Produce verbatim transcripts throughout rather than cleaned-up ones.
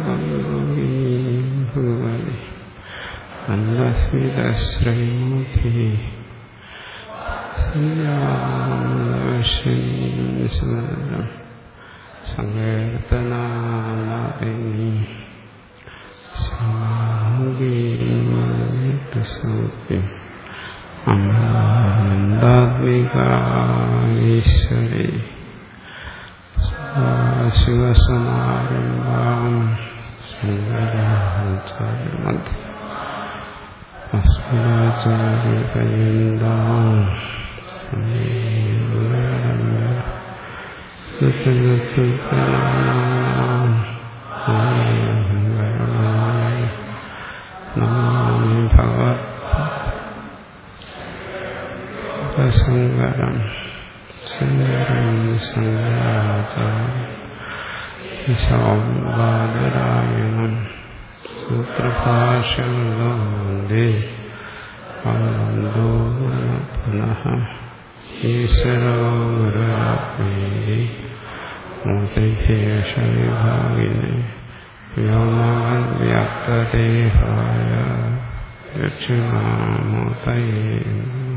ഭഗവതി അന്നസ്മിതശ്രീമുഖി സങ്കീർത്തനാദിനി സ്വാഗീ അമൃതാത്മികാശ്വരി ശിവസമാരംഭാം ശങ്കരാചാര്യമധ്യ അസ്മരാചാര്യപര്യന്താം നമാമി ഭഗവത്പാദശങ്കരം ശങ്കരം ശങ്കരാചാര്യം സൂത്രഭാഷ്യമേ ആനന്ദോ പുനഃ ഈശ്വരോ ഗുരുരാത്മേ മൂർത്തിഭേഷവിഭാഗിനി വ്യോമവ്യാപ്തദേഹായ ദക്ഷിണാമൂർത്തയേ നമഃ.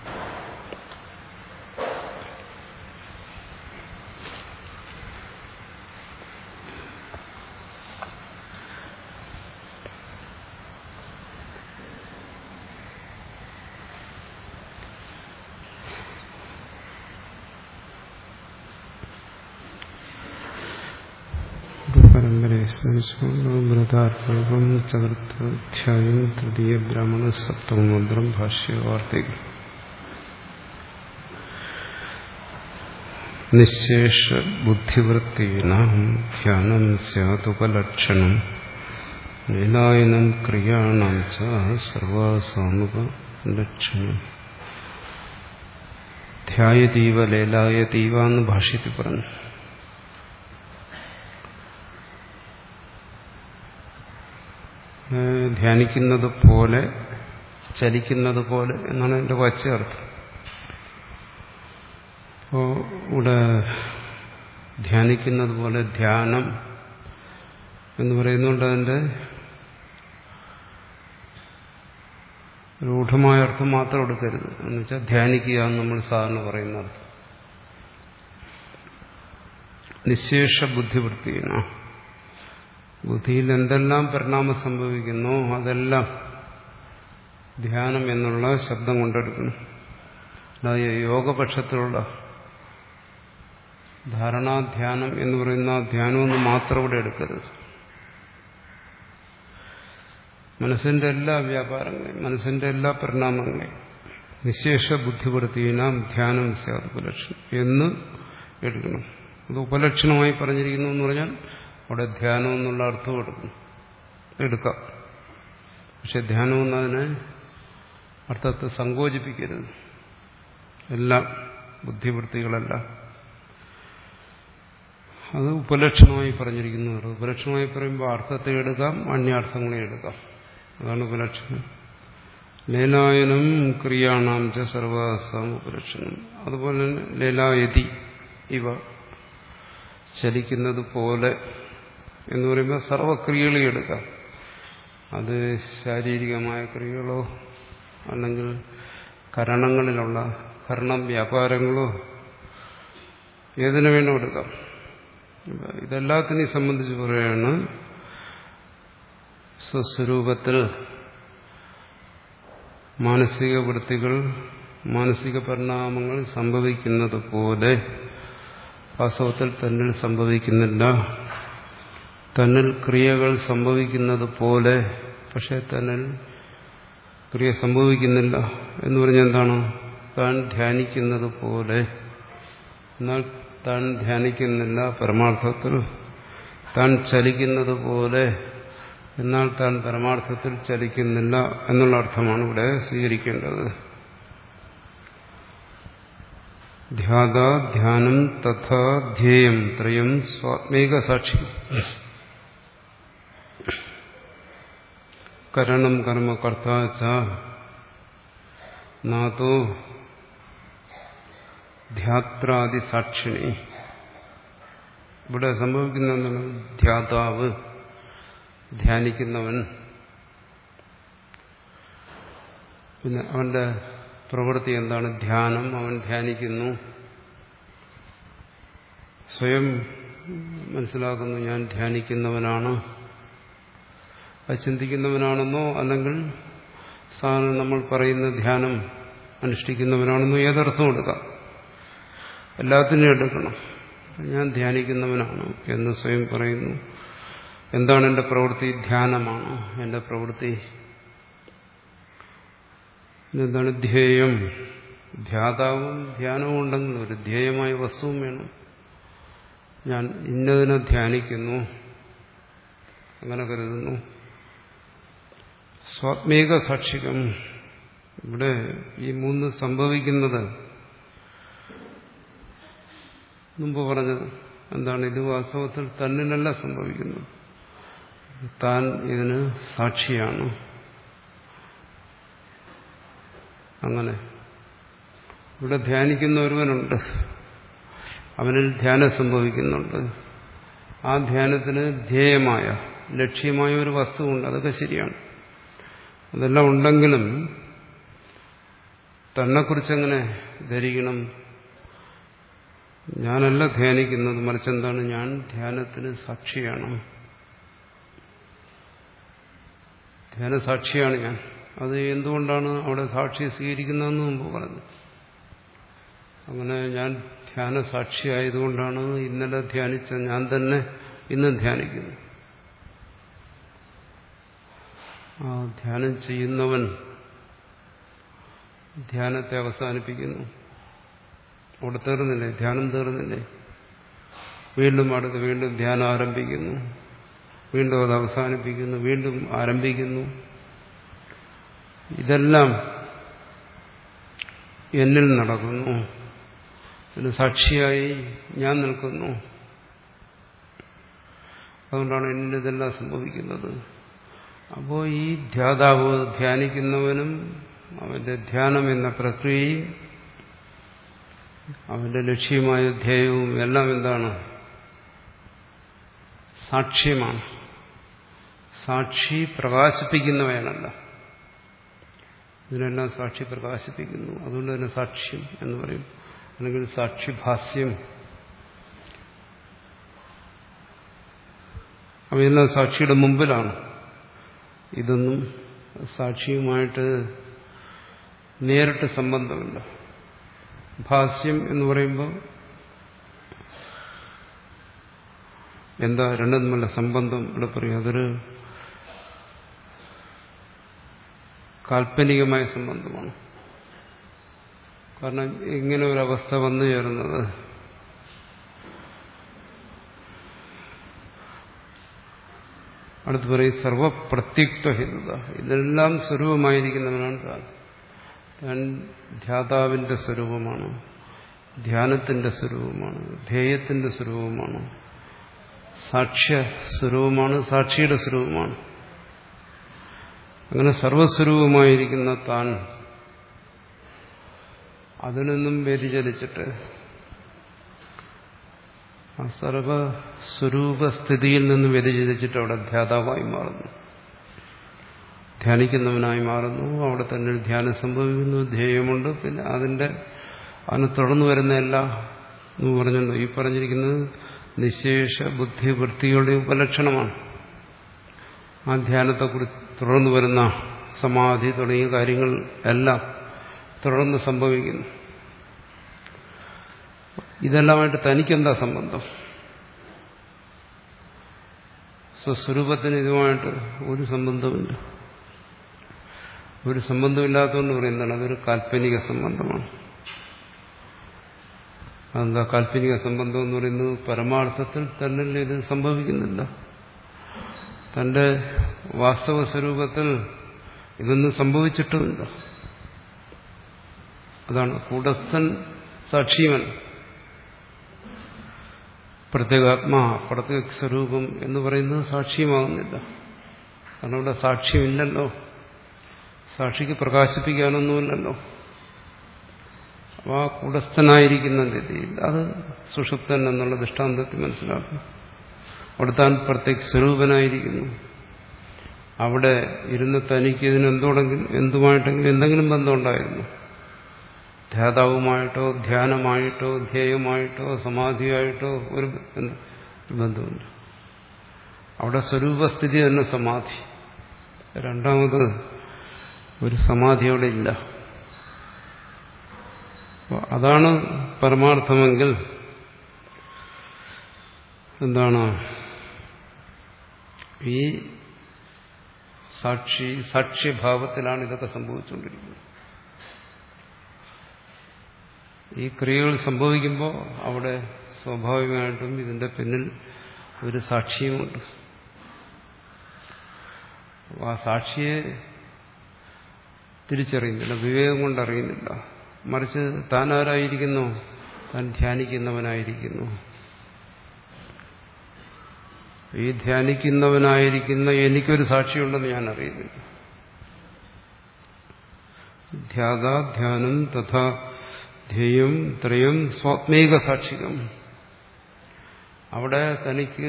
മൃതാത്മകം ചതുർത്ഥാധ്യായം തൃതീയ ബ്രാഹ്മണ സപ്തമമന്ത്രം ഭാഷ്യവാർത്തിക നിശേഷ ബുദ്ധിവൃത്തീനാം ധ്യാനം സ്യാതുപലക്ഷണം ലീലായനം ക്രിയാണാം ച സർവാസാമുപലക്ഷണം. ധ്യായതീവ ലീലായതീവ എന്ന് ഭാഷ്യത്തിൽ പറഞ്ഞു. ധ്യാനിക്കുന്നത് പോലെ ചലിക്കുന്നത് പോലെ എന്നാണ് എൻ്റെ വച്ച അർത്ഥം. അപ്പോൾ ഇവിടെ ധ്യാനിക്കുന്നത് പോലെ ധ്യാനം എന്ന് പറയുന്നുണ്ട്. അതിൻ്റെ രൂഢമായ അർത്ഥം മാത്രം എടുക്കരുത്. എന്ന് വെച്ചാൽ ധ്യാനിക്കുക എന്ന് നമ്മൾ സാധാരണ പറയുന്ന അർത്ഥം. നിശേഷ ബുദ്ധിവൃത്തിയാണ്. ബുദ്ധിയിൽ എന്തെല്ലാം പരിണാമം സംഭവിക്കുന്നോ അതെല്ലാം ധ്യാനം എന്നുള്ള ശബ്ദം കൊണ്ടെടുക്കണം. അതായത് യോഗപക്ഷത്തിലുള്ള ധാരണാധ്യാനം എന്ന് പറയുന്ന ധ്യാനമൊന്നും മാത്രം ഇവിടെ എടുക്കരുത്. മനസ്സിന്റെ എല്ലാ വ്യാപാരങ്ങളെയും മനസ്സിന്റെ എല്ലാ പരിണാമങ്ങളെയും നിശേഷ ബുദ്ധിപ്പെടുത്തിയാൽ ധ്യാനം സ്യാത് ഉപലക്ഷണം എന്ന് എടുക്കണം. അത് ഉപലക്ഷണമായി പറഞ്ഞിരിക്കുന്നു എന്ന് പറഞ്ഞാൽ അവിടെ ധ്യാനം എന്നുള്ള അർത്ഥം എടുക്കും എടുക്കാം. പക്ഷെ ധ്യാനം എന്നതിനെ അർത്ഥത്തെ സങ്കോചിപ്പിക്കരുത്. എല്ലാം ബുദ്ധിവൃത്തികളെല്ലാം അത് ഉപലക്ഷണമായി പറഞ്ഞിരിക്കുന്നു. ഉപലക്ഷണമായി പറയുമ്പോൾ അർത്ഥത്തെ എടുക്കാം, അന്യാർത്ഥങ്ങളെ എടുക്കാം. അതാണ് ഉപലക്ഷണം. ലീലായനം ക്രിയാണാം ച സർവാസാം ഉപലക്ഷണം. അതുപോലെ തന്നെ ലീലായതി ഇവ ചലിക്കുന്നത് പോലെ എന്ന് പറയുമ്പോൾ സർവക്രിയകളെയും എടുക്കാം. അത് ശാരീരികമായ ക്രിയകളോ അല്ലെങ്കിൽ കരണങ്ങളിലുള്ള കരണം വ്യാപാരങ്ങളോ ഏതിനു വേണോ എടുക്കാം. ഇതെല്ലാത്തിനെയും സംബന്ധിച്ച് പറയുകയാണ് സ്വസ്വരൂപത്തിൽ മാനസിക വൃത്തികൾ മാനസിക പരിണാമങ്ങൾ സംഭവിക്കുന്നത് പോലെ വാസ്തവത്തിൽ തന്നിൽ സംഭവിക്കുന്നില്ല. തന്നിൽ ക്രിയകൾ സംഭവിക്കുന്നത് പോലെ പക്ഷെ തന്നിൽ ക്രിയ സംഭവിക്കുന്നില്ല എന്ന് പറഞ്ഞാൽ എന്താണ്? താൻ ധ്യാനിക്കുന്നത് പോലെ. എന്നാൽ താൻ ധ്യാനിക്കുന്നില്ല പരമാർത്ഥത്തിൽ. താൻ ചലിക്കുന്നത് പോലെ എന്നാൽ താൻ പരമാർത്ഥത്തിൽ ചലിക്കുന്നില്ല എന്നുള്ള അർത്ഥമാണ് ഇവിടെ സ്വീകരിക്കേണ്ടത്. ധ്യാത ധ്യാനം തഥാ ധ്യേയം ത്രയം സ്വാത്മേക സാക്ഷി. കരണം കർമ്മ കർത്താ ച നാതോ ധ്യാത്രാദി സാക്ഷിണി. ഇവിടെ സംഭവിക്കുന്ന എന്താണ്? ധ്യാതാവ് ധ്യാനിക്കുന്നവൻ പിന്നെ അവന്റെ പ്രവൃത്തി എന്താണ്? ധ്യാനം. അവൻ ധ്യാനിക്കുന്നു, സ്വയം മനസ്സിലാക്കുന്നു ഞാൻ ധ്യാനിക്കുന്നവനാണ്. അത് ചിന്തിക്കുന്നവനാണെന്നോ അല്ലെങ്കിൽ സാധാരണ നമ്മൾ പറയുന്ന ധ്യാനം അനുഷ്ഠിക്കുന്നവനാണെന്നോ ഏതർത്ഥം എടുക്കാം, എല്ലാത്തിനും എടുക്കണം. ഞാൻ ധ്യാനിക്കുന്നവനാണ് എന്ന് സ്വയം പറയുന്നു. എന്താണ് എൻ്റെ പ്രവൃത്തി? ധ്യാനമാണ് എൻ്റെ പ്രവൃത്തി. എന്താണ് ധ്യേയം? ധ്യാതാവും ധ്യാനവും ഉണ്ടെങ്കിൽ ഒരു ധ്യേയമായ വസ്തുവും വേണം. ഞാൻ ഇന്നതിനെ ധ്യാനിക്കുന്നു, അങ്ങനെ കരുതുന്നു. സ്വാത്മീക സാക്ഷികം. ഇവിടെ ഈ മൂന്ന് സംഭവിക്കുന്നത് മുമ്പ് പറഞ്ഞത് എന്താണ്? ഇത് വാസ്തവത്തിൽ തന്നിലല്ല സംഭവിക്കുന്നത്, താൻ ഇതിന് സാക്ഷിയാണ്. അങ്ങനെ ഇവിടെ ധ്യാനിക്കുന്ന ഒരുവനുണ്ട്, അവനിൽ ധ്യാനം സംഭവിക്കുന്നുണ്ട്. ആ ധ്യാനത്തിന് ധ്യേയമായ ലക്ഷ്യമായ ഒരു വസ്തുവുണ്ട്, അതൊക്കെ ശരിയാണ്. അതെല്ലാം ഉണ്ടെങ്കിലും തന്നെക്കുറിച്ചെങ്ങനെ ധരിക്കണം? ഞാനല്ല ധ്യാനിക്കുന്നത്, മറിച്ച് എന്താണ്? ഞാൻ ധ്യാനത്തിന് സാക്ഷിയാണ്, ധ്യാനസാക്ഷിയാണ് ഞാൻ. അത് എന്തുകൊണ്ടാണ് അവിടെ സാക്ഷി സ്വീകരിക്കുന്നതെന്ന് മുമ്പ് പറഞ്ഞു. അങ്ങനെ ഞാൻ ധ്യാനസാക്ഷിയായതുകൊണ്ടാണ് ഇന്നലെ ധ്യാനിച്ച ഞാൻ തന്നെ ഇന്നും ധ്യാനിക്കുന്നു. ആ ധ്യാനം ചെയ്യുന്നവൻ ധ്യാനത്തെ അവസാനിപ്പിക്കുന്നു. അവിടെ തീർന്നില്ലേ? ധ്യാനം തീർന്നില്ലേ? വീണ്ടും അടുത്ത് വീണ്ടും ധ്യാനം ആരംഭിക്കുന്നു, വീണ്ടും അത് അവസാനിപ്പിക്കുന്നു, വീണ്ടും ആരംഭിക്കുന്നു. ഇതെല്ലാം എന്നിൽ നടക്കുന്നു. ഇതിന് സാക്ഷിയായി ഞാൻ നിൽക്കുന്നു. അതുകൊണ്ടാണ് എന്നിൽ ഇതെല്ലാം സംഭവിക്കുന്നത്. അപ്പോൾ ഈ ധ്യാതാവ് ധ്യാനിക്കുന്നവനും അവന്റെ ധ്യാനം എന്ന പ്രക്രിയയും അവന്റെ ലക്ഷ്യമായ ധ്യേയവും എല്ലാം എന്താണ്? സാക്ഷ്യമാണ്. സാക്ഷി പ്രകാശിപ്പിക്കുന്നവയല്ല, ഇതിനെല്ലാം സാക്ഷി പ്രകാശിപ്പിക്കുന്നു. അതുകൊണ്ട് തന്നെ സാക്ഷ്യം എന്ന് പറയും, അല്ലെങ്കിൽ സാക്ഷിഭാസ്യം. അവയെല്ലാം സാക്ഷിയുടെ മുമ്പിലാണ്. ഇതൊന്നും സാക്ഷിയുമായിട്ട് നേരിട്ട് സംബന്ധമില്ല. ഭാസ്യം എന്ന് പറയുമ്പോൾ എന്താ രണ്ടും തമ്മിലുള്ള സംബന്ധം ഇവിടെ പറയും? അതൊരു കാൽപ്പനികമായ സംബന്ധമാണ്. കാരണം ഇങ്ങനെ ഒരവസ്ഥ വന്നു ചേരുന്നത് അടുത്ത് പറയും സർവപ്രത്യുക്തഹിത. ഇതെല്ലാം സ്വരൂപമായിരിക്കുന്നവനാണ് താൻ. താൻ ധ്യാതാവിന്റെ സ്വരൂപമാണ്, ധ്യാനത്തിന്റെ സ്വരൂപമാണ്, ധ്യേയത്തിന്റെ സ്വരൂപമാണ്, സാക്ഷ്യ സ്വരൂപമാണ്, സാക്ഷിയുടെ സ്വരൂപമാണ്. അങ്ങനെ സർവസ്വരൂപമായിരിക്കുന്ന താൻ അതിൽ നിന്നും വ്യതിചലിച്ചിട്ട് ആ സർവസ്വരൂപസ്ഥിതിയിൽ നിന്നും വ്യതിചലിച്ചിട്ട് അവിടെ ധ്യാതാവായി മാറുന്നു, ധ്യാനിക്കുന്നവനായി മാറുന്നു. അവിടെ തന്നെ ധ്യാനം സംഭവിക്കുന്നു, ധ്യേയമുണ്ട്. പിന്നെ അതിന്റെ അതിന് തുടർന്ന് വരുന്ന എല്ലാ എന്ന് പറഞ്ഞല്ലോ, ഈ പറഞ്ഞിരിക്കുന്നത് നിശേഷ ബുദ്ധിവൃത്തിയുടെ ഉപലക്ഷണമാണ്. ആ ധ്യാനത്തെക്കുറിച്ച് തുടർന്ന് വരുന്ന സമാധി തുടങ്ങിയ കാര്യങ്ങൾ എല്ലാം തുടർന്ന് സംഭവിക്കുന്നു. ഇതെല്ലാമായിട്ട് തനിക്കെന്താ സംബന്ധം? സ്വസ്വരൂപത്തിന് ഇതുമായിട്ട് ഒരു സംബന്ധമില്ല. ഒരു സംബന്ധമില്ലാത്തതുകൊണ്ട് പറയുന്നതാണ് അതൊരു കാൽപ്പനിക സംബന്ധമാണ്. അതെന്താ കാൽപ്പനിക സംബന്ധം എന്ന് പറയുന്നത്? പരമാർത്ഥത്തിൽ തന്നെ ഇത് സംഭവിക്കുന്നില്ല. തന്റെ വാസ്തവ സ്വരൂപത്തിൽ ഇതൊന്നും സംഭവിച്ചിട്ടുമില്ല. അതാണ് കൂടസ്ഥൻ സാക്ഷിയവൻ. പ്രത്യേകാത്മാ പ്രത്യേക സ്വരൂപം എന്ന് പറയുന്നത് സാക്ഷ്യമാകുന്നില്ല. കാരണം ഇവിടെ സാക്ഷ്യമില്ലല്ലോ, സാക്ഷിക്ക് പ്രകാശിപ്പിക്കാനൊന്നുമില്ലല്ലോ. അപ്പോൾ ആ കൂടസ്ഥനായിരിക്കുന്ന രീതിയിൽ അത് സുഷുപ്തൻ എന്നുള്ള ദൃഷ്ടാന്തത്തിൽ മനസ്സിലാക്കും. അവിടെ താൻ പ്രത്യേക സ്വരൂപനായിരിക്കുന്നു. അവിടെ ഇരുന്ന് തനിക്ക് ഇതിന് എന്തുകൊണ്ടെങ്കിലും എന്തുമായിട്ടെങ്കിലും എന്തെങ്കിലും ബന്ധമുണ്ടായിരുന്നു. ധ്യാതാവുമായിട്ടോ ധ്യാനമായിട്ടോ ധ്യേയമായിട്ടോ സമാധിയായിട്ടോ ഒരു ബന്ധമില്ല. അവിടെ സ്വരൂപസ്ഥിതി തന്നെ സമാധി. രണ്ടാമത് ഒരു സമാധി അവിടെ ഇല്ല. അതാണ് പരമാർത്ഥമെങ്കിൽ എന്താണ് ഈ സാക്ഷി സാക്ഷ്യഭാവത്തിലാണ് ഇതൊക്കെ സംഭവിച്ചുകൊണ്ടിരിക്കുന്നത്. ഈ ക്രിയകൾ സംഭവിക്കുമ്പോൾ അവിടെ സ്വാഭാവികമായിട്ടും ഇതിന്റെ പിന്നിൽ ഒരു സാക്ഷിയുമുണ്ട്. ആ സാക്ഷിയെ തിരിച്ചറിയുന്നില്ല, വിവേകം കൊണ്ടറിയുന്നില്ല. മറിച്ച് താൻ ആരായിരിക്കുന്നു? താൻ ധ്യാനിക്കുന്നവനായിരിക്കുന്നു. ഈ ധ്യാനിക്കുന്നവനായിരിക്കുന്ന എനിക്കൊരു സാക്ഷിയുണ്ടെന്ന് ഞാൻ അറിയുന്നില്ല. ധ്യാതാ ധ്യാനം തഥാ ധ്യേയം ത്രയം സ്വാത്മീക സാക്ഷികം. അവിടെ തനിക്ക്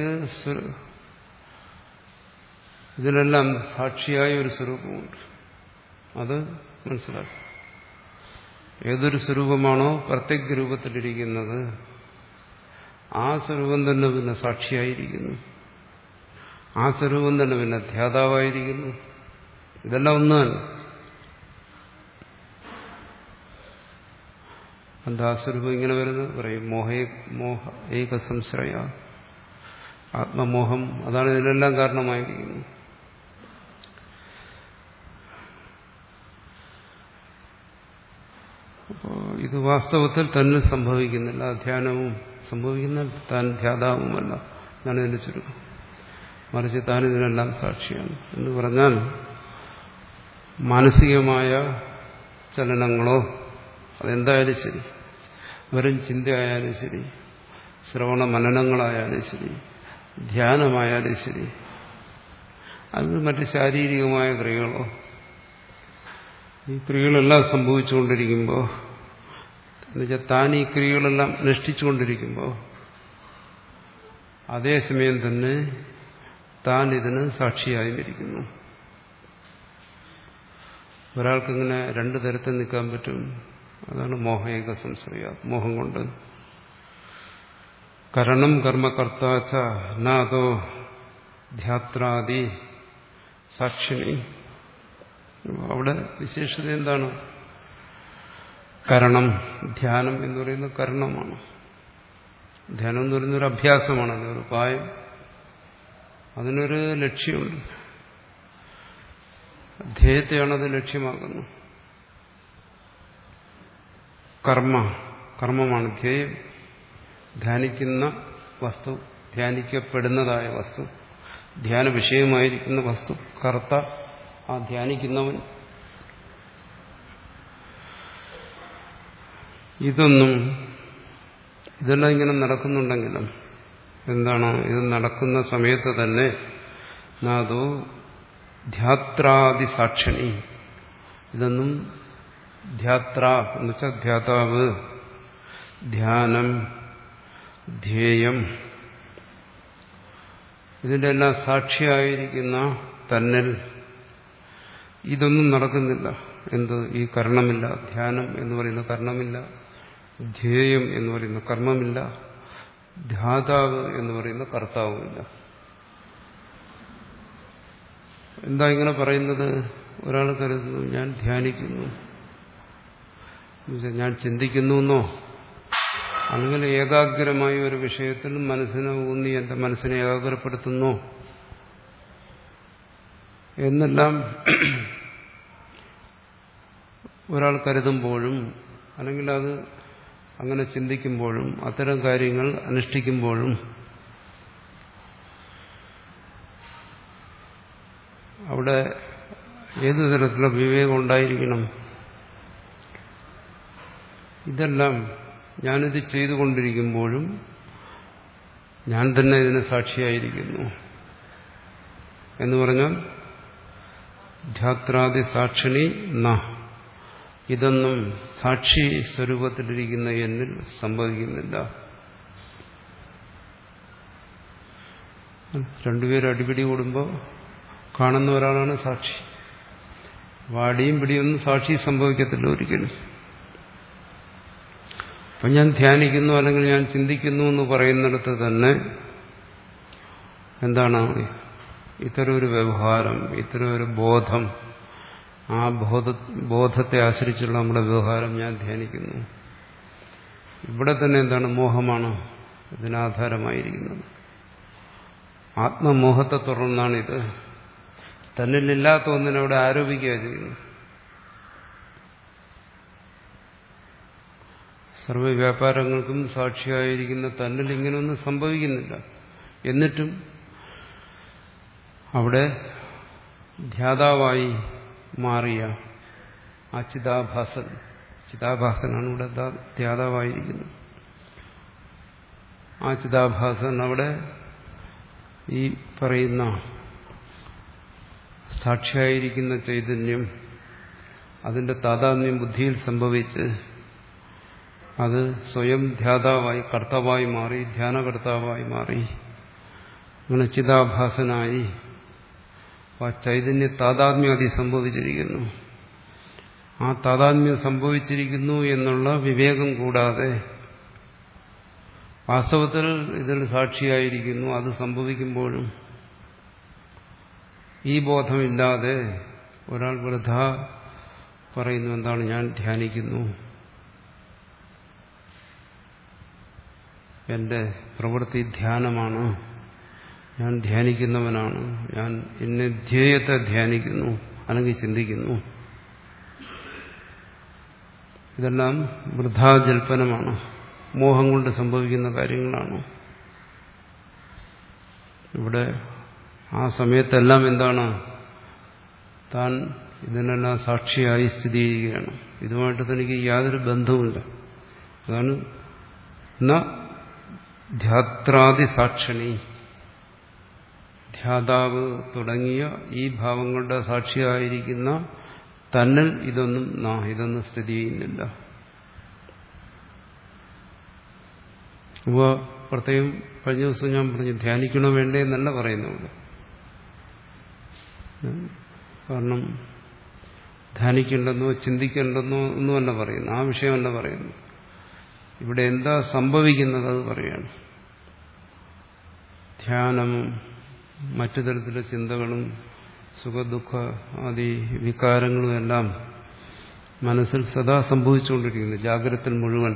ഇതിനെല്ലാം സാക്ഷിയായ ഒരു സ്വരൂപമുണ്ട്. അത് മനസ്സിലാക്കും. ഏതൊരു സ്വരൂപമാണോ പ്രത്യേക രൂപത്തിലിരിക്കുന്നത് ആ സ്വരൂപം തന്നെ പിന്നെ സാക്ഷിയായിരിക്കുന്നു. ആ സ്വരൂപം തന്നെ പിന്നെ ധ്യാതാവായിരിക്കുന്നു. ഇതെല്ലാം ഒന്ന് തന്നെ. എന്താ സ്വരൂപം ഇങ്ങനെ വരുന്നത്? പറയും മോഹേ മോഹ ഏക സംശ്രയ, ആത്മമോഹം. അതാണ് ഇതിനെല്ലാം കാരണമായിരിക്കുന്നത്. അപ്പോൾ ഇത് വാസ്തവത്തിൽ തന്നെ സംഭവിക്കുന്നില്ല. ധ്യാനവും സംഭവിക്കുന്ന താൻ ധ്യാതാവുമല്ല എന്നാണ് ഇതിന്റെ ചുരുക്കം. മറിച്ച് താൻ ഇതിനെല്ലാം സാക്ഷിയാണ് എന്ന് പറഞ്ഞാൽ മാനസികമായ ചലനങ്ങളോ അതെന്തായാലും ശരി, വെറും ചിന്തയായാലും ശരി, ശ്രവണ മനനങ്ങളായാലും ശരി, ധ്യാനമായാലും ശരി, അത് മറ്റ് ശാരീരികമായ ക്രിയകളോ, ഈ ക്രിയകളെല്ലാം സംഭവിച്ചുകൊണ്ടിരിക്കുമ്പോൾ എന്നുവെച്ചാൽ താൻ ഈ ക്രിയകളെല്ലാം അനുഷ്ഠിച്ചുകൊണ്ടിരിക്കുമ്പോൾ അതേസമയം തന്നെ താൻ ഇതിന് സാക്ഷിയായിരിക്കുന്നു. ഒരാൾക്കിങ്ങനെ രണ്ടു തരത്തിൽ നിൽക്കാൻ പറ്റും. അതാണ് മോഹേക സംശ്രയ, മോഹം കൊണ്ട്. കരണം കർമ്മകർത്താച്ച നാദോ ധ്യാത്രാദി സാക്ഷിണി. അവിടെ വിശേഷത എന്താണ്? കരണം, ധ്യാനം എന്ന് പറയുന്നത് കരണമാണ്. ധ്യാനം എന്ന് പറയുന്നൊരു അഭ്യാസമാണ്, ഒരു ഉപായം. അതിനൊരു ലക്ഷ്യമുണ്ട്. ധ്യേയത്തെയാണത് ലക്ഷ്യമാക്കുന്നത്. കർമ്മ കർമ്മമാണ് ധ്യേയം. ധ്യാനിക്കുന്ന വസ്തു, ധ്യാനിക്കപ്പെടുന്നതായ വസ്തു, ധ്യാന വിഷയമായിരിക്കുന്ന വസ്തു, കർത്ത ആ ധ്യാനിക്കുന്നവൻ. ഇതൊന്നും ഇതെല്ലാം ഇങ്ങനെ നടക്കുന്നുണ്ടെങ്കിലും എന്താണ് ഇത് നടക്കുന്ന സമയത്ത് തന്നെ നാദോ ധ്യാത്രാദി സാക്ഷിണി. ഇതൊന്നും ധ്യാത്ര എന്ന് വെച്ചാൽ ധ്യാതാവ്, ധ്യാനം, ധ്യേയം, ഇതിന്റെ എല്ലാം സാക്ഷിയായിരിക്കുന്ന തന്നിൽ ഇതൊന്നും നടക്കുന്നില്ല. എന്ത്? ഈ കർണമില്ല, ധ്യാനം എന്ന് പറയുന്ന കർണമില്ല, ധ്യേയം എന്ന് പറയുന്ന കർമ്മമില്ല, ധ്യാതാവ് എന്ന് പറയുന്ന കർത്താവുമില്ല. എന്താ ഇങ്ങനെ പറയുന്നത്? ഒരാൾ കരുതുന്നു ഞാൻ ധ്യാനിക്കുന്നു, ഞാൻ ചിന്തിക്കുന്നു എന്നോ, അല്ലെങ്കിൽ ഏകാഗ്രമായ ഒരു വിഷയത്തിൽ മനസ്സിനെ ഊന്നി എന്റെ മനസ്സിനെ ഏകാഗ്രപ്പെടുത്തുന്നു എന്നെല്ലാം ഒരാൾ കരുതുമ്പോഴും അല്ലെങ്കിൽ അത് അങ്ങനെ ചിന്തിക്കുമ്പോഴും അത്തരം കാര്യങ്ങൾ അനുഷ്ഠിക്കുമ്പോഴും അവിടെ ഏതു തരത്തിലുള്ള വിവേകം ഉണ്ടായിരിക്കണം? ഇതെല്ലാം ഞാനിത് ചെയ്തുകൊണ്ടിരിക്കുമ്പോഴും ഞാൻ തന്നെ ഇതിന് സാക്ഷിയായിരിക്കുന്നു എന്ന് പറഞ്ഞാൽ ധ്യാത്രാദി സാക്ഷിണി ന, ഇതൊന്നും സാക്ഷി സ്വരൂപത്തിലിരിക്കുന്ന എന്നിൽ സംഭവിക്കുന്നില്ല. രണ്ടുപേരും അടിപിടി കൂടുമ്പോൾ കാണുന്ന ഒരാളാണ് സാക്ഷി. വാടിയും പിടിയൊന്നും സാക്ഷി സംഭവിക്കത്തില്ല ഒരിക്കലും. അപ്പം ഞാൻ ധ്യാനിക്കുന്നു അല്ലെങ്കിൽ ഞാൻ ചിന്തിക്കുന്നു എന്ന് പറയുന്നിടത്ത് തന്നെ എന്താണ് ഇത്തരം ഒരു വ്യവഹാരം, ഇത്തരം ഒരു ബോധം, ആ ബോധ ബോധത്തെ ആശ്രയിച്ചുള്ള നമ്മുടെ വ്യവഹാരം ഞാൻ ധ്യാനിക്കുന്നു. ഇവിടെ തന്നെ എന്താണ് മോഹമാണ് ഇതിനാധാരമായിരിക്കുന്നത്. ആത്മമോഹത്തെ തുടർന്നാണിത്. തന്നിലില്ലാത്ത ഒന്നിനവിടെ ആരോപിക്കുക ചെയ്യുന്നു. സർവ്വ വ്യാപാരങ്ങൾക്കും സാക്ഷിയായിരിക്കുന്ന തന്നിൽ ഇങ്ങനെയൊന്നും സംഭവിക്കുന്നില്ല. എന്നിട്ടും അവിടെ ധ്യാതാവായി മാറിയ ആ ചിതാഭാസൻ, ചിതാഭാസനാണ് ഇവിടെ ധ്യാതാവായിരിക്കുന്നത്. ആ ചിതാഭാസൻ അവിടെ ഈ പറയുന്ന സാക്ഷിയായിരിക്കുന്ന ചൈതന്യം അതിന്റെ താതാത്മ്യം ബുദ്ധിയിൽ സംഭവിച്ച് അത് സ്വയം ധ്യാതാവായി കർത്താവായി മാറി, ധ്യാനകർത്താവായി മാറി. അങ്ങനെ ചിതാഭാസനായി ആ ചൈതന്യ താതാത്മ്യം അതി സംഭവിച്ചിരിക്കുന്നു. ആ താതാത്മ്യം സംഭവിച്ചിരിക്കുന്നു എന്നുള്ള വിവേകം കൂടാതെ വാസ്തവത്തിൽ ഇതിൽ സാക്ഷിയായിരിക്കുന്നു. അത് സംഭവിക്കുമ്പോഴും ഈ ബോധമില്ലാതെ ഒരാൾ വൃഥ പറയുന്നു, എന്താണ് ഞാൻ ധ്യാനിക്കുന്നു, എന്റെ പ്രവൃത്തി ധ്യാനമാണ്, ഞാൻ ധ്യാനിക്കുന്നവനാണ്, ഞാൻ ഇന്ന ധ്യേയത്തെ ധ്യാനിക്കുന്നു അല്ലെങ്കിൽ ചിന്തിക്കുന്നു. ഇതെല്ലാം വൃഥാജൽപ്പനമാണ്, മോഹം കൊണ്ട് സംഭവിക്കുന്ന കാര്യങ്ങളാണ്. ഇവിടെ ആ സമയത്തെല്ലാം എന്താണ്, താൻ ഇതിനെല്ലാം സാക്ഷിയായി സ്ഥിതി ചെയ്യുകയാണ്. ഇതുമായിട്ട് തനിക്ക് യാതൊരു ബന്ധവുമില്ല. അതാണ് ന ധ്യാത്രാദി സാക്ഷിണി, ധ്യാതാവ് തുടങ്ങിയ ഈ ഭാവങ്ങളുടെ സാക്ഷിയായിരിക്കുന്ന തന്നിൽ ഇതൊന്നും ഇതൊന്നും സ്ഥിതി ചെയ്യുന്നില്ല. അപ്പോൾ പ്രത്യേകം കഴിഞ്ഞ ദിവസം ഞാൻ പറഞ്ഞു, ധ്യാനിക്കണോ വേണ്ടേ എന്നല്ല പറയുന്നത്. കാരണം ധ്യാനിക്കേണ്ടെന്നോ ചിന്തിക്കേണ്ടെന്നോ ഒന്നുമല്ല പറയുന്നു, ആ വിഷയമല്ല പറയുന്നു. ഇവിടെ എന്താ സംഭവിക്കുന്നത് അത് പറയാണ്. ധ്യാനവും മറ്റു തരത്തിലെ ചിന്തകളും സുഖദുഃഖ ആദി വികാരങ്ങളും എല്ലാം മനസ്സിൽ സദാ സംഭവിച്ചുകൊണ്ടിരിക്കുന്നു. ജാഗ്രതത്തിൽ മുഴുവൻ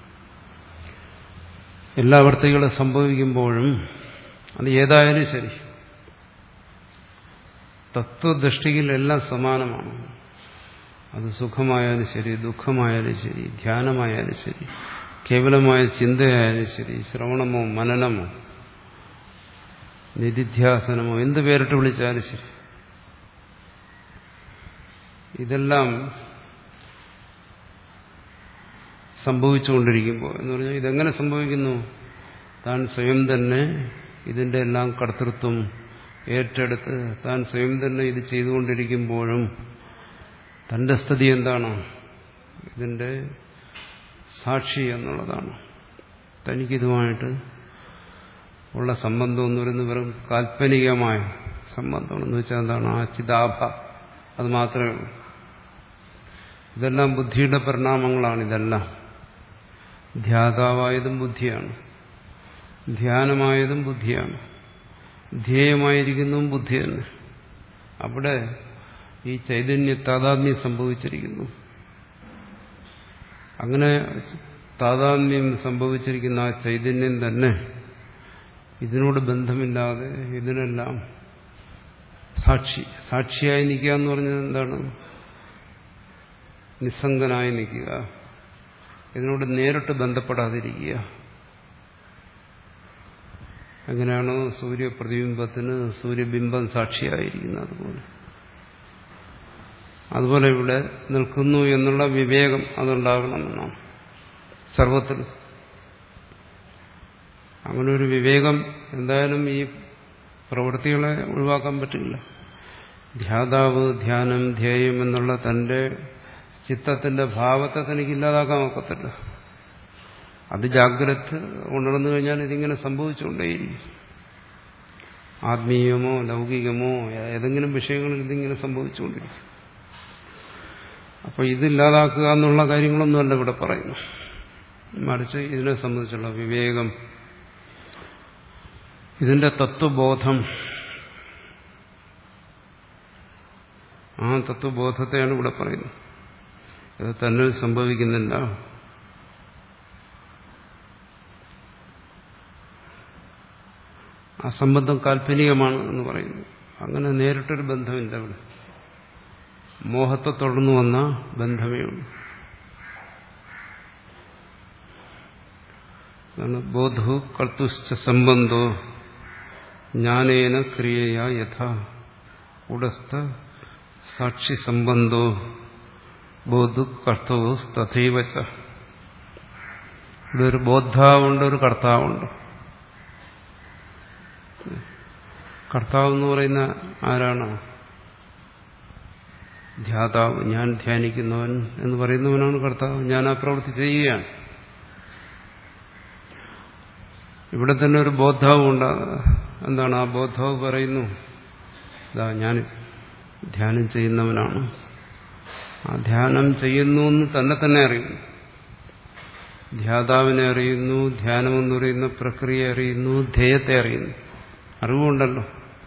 എല്ലാ വർത്തികളും സംഭവിക്കുമ്പോഴും അത് ഏതായാലും ശരി, തത്വദൃഷ്ടിയിൽ എല്ലാം സമാനമാണ്. അത് സുഖമായാലും ശരി, ദുഃഖമായാലും ശരി, ധ്യാനമായാലും ശരി, കേവലമായ ചിന്തയായാലും ശരി, ശ്രവണമോ മനനമോ നിധിധ്യാസനമോ എന്ത് പേരിട്ട് വിളിച്ചാലും ശരി, ഇതെല്ലാം സംഭവിച്ചുകൊണ്ടിരിക്കുമ്പോൾ എന്ന് പറഞ്ഞാൽ ഇതെങ്ങനെ സംഭവിക്കുന്നു? താൻ സ്വയം തന്നെ ഇതിന്റെ എല്ലാം കർത്തൃത്വം ഏറ്റെടുത്ത് താൻ സ്വയം തന്നെ ഇത് ചെയ്തുകൊണ്ടിരിക്കുമ്പോഴും തന്റെ സ്ഥിതി എന്താണ്? ഇതിന്റെ സാക്ഷി എന്നുള്ളതാണ്. തനിക്കിതുമായിട്ട് ഉള്ള സംബന്ധം എന്ന് പറയുന്നത് വെറും കാൽപ്പനികമായ സംബന്ധമാണ്. എന്ന് വെച്ചാൽ എന്താണ്? ആ ചിതാഭ, അത് മാത്രമേ ഉള്ളൂ. ഇതെല്ലാം ബുദ്ധിയുടെ പരിണാമങ്ങളാണ്. ഇതെല്ലാം ധ്യാതാവായതും ബുദ്ധിയാണ്, ധ്യാനമായതും ബുദ്ധിയാണ്, ധ്യേയമായിരിക്കുന്നതും ബുദ്ധി തന്നെ. അവിടെ ഈ ചൈതന്യ താതാത്മ്യം സംഭവിച്ചിരിക്കുന്നു. അങ്ങനെ താതാത്മ്യം സംഭവിച്ചിരിക്കുന്ന ആ ചൈതന്യം തന്നെ ഇതിനോട് ബന്ധമില്ലാതെ ഇതിനെല്ലാം സാക്ഷി സാക്ഷിയായി നിൽക്കുക എന്ന് പറഞ്ഞത് എന്താണ്? നിസ്സംഗനായി നിൽക്കുക, ഇതിനോട് നേരിട്ട് ബന്ധപ്പെടാതിരിക്കുക. എങ്ങനെയാണോ സൂര്യപ്രതിബിംബത്തിന് സൂര്യബിംബം സാക്ഷിയായിരിക്കുന്നത് അതുപോലെ അതുപോലെ ഇവിടെ നിൽക്കുന്നു എന്നുള്ള വിവേകം അതുണ്ടാകണമെന്നാണ് സർവത്തിൽ. അങ്ങനെ ഒരു വിവേകം എന്തായാലും ഈ പ്രവൃത്തികളെ ഒഴിവാക്കാൻ പറ്റില്ല. ധ്യാതാവ്, ധ്യാനം, ധ്യേയം എന്നുള്ള തന്റെ ചിത്തത്തിന്റെ ഭാവത്തെ തനിക്ക് ഇല്ലാതാക്കാൻ ഒക്കത്തില്ല. അത് ജാഗ്രത ഉണർന്നു കഴിഞ്ഞാൽ ഇതിങ്ങനെ സംഭവിച്ചുകൊണ്ടേയിരിക്കും. ആത്മീയമോ ലൗകികമോ ഏതെങ്കിലും വിഷയങ്ങളിൽ ഇതിങ്ങനെ സംഭവിച്ചുകൊണ്ടിരിക്കും. അപ്പോൾ ഇതില്ലാതാക്കുക എന്നുള്ള കാര്യങ്ങളൊന്നുമല്ല ഇവിടെ പറയുന്നു. മറിച്ച് ഇതിനെ സംബന്ധിച്ചുള്ള വിവേകം, ഇതിന്റെ തത്വബോധം, ആ തത്വബോധത്തെയാണ് ഇവിടെ പറയുന്നത്. ഇത് തന്നെ സംഭവിക്കുന്നില്ല. ആ സംബന്ധം കാൽപ്പനികമാണ് എന്ന് പറയുന്നു. അങ്ങനെ നേരിട്ടൊരു ബന്ധമില്ല ഇവിടെ. മോഹത്തെ തുടർന്നു വന്ന ബന്ധമേ ഉള്ളൂ. ബോധു കർത്തുശ്ച സംബന്ധോ ജ്ഞാനേന ക്രിയയാ യഥാ ഉടസ്ഥ സാക്ഷി സംബന്ധോ ബോധു കർത്തവോ തഥൈവച. ഇവിടെ ഒരു ബോദ്ധാവുണ്ട്, ഒരു കർത്താവുണ്ട്. കർത്താവ് എന്ന് പറയുന്ന ആരാണ്? ധ്യാതാവ്, ഞാൻ ധ്യാനിക്കുന്നവൻ എന്ന് പറയുന്നവനാണ് കർത്താവ്. ഞാൻ ആ പ്രവൃത്തി ചെയ്യുകയാണ്. ഇവിടെ തന്നെ ഒരു ബോദ്ധാവും ഉണ്ടാകുക. എന്താണ് ആ ബോദ്ധാവ് പറയുന്നു? ഇതാ ഞാൻ ധ്യാനം ചെയ്യുന്നവനാണ്. ആ ധ്യാനം ചെയ്യുന്നു എന്ന് തന്നെ തന്നെ അറിയുന്നു. ധ്യാതാവിനെ അറിയുന്നു, ധ്യാനമെന്ന് പറയുന്ന പ്രക്രിയ അറിയുന്നു, ധ്യേയത്തെ അറിയുന്നു. അറിവുണ്ടല്ലോ.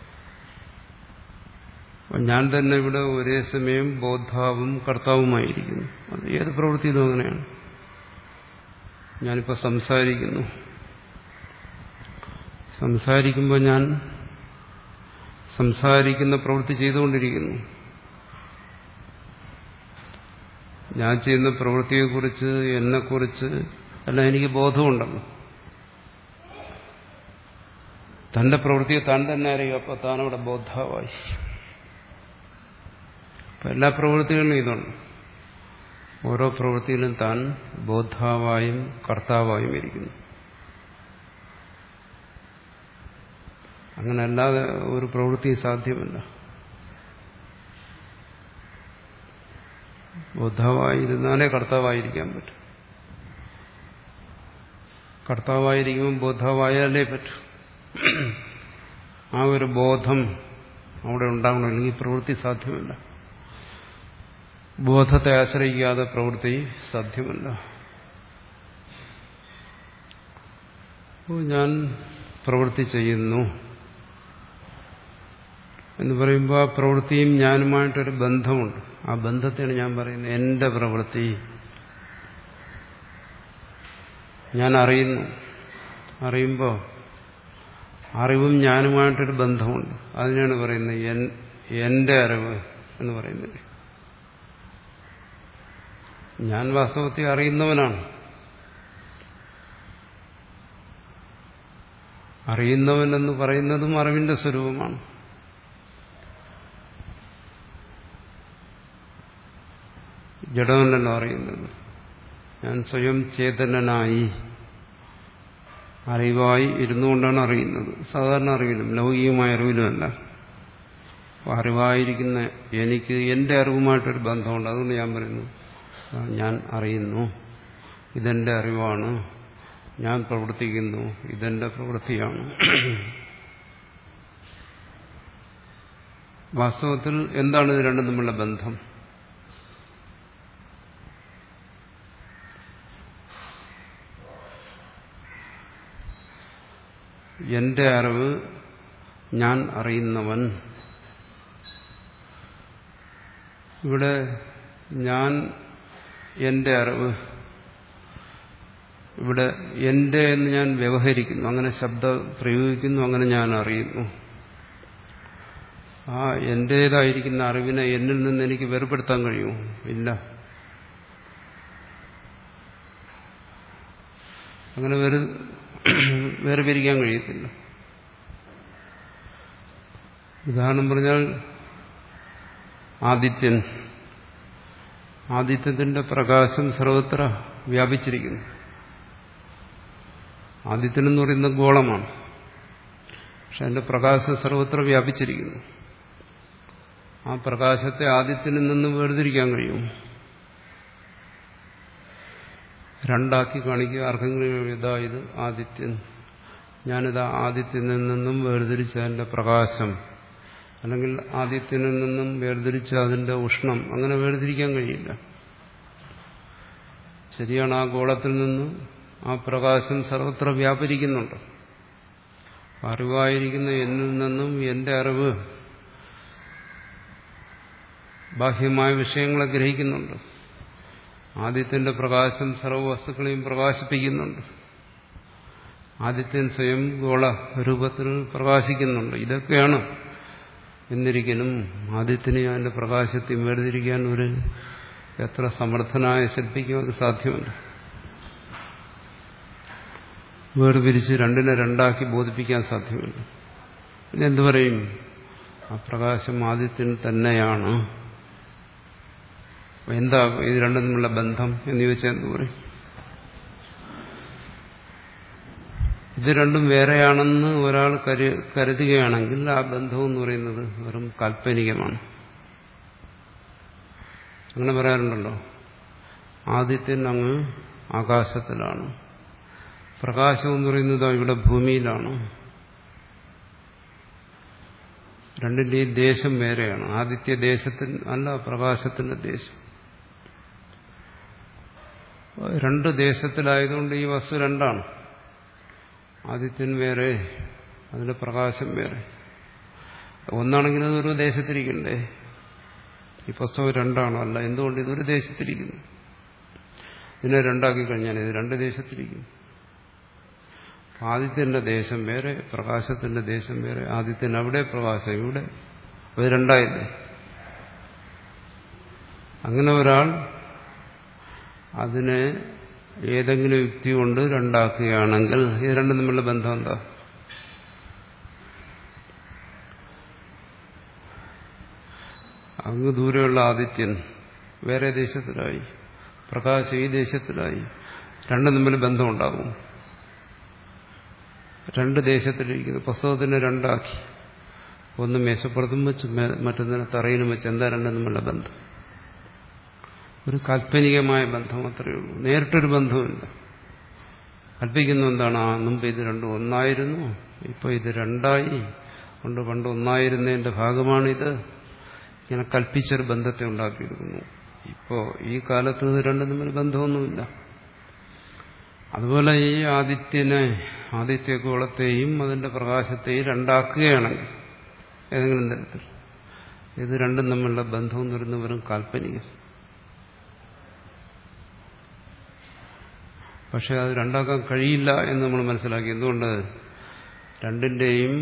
ഞാൻ തന്നെ ഇവിടെ ഒരേ സമയം ബോദ്ധാവും കർത്താവുമായിരിക്കുന്നു. അത് ഏത് പ്രവൃത്തിയിലും അങ്ങനെയാണ്. ഞാനിപ്പോൾ സംസാരിക്കുന്നു. സംസാരിക്കുമ്പോൾ ഞാൻ സംസാരിക്കുന്ന പ്രവൃത്തി ചെയ്തുകൊണ്ടിരിക്കുന്നു. ഞാൻ ചെയ്യുന്ന പ്രവൃത്തിയെക്കുറിച്ച്, എന്നെക്കുറിച്ച് എല്ലാം എനിക്ക് ബോധമുണ്ടല്ലോ. തന്റെ പ്രവൃത്തിയെ താൻ തന്നെ അറിയുക. അപ്പോൾ താനവിടെ ബോദ്ധാവായി. അപ്പം എല്ലാ പ്രവൃത്തികളിലും ഇതുണ്ട്. ഓരോ പ്രവൃത്തിയിലും താൻ ബോദ്ധാവായും കർത്താവായും ഇരിക്കുന്നു. അങ്ങനെ അല്ലാതെ ഒരു പ്രവൃത്തി സാധ്യമല്ല. ബോദ്ധാവായിരുന്നാലേ കർത്താവായിരിക്കാൻ പറ്റും. കർത്താവായിരിക്കുമ്പോൾ ബോദ്ധാവായാലേ പറ്റൂ. ആ ഒരു ബോധം അവിടെ ഉണ്ടാകണം. അല്ലെങ്കിൽ പ്രവൃത്തി സാധ്യമല്ല. ബോധത്തെ ആശ്രയിക്കാതെ പ്രവൃത്തി സാധ്യമല്ല. ഞാൻ പ്രവൃത്തി ചെയ്യുന്നു എന്ന് പറയുമ്പോൾ ആ പ്രവൃത്തിയും ഞാനുമായിട്ടൊരു ബന്ധമുണ്ട്. ആ ബന്ധത്തെയാണ് ഞാൻ പറയുന്നത് എന്റെ പ്രവൃത്തി. ഞാൻ അറിയുന്നു. അറിയുമ്പോൾ അറിവും ഞാനുമായിട്ടൊരു ബന്ധമുണ്ട്. അതിനാണ് പറയുന്നത് എന്റെ അറിവ് എന്ന് പറയുന്നത്. ഞാൻ വാസ്തവത്തിൽ അറിയുന്നവനാണ്. അറിയുന്നവനെന്ന് പറയുന്നതും അറിവിന്റെ സ്വരൂപമാണ്. ജഡമല്ലല്ലോ അറിയുന്നത്. ഞാൻ സ്വയം ചേതനനായി അറിവായി ഇരുന്നുകൊണ്ടാണ് അറിയുന്നത്. സാധാരണ അറിവിലും ലൗകികമായ അറിവിലുമല്ല. അപ്പോൾ അറിവായിരിക്കുന്ന എനിക്ക് എന്റെ അറിവുമായിട്ടൊരു ബന്ധമുണ്ട്. അതുകൊണ്ട് ഞാൻ പറയുന്നു ഞാൻ അറിയുന്നു, ഇതെന്റെ അറിവാണ്. ഞാൻ പ്രവർത്തിക്കുന്നു, ഇതെന്റെ പ്രവൃത്തിയാണ്. വാസ്തവത്തിൽ എന്താണ് ഇത് രണ്ടും തമ്മിലുള്ള ബന്ധം? എന്റെ അറിവ്, ഞാൻ അറിയുന്നവൻ. ഇവിടെ ഞാൻ എന്റെ അറിവ്, ഇവിടെ എന്റെ എന്ന് ഞാൻ വ്യവഹരിക്കുന്നു, അങ്ങനെ ശബ്ദം പ്രയോഗിക്കുന്നു, അങ്ങനെ ഞാൻ അറിയുന്നു. ആ എന്റേതായിരിക്കുന്ന അറിവിനെ എന്നിൽ നിന്ന് എനിക്ക് വേർപെടുത്താൻ കഴിയുമോ? ഇല്ല. അങ്ങനെ വേറെ വേർപിരിക്കാൻ കഴിയത്തില്ല. ഉദാഹരണം പറഞ്ഞാൽ ആദിത്യൻ, ആദിത്യത്തിന്റെ പ്രകാശം സർവത്ര വ്യാപിച്ചിരിക്കുന്നു. ആദിത്യൻ എന്ന് പറയുന്നത് ഗോളമാണ്. പക്ഷെ അതിന്റെ പ്രകാശം സർവത്ര വ്യാപിച്ചിരിക്കുന്നു. ആ പ്രകാശത്തെ ആദിത്യനിൽ നിന്ന് വേർതിരിക്കാൻ കഴിയും. രണ്ടാക്കി കാണിക്കുക. ആർക്കെങ്കിലും ഇതാ ഇത് ആദിത്യൻ, ഞാനിതാ ആദിത്യനിൽ നിന്നും വേർതിരിച്ച അതിന്റെ പ്രകാശം, അല്ലെങ്കിൽ ആദിത്യനിൽ നിന്നും വേർതിരിച്ച അതിന്റെ ഉഷ്ണം, അങ്ങനെ വേർതിരിക്കാൻ കഴിയില്ല. ശരിയാണ്, ആ ഗോളത്തിൽ നിന്നും ആ പ്രകാശം സർവത്ര വ്യാപരിക്കുന്നുണ്ട്. അറിവായിരിക്കുന്ന എന്നിൽ നിന്നും എന്റെ അറിവ് ബാഹ്യമായ വിഷയങ്ങളെ ഗ്രഹിക്കുന്നുണ്ട്. ആദിത്യന്റെ പ്രകാശം സർവ്വ വസ്തുക്കളെയും പ്രകാശിപ്പിക്കുന്നുണ്ട്. ആദിത്യൻ സ്വയം ഗോള രൂപത്തിൽ പ്രകാശിക്കുന്നുണ്ട്. ഇതൊക്കെയാണ്. എന്നിരിക്കലും ആദിത്യനെ അതിന്റെ പ്രകാശത്തെ വേർതിരിക്കാൻ ഒരു എത്ര സമർത്ഥനായ ശില്പിക്കും അത് സാധ്യമല്ല. വേർതിരിച്ച് രണ്ടിനെ രണ്ടാക്കി ബോധിപ്പിക്കാൻ സാധ്യമല്ല. പിന്നെ എന്തു പറയും? ആ പ്രകാശം ആദിത്യൻ തന്നെയാണ്. എന്താ ഇത് രണ്ടും തമ്മിലുള്ള ബന്ധം എന്ന് ചോദിച്ചാൽ എന്തു പറയും? ഇത് രണ്ടും വേറെയാണെന്ന് ഒരാൾ കരുതുകയാണെങ്കിൽ ആ ബന്ധം എന്ന് പറയുന്നത് വെറും കാൽപ്പനികമാണ്. അങ്ങനെ പറയാറുണ്ടല്ലോ. ആദിത്യൻ അങ്ങ് ആകാശത്തിലാണ്, പ്രകാശം എന്ന് പറയുന്നത് ഇവിടെ ഭൂമിയിലാണ്. രണ്ടിന്റെയും ദേശം വേറെയാണ്. ആദിത്യ ദേശത്തിൽ അല്ല പ്രകാശത്തിന്റെ ദേശം. രണ്ട് ദേശത്തിലായതുകൊണ്ട് ഈ വസ്തു രണ്ടാണ്. ആദിത്യൻ വേറെ, അതിന്റെ പ്രകാശം വേറെ. ഒന്നാണെങ്കിൽ അതൊരു ദേശത്തിരിക്കണ്ടേ? ഈ പുസ്തകം രണ്ടാണോ? അല്ല. എന്തുകൊണ്ട് ഇതൊരു ദേശത്തിരിക്കുന്നു? ഇതിനെ രണ്ടാക്കി കഴിഞ്ഞാൽ ഇത് രണ്ട് ദേശത്തിരിക്കുന്നു. ആദിത്യന്റെ ദേശം വേറെ, പ്രകാശത്തിന്റെ ദേശം വേറെ. ആദിത്യൻ അവിടെ, പ്രകാശം ഇവിടെ. അത് രണ്ടായില്ലേ? അങ്ങനെ ഒരാൾ അതിനെ ഏതെങ്കിലും യുക്തി കൊണ്ട് രണ്ടാക്കുകയാണെങ്കിൽ ഇത് രണ്ടും തമ്മിലുള്ള ബന്ധം എന്താ? അങ്ങ് ദൂരെയുള്ള ആദിത്യൻ വേറെ ദേശത്തിലായി, പ്രകാശം ഈ ദേശത്തിലായി. രണ്ടും തമ്മിൽ ബന്ധമുണ്ടാകും. രണ്ട് ദേശത്തിലിരിക്കുന്നു. പുസ്തകത്തിനെ രണ്ടാക്കി, ഒന്ന് മേശപ്പുറത്തും വെച്ച് മറ്റൊന്നിനെ തറയിലും വെച്ച്. എന്താ രണ്ടും തമ്മിലുള്ള ബന്ധം? ഒരു കാൽപ്പനികമായ ബന്ധം അത്രയേ ഉള്ളൂ. നേരിട്ടൊരു ബന്ധമില്ല. കൽപ്പിക്കുന്ന എന്താണ്? ആ മുമ്പ് ഇത് രണ്ടും ഒന്നായിരുന്നു, ഇപ്പൊ ഇത് രണ്ടായി, കൊണ്ട് പണ്ട് ഒന്നായിരുന്നതിന്റെ ഭാഗമാണിത്. ഇങ്ങനെ കൽപ്പിച്ചൊരു ബന്ധത്തെ ഉണ്ടാക്കിയെടുക്കുന്നു. ഇപ്പോ ഈ കാലത്ത് ഇത് രണ്ടും തമ്മിൽ ബന്ധമൊന്നുമില്ല. അതുപോലെ ഈ ആദിത്യനെ, ആദിത്യഗോളത്തെയും അതിന്റെ പ്രകാശത്തെയും രണ്ടാക്കുകയാണെങ്കിൽ ഏതെങ്കിലും തരത്തിൽ ഇത് രണ്ടും തമ്മിലുള്ള ബന്ധം എന്ന് പറയുന്നത് വെറും കാൽപ്പനികം. പക്ഷെ അത് രണ്ടാക്കാൻ കഴിയില്ല എന്ന് നമ്മൾ മനസ്സിലാക്കി. എന്തുകൊണ്ട്? രണ്ടിന്റെയും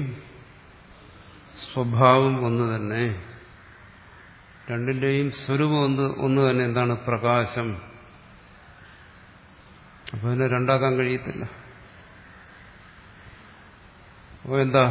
സ്വഭാവം ഒന്ന് തന്നെ, രണ്ടിന്റെയും സ്വരൂപം ഒന്ന് ഒന്ന് തന്നെ. എന്താണ്? പ്രകാശം. അപ്പൊ അതിനെ രണ്ടാക്കാൻ കഴിയത്തില്ല. അപ്പൊ എന്താ?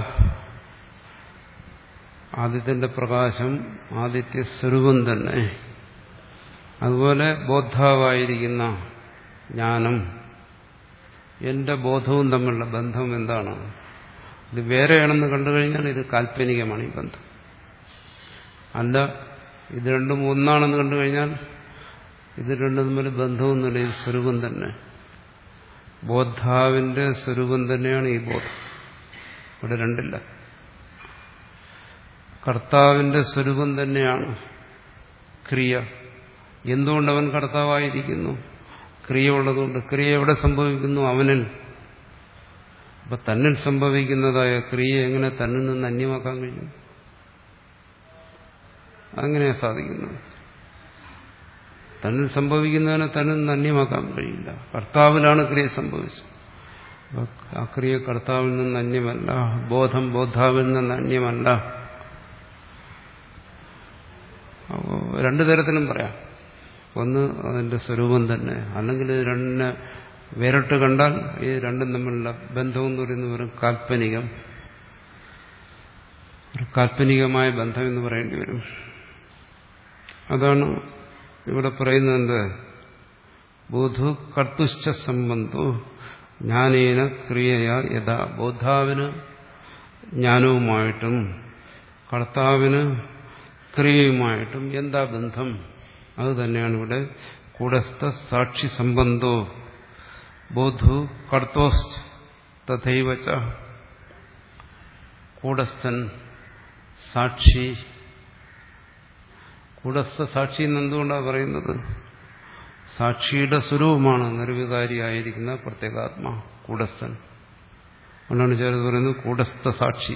ആദിത്യന്റെ പ്രകാശം ആദിത്യ സ്വരൂപം തന്നെ. അതുപോലെ ബോദ്ധാവായിരിക്കുന്ന ജ്ഞാനം എന്റെ ബോധവും തമ്മിലുള്ള ബന്ധം എന്താണ്? ഇത് വേറെയാണെന്ന് കണ്ടു കഴിഞ്ഞാൽ ഇത് കാൽപ്പനികമാണ് ഈ ബന്ധം. അല്ല, ഇത് രണ്ടും ഒന്നാണെന്ന് കണ്ടു കഴിഞ്ഞാൽ ഇത് രണ്ടും തമ്മിൽ ബന്ധമൊന്നുമില്ല, ഇത് സ്വരൂപം തന്നെ. ബോദ്ധാവിന്റെ സ്വരൂപം തന്നെയാണ് ഈ ബോധം. ഇവിടെ രണ്ടില്ല. കർത്താവിന്റെ സ്വരൂപം തന്നെയാണ് ക്രിയ. എന്തുകൊണ്ടവൻ കർത്താവായിരിക്കുന്നു? ക്രിയ ഉള്ളതുകൊണ്ട്. ക്രിയ എവിടെ സംഭവിക്കുന്നു? അവനിൽ. അപ്പൊ തന്നിൽ സംഭവിക്കുന്നതായ ക്രിയ എങ്ങനെ തന്നിൽ നിന്ന് അന്യമാക്കാൻ കഴിയും? അങ്ങനെയാ സാധിക്കുന്നത്. തന്നിൽ സംഭവിക്കുന്നതിനെ തന്നിൽ നിന്ന് അന്യമാക്കാൻ കഴിയില്ല. കർത്താവിലാണ് ക്രിയ സംഭവിച്ചത്. ആ ക്രിയ കർത്താവിൽ നിന്ന് അന്യമല്ല, ബോധം ബോദ്ധാവിൽ നിന്ന് അന്യമല്ല. രണ്ടു തരത്തിലും പറയാം. ഒന്ന് അതിന്റെ സ്വരൂപം തന്നെ, അല്ലെങ്കിൽ ഇത് രണ്ടിനെ വേറിട്ട് കണ്ടാൽ ഈ രണ്ടും തമ്മിലുള്ള ബന്ധം എന്ന് പറയുന്നത് ഒരു കാൽപ്പനികം, ഒരു കാൽപ്പനികമായ ബന്ധം എന്ന് പറയേണ്ടി വരും. അതാണ് ഇവിടെ പറയുന്നത്. എന്ത്? ബോധു കർത്തുശ്ച സംബന്ധോ ജ്ഞാനേന ക്രിയയാ യഥാ. ബോദ്ധാവിന് ജ്ഞാനവുമായിട്ടും കർത്താവിന് ക്രിയയുമായിട്ടും എന്താ ബന്ധം? അത് തന്നെയാണ് ഇവിടെ കൂടസ്ഥ സാക്ഷി സംബന്ധോ ബോധു കർത്തോസ് തഥൈവച കൂടസ്ഥൻ സാക്ഷി. കൂടസ്ഥ സാക്ഷി എന്നെന്തുകൊണ്ടാണ് പറയുന്നത്? സാക്ഷിയുടെ സ്വരൂപമാണ് നിർവികാരിയായിരിക്കുന്ന പ്രത്യേകാത്മാ കൂടസ്ഥൻ. അതുകൊണ്ടാണ് ചേർത്ത് പറയുന്നത് കൂടസ്ഥ സാക്ഷി.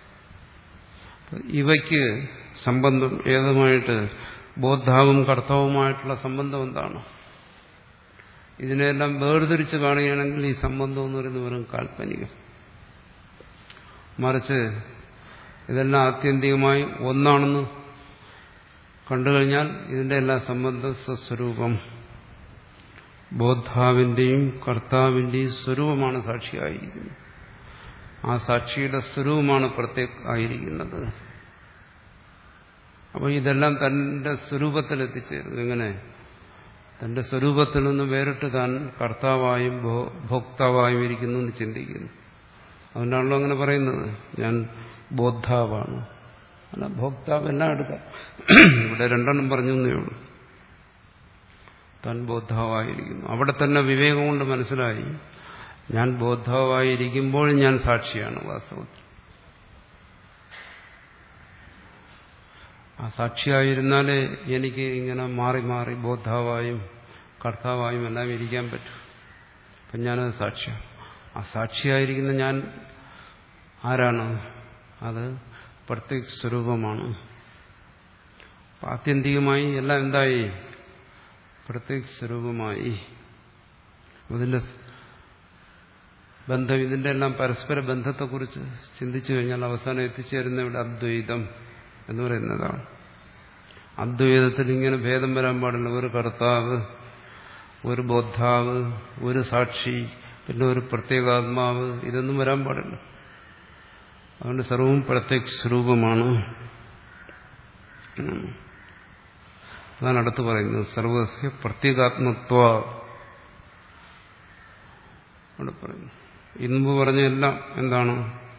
ഇവയ്ക്ക് സംബന്ധം ഏതുമായിട്ട്? ബോദ്ധാവും കർത്താവുമായിട്ടുള്ള സംബന്ധം എന്താണ്? ഇതിനെല്ലാം വേർതിരിച്ച് കാണുകയാണെങ്കിൽ ഈ സംബന്ധം എന്ന് പറയുന്നത് വെറും കാൽപ്പനികം. മറിച്ച് ഇതെല്ലാം ആത്യന്തികമായി ഒന്നാണെന്ന് കണ്ടുകഴിഞ്ഞാൽ ഇതിന്റെ എല്ലാ സംബന്ധ സ്വസ്വരൂപം ബോദ്ധാവിന്റെയും കർത്താവിന്റെയും സ്വരൂപമാണ് സാക്ഷിയായിരിക്കുന്നത്. ആ സാക്ഷിയുടെ സ്വരൂപമാണ് പ്രത്യേക ആയിരിക്കുന്നത്. അപ്പോൾ ഇതെല്ലാം തന്റെ സ്വരൂപത്തിൽ എത്തിച്ചേരുന്നു. എങ്ങനെ? തന്റെ സ്വരൂപത്തിൽ നിന്ന് വേറിട്ട് താൻ കർത്താവായും ഭോക്താവായും ഇരിക്കുന്നു എന്ന് ചിന്തിക്കുന്നു. അതുകൊണ്ടാണല്ലോ അങ്ങനെ പറയുന്നത്, ഞാൻ ബോദ്ധാവാണ്. അല്ല, ഭോക്താവ് എല്ലാം എടുക്കാം. ഇവിടെ രണ്ടെണ്ണം പറഞ്ഞു എന്നേ ഉള്ളൂ. താൻ ബോദ്ധാവായിരിക്കുന്നു. അവിടെ തന്നെ വിവേകം കൊണ്ട് മനസ്സിലായി, ഞാൻ ബോദ്ധാവായിരിക്കുമ്പോൾ ഞാൻ സാക്ഷിയാണ് വാസ്തവത്തിൽ. ആ സാക്ഷിയായിരുന്നാലേ എനിക്ക് ഇങ്ങനെ മാറി മാറി ബോദ്ധാവായും കർത്താവായും എല്ലാം ഇരിക്കാൻ പറ്റും. അപ്പം ഞാനത് സാക്ഷിയാണ്. ആ സാക്ഷിയായിരിക്കുന്ന ഞാൻ ആരാണ്? അത് പ്രത്യേക സ്വരൂപമാണ്. ആത്യന്തികമായി എല്ലാം എന്തായി? പ്രത്യേക സ്വരൂപമായി. അതിന്റെ ബന്ധം, ഇതിന്റെ എല്ലാം പരസ്പര ബന്ധത്തെക്കുറിച്ച് ചിന്തിച്ചു കഴിഞ്ഞാൽ അവസാനം എത്തിച്ചേരുന്ന ഇവിടെ അദ്വൈതം എന്ന് പറയുന്നതാണ്. അദ്വൈതത്തിൽ ഇങ്ങനെ ഭേദം വരാൻ പാടില്ല. ഒരു കർത്താവ്, ഒരു ബോദ്ധാവ്, ഒരു സാക്ഷി, പിന്നെ ഒരു പ്രത്യേകാത്മാവ്, ഇതൊന്നും വരാൻ പാടില്ല. അതുകൊണ്ട് സർവവും പ്രത്യേക സ്വരൂപമാണ്. അതാണ് അടുത്ത് പറയുന്നത്, സർവസ്യ പ്രത്യേകാത്മത്വ. അവിടെ പറയുന്നു, ഇന്ന് പറഞ്ഞ എല്ലാം എന്താണ്?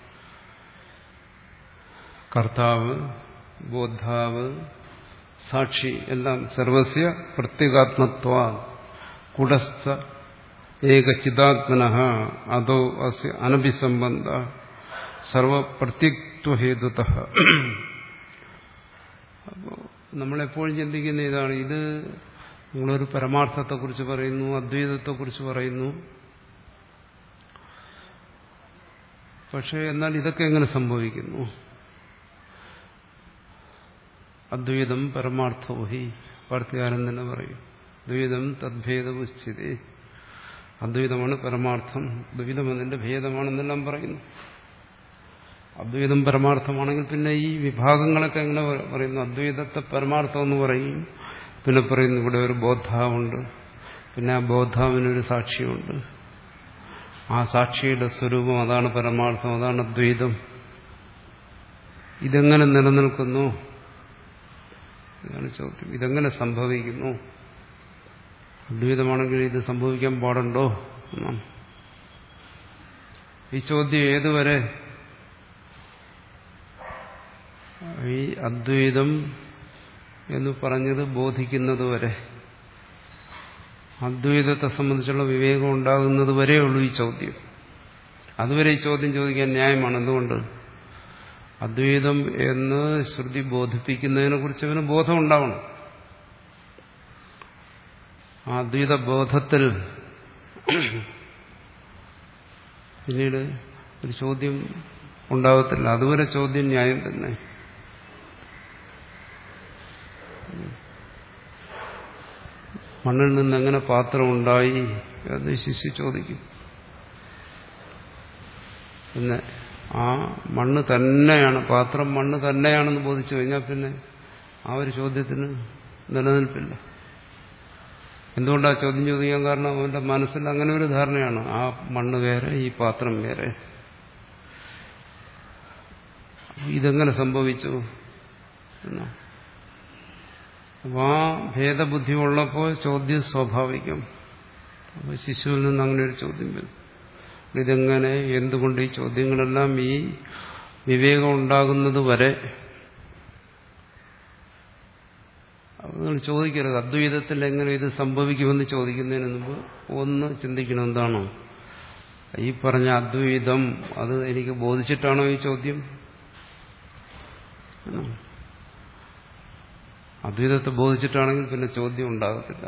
കർത്താവ്, ബോദ്ധാവ്, സാക്ഷി എല്ലാം സർവസ്യ പ്രത്യേകാത്മത്വ കുടസ്ഥ ഏകചിതാത്മനഃ അതോ അസ്യ അനഭിസംബന്ധ സർവപ്രത്യക്തഹേതുത. അപ്പോൾ നമ്മളെപ്പോഴും ചിന്തിക്കുന്ന ഇതാണ്, ഇത് നിങ്ങളൊരു പരമാർത്ഥത്തെക്കുറിച്ച് പറയുന്നു, അദ്വൈതത്തെക്കുറിച്ച് പറയുന്നു. പക്ഷേ എന്നാൽ ഇതൊക്കെ എങ്ങനെ സംഭവിക്കുന്നു? അദ്വൈതം പരമാർത്ഥവും ഹി, വാർത്തകാരൻ തന്നെ പറയും, ദ്വൈതം തദ്ഭേദവുസ്ഥിതി. അദ്വൈതമാണ് പരമാർത്ഥം, ദ്വൈതം അതിന്റെ ഭേദമാണെന്നെല്ലാം പറയുന്നു. അദ്വൈതം പരമാർത്ഥമാണെങ്കിൽ പിന്നെ ഈ വിഭാഗങ്ങളൊക്കെ എങ്ങനെ പറയുന്നു? അദ്വൈതത്തെ പരമാർത്ഥം എന്ന് പറയും, പിന്നെ പറയുന്നു ഇവിടെ ഒരു ബോദ്ധാവുണ്ട്, പിന്നെ ആ ബോദ്ധാവിനൊരു സാക്ഷിയുണ്ട്, ആ സാക്ഷിയുടെ സ്വരൂപം അതാണ് പരമാർത്ഥം, അതാണ് അദ്വൈതം. ഇതെങ്ങനെ നിലനിൽക്കുന്നു? ഇതാണ് ചോദ്യം. ഇതെങ്ങനെ സംഭവിക്കുന്നു? അദ്വൈതമാണെങ്കിൽ ഇത് സംഭവിക്കാൻ പാടുണ്ടോ എന്നാണ് ഈ ചോദ്യം. ഏതുവരെ? ഈ അദ്വൈതം എന്ന് പറഞ്ഞത് ബോധിക്കുന്നത് വരെ, അദ്വൈതത്തെ സംബന്ധിച്ചുള്ള വിവേകം ഉണ്ടാകുന്നത് വരെയുള്ളൂ ഈ ചോദ്യം. അതുവരെ ഈ ചോദ്യം ചോദിക്കാൻ ന്യായമാണ്. എന്തുകൊണ്ട്? അദ്വൈതം എന്ന് ശ്രുതി ബോധിപ്പിക്കുന്നതിനെ കുറിച്ച് അവന് ബോധം ഉണ്ടാവണം. ആ അദ്വൈത ബോധത്തിൽ പിന്നീട് ഒരു ചോദ്യം ഉണ്ടാകത്തില്ല. അതുവരെ ചോദ്യം ന്യായം തന്നെ. മണ്ണിൽ നിന്ന് എങ്ങനെ പാത്രം ഉണ്ടായി എന്ന് ശിശു ചോദിക്കും. പിന്നെ ആ മണ്ണ് തന്നെയാണ്, പാത്രം മണ്ണ് തന്നെയാണെന്ന് ബോധിച്ചു കഴിഞ്ഞാൽ പിന്നെ ആ ഒരു ചോദ്യത്തിന് നിലനിൽപ്പില്ല. എന്തുകൊണ്ടാണ് ചോദ്യം ചോദിക്കാൻ കാരണം? അവന്റെ മനസ്സിൽ അങ്ങനെ ഒരു ധാരണയാണ്, ആ മണ്ണ് വേറെ, ഈ പാത്രം വേറെ. ഇതെങ്ങനെ സംഭവിച്ചു എന്നാ? അപ്പൊ ആ ഭേദബുദ്ധി ഉള്ളപ്പോൾ ചോദ്യം സ്വാഭാവികം. അപ്പൊ ശിശുവിൽ നിന്ന് അങ്ങനെ ഒരു ചോദ്യം വരും. ഇതെങ്ങനെ, എന്തുകൊണ്ട്? ഈ ചോദ്യങ്ങളെല്ലാം ഈ വിവേകം ഉണ്ടാകുന്നത് വരെ നിങ്ങൾ ചോദിക്കരുത്. അദ്വൈതത്തിൽ എങ്ങനെ ഇത് സംഭവിക്കുമെന്ന് ചോദിക്കുന്നതിന് മുമ്പ് ഒന്ന് ചിന്തിക്കണം, എന്താണോ ഈ പറഞ്ഞ അദ്വൈതം അത് എനിക്ക് ബോധിച്ചിട്ടാണോ ഈ ചോദ്യം? അദ്വൈതത്തെ ബോധിച്ചിട്ടാണെങ്കിൽ പിന്നെ ചോദ്യം ഉണ്ടാകത്തില്ല.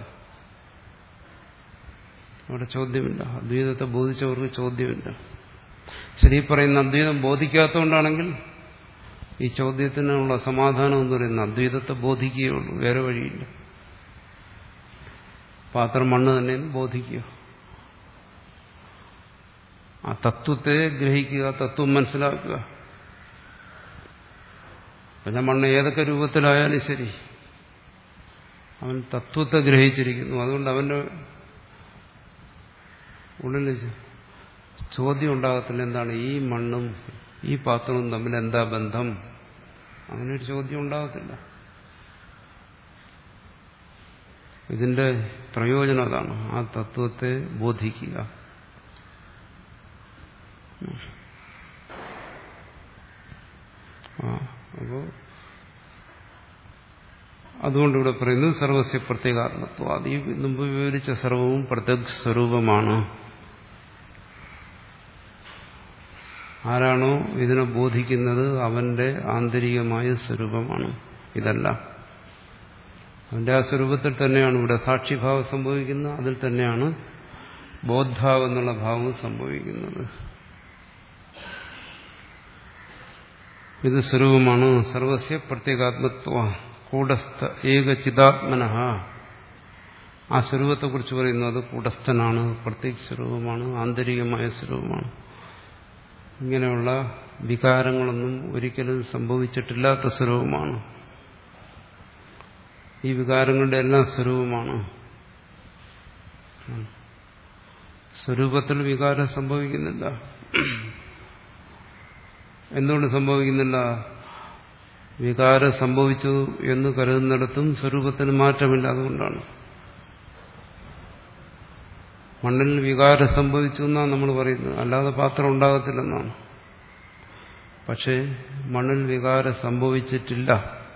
അവിടെ ചോദ്യമില്ല. അദ്വൈതത്തെ ബോധിച്ചവർക്ക് ചോദ്യമില്ല. ശരി, പറയുന്ന അദ്വൈതം ബോധിക്കാത്തതുകൊണ്ടാണെങ്കിൽ ഈ ചോദ്യത്തിനുള്ള സമാധാനം എന്ന് പറയുന്നത് അദ്വൈതത്തെ ബോധിക്കുകയുള്ളൂ, വേറെ വഴിയില്ല. പാത്രം മണ്ണ് തന്നെ ബോധിക്കുക, ആ തത്വത്തെ ഗ്രഹിക്കുക, തത്വം മനസ്സിലാക്കുക. പിന്നെ മണ്ണ് ഏതൊക്കെ രൂപത്തിലായാലും ശരി, അവൻ തത്വത്തെ ഗ്രഹിച്ചിരിക്കുന്നു. അതുകൊണ്ട് അവന്റെ ഉള്ളിൽ ചോദ്യം ഉണ്ടാകത്തില്ല, എന്താണ് ഈ മണ്ണും ഈ പാത്രവും തമ്മിൽ എന്താ ബന്ധം? അങ്ങനെ ഒരു ചോദ്യം ഉണ്ടാകത്തില്ല. ഇതിന്റെ പ്രയോജനം അതാണ്, ആ തത്വത്തെ ബോധിക്കുക. ആ അപ്പോ അതുകൊണ്ട് ഇവിടെ പറയുന്നത് സർവസ്യ പ്രത്യേകാത്മത്വം. അത് ഈ മുമ്പ് വിവരിച്ച സർവവും പ്രത്യക് സ്വരൂപമാണ്. ആരാണോ ഇതിനെ ബോധിക്കുന്നത് അവന്റെ ആന്തരികമായ സ്വരൂപമാണ് ഇതല്ല. അവന്റെ ആ സ്വരൂപത്തിൽ തന്നെയാണ് ഇവിടെ സാക്ഷിഭാവം സംഭവിക്കുന്നത്, അതിൽ തന്നെയാണ് ബോദ്ധാവ് എന്നുള്ള ഭാവം സംഭവിക്കുന്നത്. ഇത് സ്വരൂപമാണ്. സർവസ്യ പ്രത്യേകാത്മത്വ കൂടസ്ഥ ഏകചിതാത്മനഃ. ആ സ്വരൂപത്തെക്കുറിച്ച് പറയുന്നു, അത് കൂടസ്ഥനാണ്, പ്രത്യേക സ്വരൂപമാണ്, ആന്തരികമായ സ്വരൂപമാണ്. ഇങ്ങനെയുള്ള വികാരങ്ങളൊന്നും ഒരിക്കലും സംഭവിച്ചിട്ടില്ലാത്ത സ്വരൂപമാണ്. ഈ വികാരങ്ങളുടെ എല്ലാം സ്വരൂപമാണ്. സ്വരൂപത്തിൽ വികാരം സംഭവിക്കുന്നില്ല. എന്തുകൊണ്ട് സംഭവിക്കുന്നില്ല? വികാരം സംഭവിച്ചു എന്ന് കരുതുന്നിടത്തും സ്വരൂപത്തിന് മാറ്റമില്ല. അതുകൊണ്ടാണ് മണ്ണിൽ വികാരം സംഭവിച്ചു എന്നാണ് നമ്മൾ പറയുന്നത്, അല്ലാതെ പാത്രം ഉണ്ടാകത്തില്ലെന്നാണ്. പക്ഷേ മണ്ണിൽ വികാരം സംഭവിച്ചിട്ടില്ല.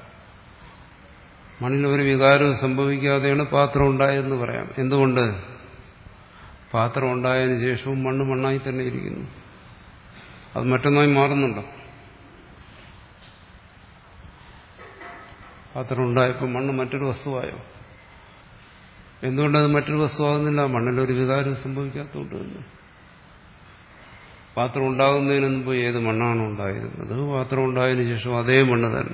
മണ്ണിൽ ഒരു വികാരവും സംഭവിക്കാതെയാണ് പാത്രം ഉണ്ടായതെന്ന് പറയാം. എന്തുകൊണ്ട്? പാത്രം ഉണ്ടായതിനു ശേഷവും മണ്ണ് മണ്ണായി തന്നെ ഇരിക്കുന്നു. അത് മറ്റൊന്നായി മാറുന്നുണ്ടോ? പാത്രം ഉണ്ടായപ്പോൾ മണ്ണ് മറ്റൊരു വസ്തുവായോ? എന്തുകൊണ്ടത് മറ്റൊരു വസ്തുവാകുന്നില്ല? മണ്ണിലൊരു വികാരം സംഭവിക്കാത്തതുകൊണ്ട് തന്നെ. പാത്രം ഉണ്ടാകുന്നതിന് മുമ്പ് ഏത് മണ്ണാണോ ഉണ്ടായിരുന്നത്, പാത്രം ഉണ്ടായതിനു ശേഷം അതേ മണ്ണ് തന്നെ.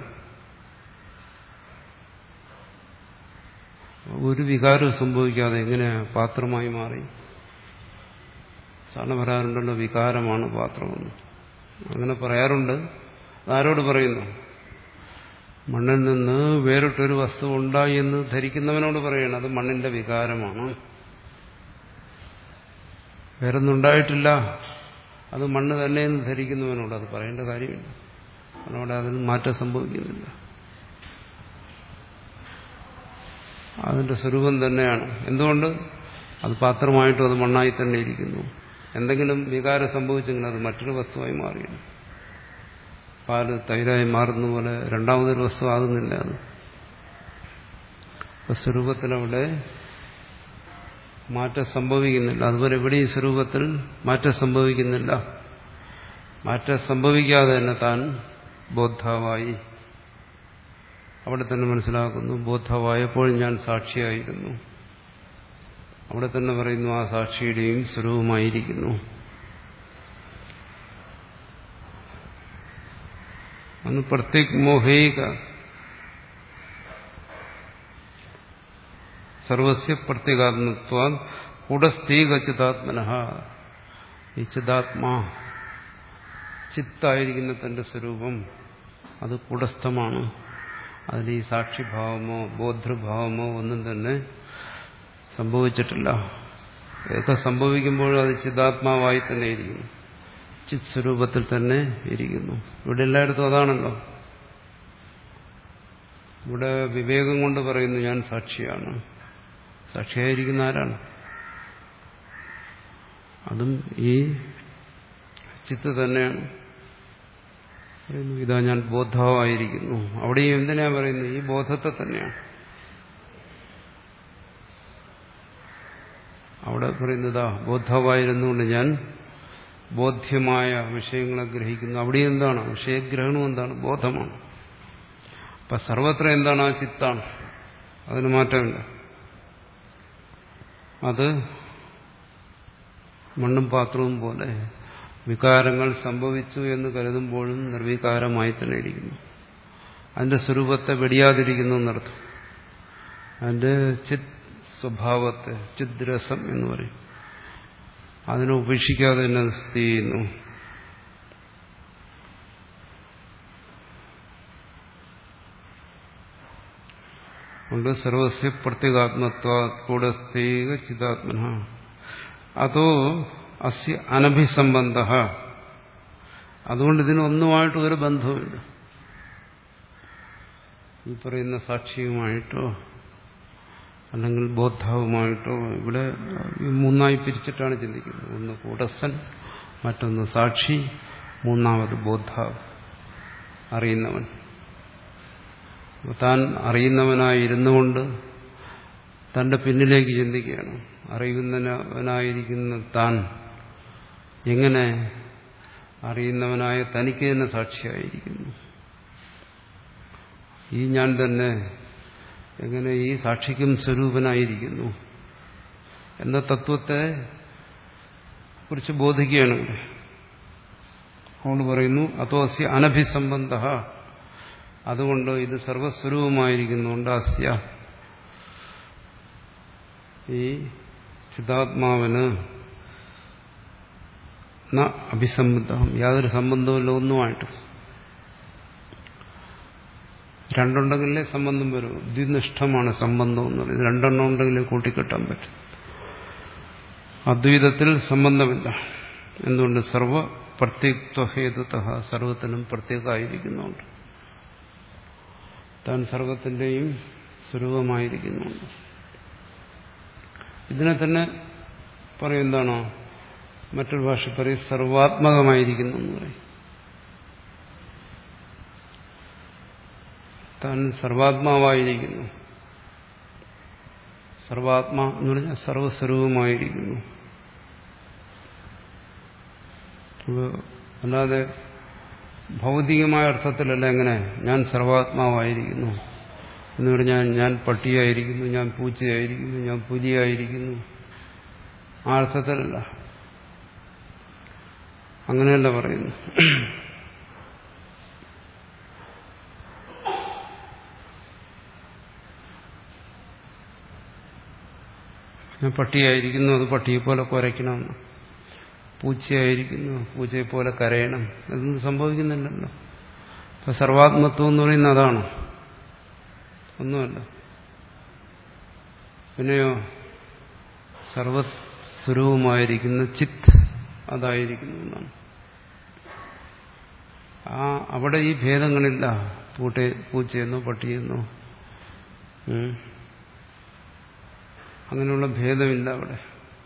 ഒരു വികാരവും സംഭവിക്കാതെ എങ്ങനെ പാത്രമായി മാറി? സാധാരണ പറയാറുണ്ടല്ലോ, വികാരമാണ് പാത്രമെന്ന്. അങ്ങനെ പറയാറുണ്ട്. ആരോട് പറയുന്നു? മണ്ണിൽ നിന്ന് വേറിട്ടൊരു വസ്തു ഉണ്ടായി എന്ന് ധരിക്കുന്നവനോട് പറയണം, അത് മണ്ണിന്റെ വികാരമാണ്. വേറൊന്നുണ്ടായിട്ടില്ല, അത് മണ്ണ് തന്നെയെന്ന് ധരിക്കുന്നവനോട് അത് പറയേണ്ട കാര്യമില്ല. കാരണം അവിടെ അതിന് മാറ്റം സംഭവിക്കുന്നില്ല. അതിന്റെ സ്വരൂപം തന്നെയാണ്. എന്തുകൊണ്ട്? അത് പാത്രമായിട്ടും അത് മണ്ണായി തന്നെ ഇരിക്കുന്നു. എന്തെങ്കിലും വികാരം സംഭവിച്ചെങ്കിൽ അത് മറ്റൊരു വസ്തുവായി മാറിയിരുന്നു. പാല് തൈരായി മാറുന്ന പോലെ രണ്ടാമതൊരു വസ്തു ആകുന്നില്ല. അത് ഇപ്പൊ സ്വരൂപത്തിലവിടെ മാറ്റം സംഭവിക്കുന്നില്ല. അതുപോലെ എവിടെയും സ്വരൂപത്തിൽ മാറ്റം സംഭവിക്കുന്നില്ല. മാറ്റം സംഭവിക്കാതെ തന്നെ താൻ ബോദ്ധാവായി അവിടെ തന്നെ മനസ്സിലാക്കുന്നു. ബോദ്ധാവായപ്പോഴും ഞാൻ സാക്ഷിയായിരുന്നു. അവിടെ തന്നെ പറയുന്നു, ആ സാക്ഷിയുടെയും സ്വരൂപമായിരിക്കുന്നു. അന്ന് പ്രത്യേക് മോഹേക സർവസ്യ പ്രത്യേകാത്മത്വ കൂടസ്ഥീക ചിതാത്മനഃ. ഈ ചിതാത്മാ ചിത്തായിരിക്കുന്ന തന്റെ സ്വരൂപം അത് കൂടസ്ഥമാണ്. അതിൽ ഈ സാക്ഷിഭാവമോ ബോധൃഭാവമോ ഒന്നും തന്നെ സംഭവിച്ചിട്ടില്ല. ഇതൊക്കെ സംഭവിക്കുമ്പോഴും അത് ചിതാത്മാവായി തന്നെ ഇരിക്കുന്നു, ചിത് സ്വരൂപത്തിൽ തന്നെ ഇരിക്കുന്നു. ഇവിടെ എല്ലായിടത്തും അതാണല്ലോ. ഇവിടെ വിവേകം കൊണ്ട് പറയുന്നു ഞാൻ സാക്ഷിയാണ്. സാക്ഷിയായിരിക്കുന്ന ആരാണ്? അതും ഈ ചിത്ത് തന്നെയാണ്. ഇതാ ഞാൻ ബോധമായിരിക്കുന്നു. അവിടെയും എന്തിനാ പറയുന്നത്? ഈ ബോധത്തെ തന്നെയാണ്. അവിടെ പറയുന്നതാ ബോധമായിരുന്നുകൊണ്ട് ഞാൻ ബോധ്യമായ വിഷയങ്ങളെ ഗ്രഹിക്കുന്നു. അവിടെ എന്താണ് വിഷയഗ്രഹണം? എന്താണ്? ബോധമാണ്. അപ്പൊ സർവത്ര എന്താണ്? ആ ചിത്താണ്. അതിന് മാറ്റമില്ല. അത് മണ്ണും പാത്രവും പോലെ വികാരങ്ങൾ സംഭവിച്ചു എന്ന് കരുതുമ്പോഴും നിർവികാരമായി തന്നെ ഇരിക്കുന്നു. അതിന്റെ സ്വരൂപത്തെ വെടിയാതിരിക്കുന്നു എന്നർത്ഥം. അതിന്റെ ചിത് സ്വഭാവത്തെ ചിദ്രസം എന്ന് പറയും. അതിനെ ഉപേക്ഷിക്കാതെ തന്നെ സ്ഥിതി ചെയ്യുന്നു. അതുകൊണ്ട് സർവസ്യ പ്രത്യേകാത്മത്വ കൂടസ്ഥൈക ചിതാത്മന അതോ അസ്യ അനഭിസംബന്ധ. അതുകൊണ്ട് ഇതിനൊന്നുമായിട്ട് ഒരു ബന്ധവുമില്ല. ഈ പറയുന്ന സാക്ഷിയുമായിട്ടോ അല്ലെങ്കിൽ ബോദ്ധാവുമായിട്ടോ ഇവിടെ മൂന്നായി പിരിച്ചിട്ടാണ് ചിന്തിക്കുന്നത്. ഒന്ന് കൂടസ്ഥൻ, മറ്റൊന്ന് സാക്ഷി, മൂന്നാമത് ബോദ്ധാവ്, അറിയുന്നവൻ. താൻ അറിയുന്നവനായിരുന്നു കൊണ്ട് തന്റെ പിന്നിലേക്ക് ചിന്തിക്കുകയാണ്. അറിയുന്നവനായിരിക്കുന്ന താൻ എങ്ങനെ അറിയുന്നവനായ തനിക്ക് തന്നെ സാക്ഷിയായിരിക്കുന്നു? ഈ ഞാൻ തന്നെ എങ്ങനെ ഈ സാക്ഷിക്കും സ്വരൂപനായിരിക്കുന്നു എന്ന തത്വത്തെ കുറിച്ച് ബോധിക്കുകയാണ്. അതുകൊണ്ട് പറയുന്നു അതോ അസ്യ അനഭിസംബന്ധ. അതുകൊണ്ട് ഇത് സർവസ്വരൂപമായിരിക്കുന്നുണ്ട്. അസ്യ ഈ ചിതാത്മാവിന് ന അഭിസംബന്ധം, യാതൊരു സംബന്ധവുമില്ല ഒന്നുമായിട്ട്. രണ്ടുണ്ടെങ്കിലേ സംബന്ധം വരും. ദ്വിനിഷ്ഠമാണ് സംബന്ധം എന്ന് പറയുന്നത്. രണ്ടെണ്ണം ഉണ്ടെങ്കിലേ കൂട്ടിക്കെട്ടാൻ പറ്റും. അദ്വൈതത്തിൽ സംബന്ധമില്ല. എന്തുകൊണ്ട്? സർവ പ്രത്യേകത്വഹേതുത, സർവത്തിനും പ്രത്യേകമായിരിക്കുന്നുണ്ട്. താൻ സർവത്തിന്റെയും സ്വരൂപമായിരിക്കുന്നുണ്ട്. ഇതിനെ തന്നെ പറയും എന്താണോ മറ്റൊരു ഭാഷ പറയും സർവാത്മകമായിരിക്കുന്നു എന്ന് പറയും. താൻ സർവാത്മാവായിരിക്കുന്നു. സർവാത്മാ എന്ന് പറഞ്ഞാൽ സർവസ്വരൂപമായിരിക്കുന്നു. അല്ലാതെ ഭൗതികമായ അർത്ഥത്തിലല്ല. എങ്ങനെ ഞാൻ സർവാത്മാവായിരിക്കുന്നു എന്ന് പറഞ്ഞാൽ ഞാൻ പട്ടിയായിരിക്കുന്നു, ഞാൻ പൂച്ചയായിരിക്കുന്നു, ഞാൻ പുലിയായിരിക്കുന്നു, ആ അർത്ഥത്തിലല്ല. അങ്ങനെയല്ല പറയുന്നു. ഞാൻ പട്ടിയായിരിക്കുന്നു, അത് പട്ടിയെ പോലെ കുരയ്ക്കണമെന്ന്. പൂച്ചയായിരിക്കുന്നു, പൂച്ചയെ പോലെ കരയണം. അതൊന്നും സംഭവിക്കുന്നില്ലല്ലോ. അപ്പൊ സർവാത്മത്വം എന്ന് പറയുന്നത് അതാണ്, ഒന്നുമല്ല. പിന്നെയോ സർവസ്വരൂപമായിരിക്കുന്ന ചിത്ത് അതായിരിക്കുന്നു എന്നാണ്. ആ അവിടെ ഈ ഭേദങ്ങളില്ല. പൂട്ടെ പൂച്ചയെന്നോ പട്ടിയെന്നോ അങ്ങനെയുള്ള ഭേദമില്ല അവിടെ.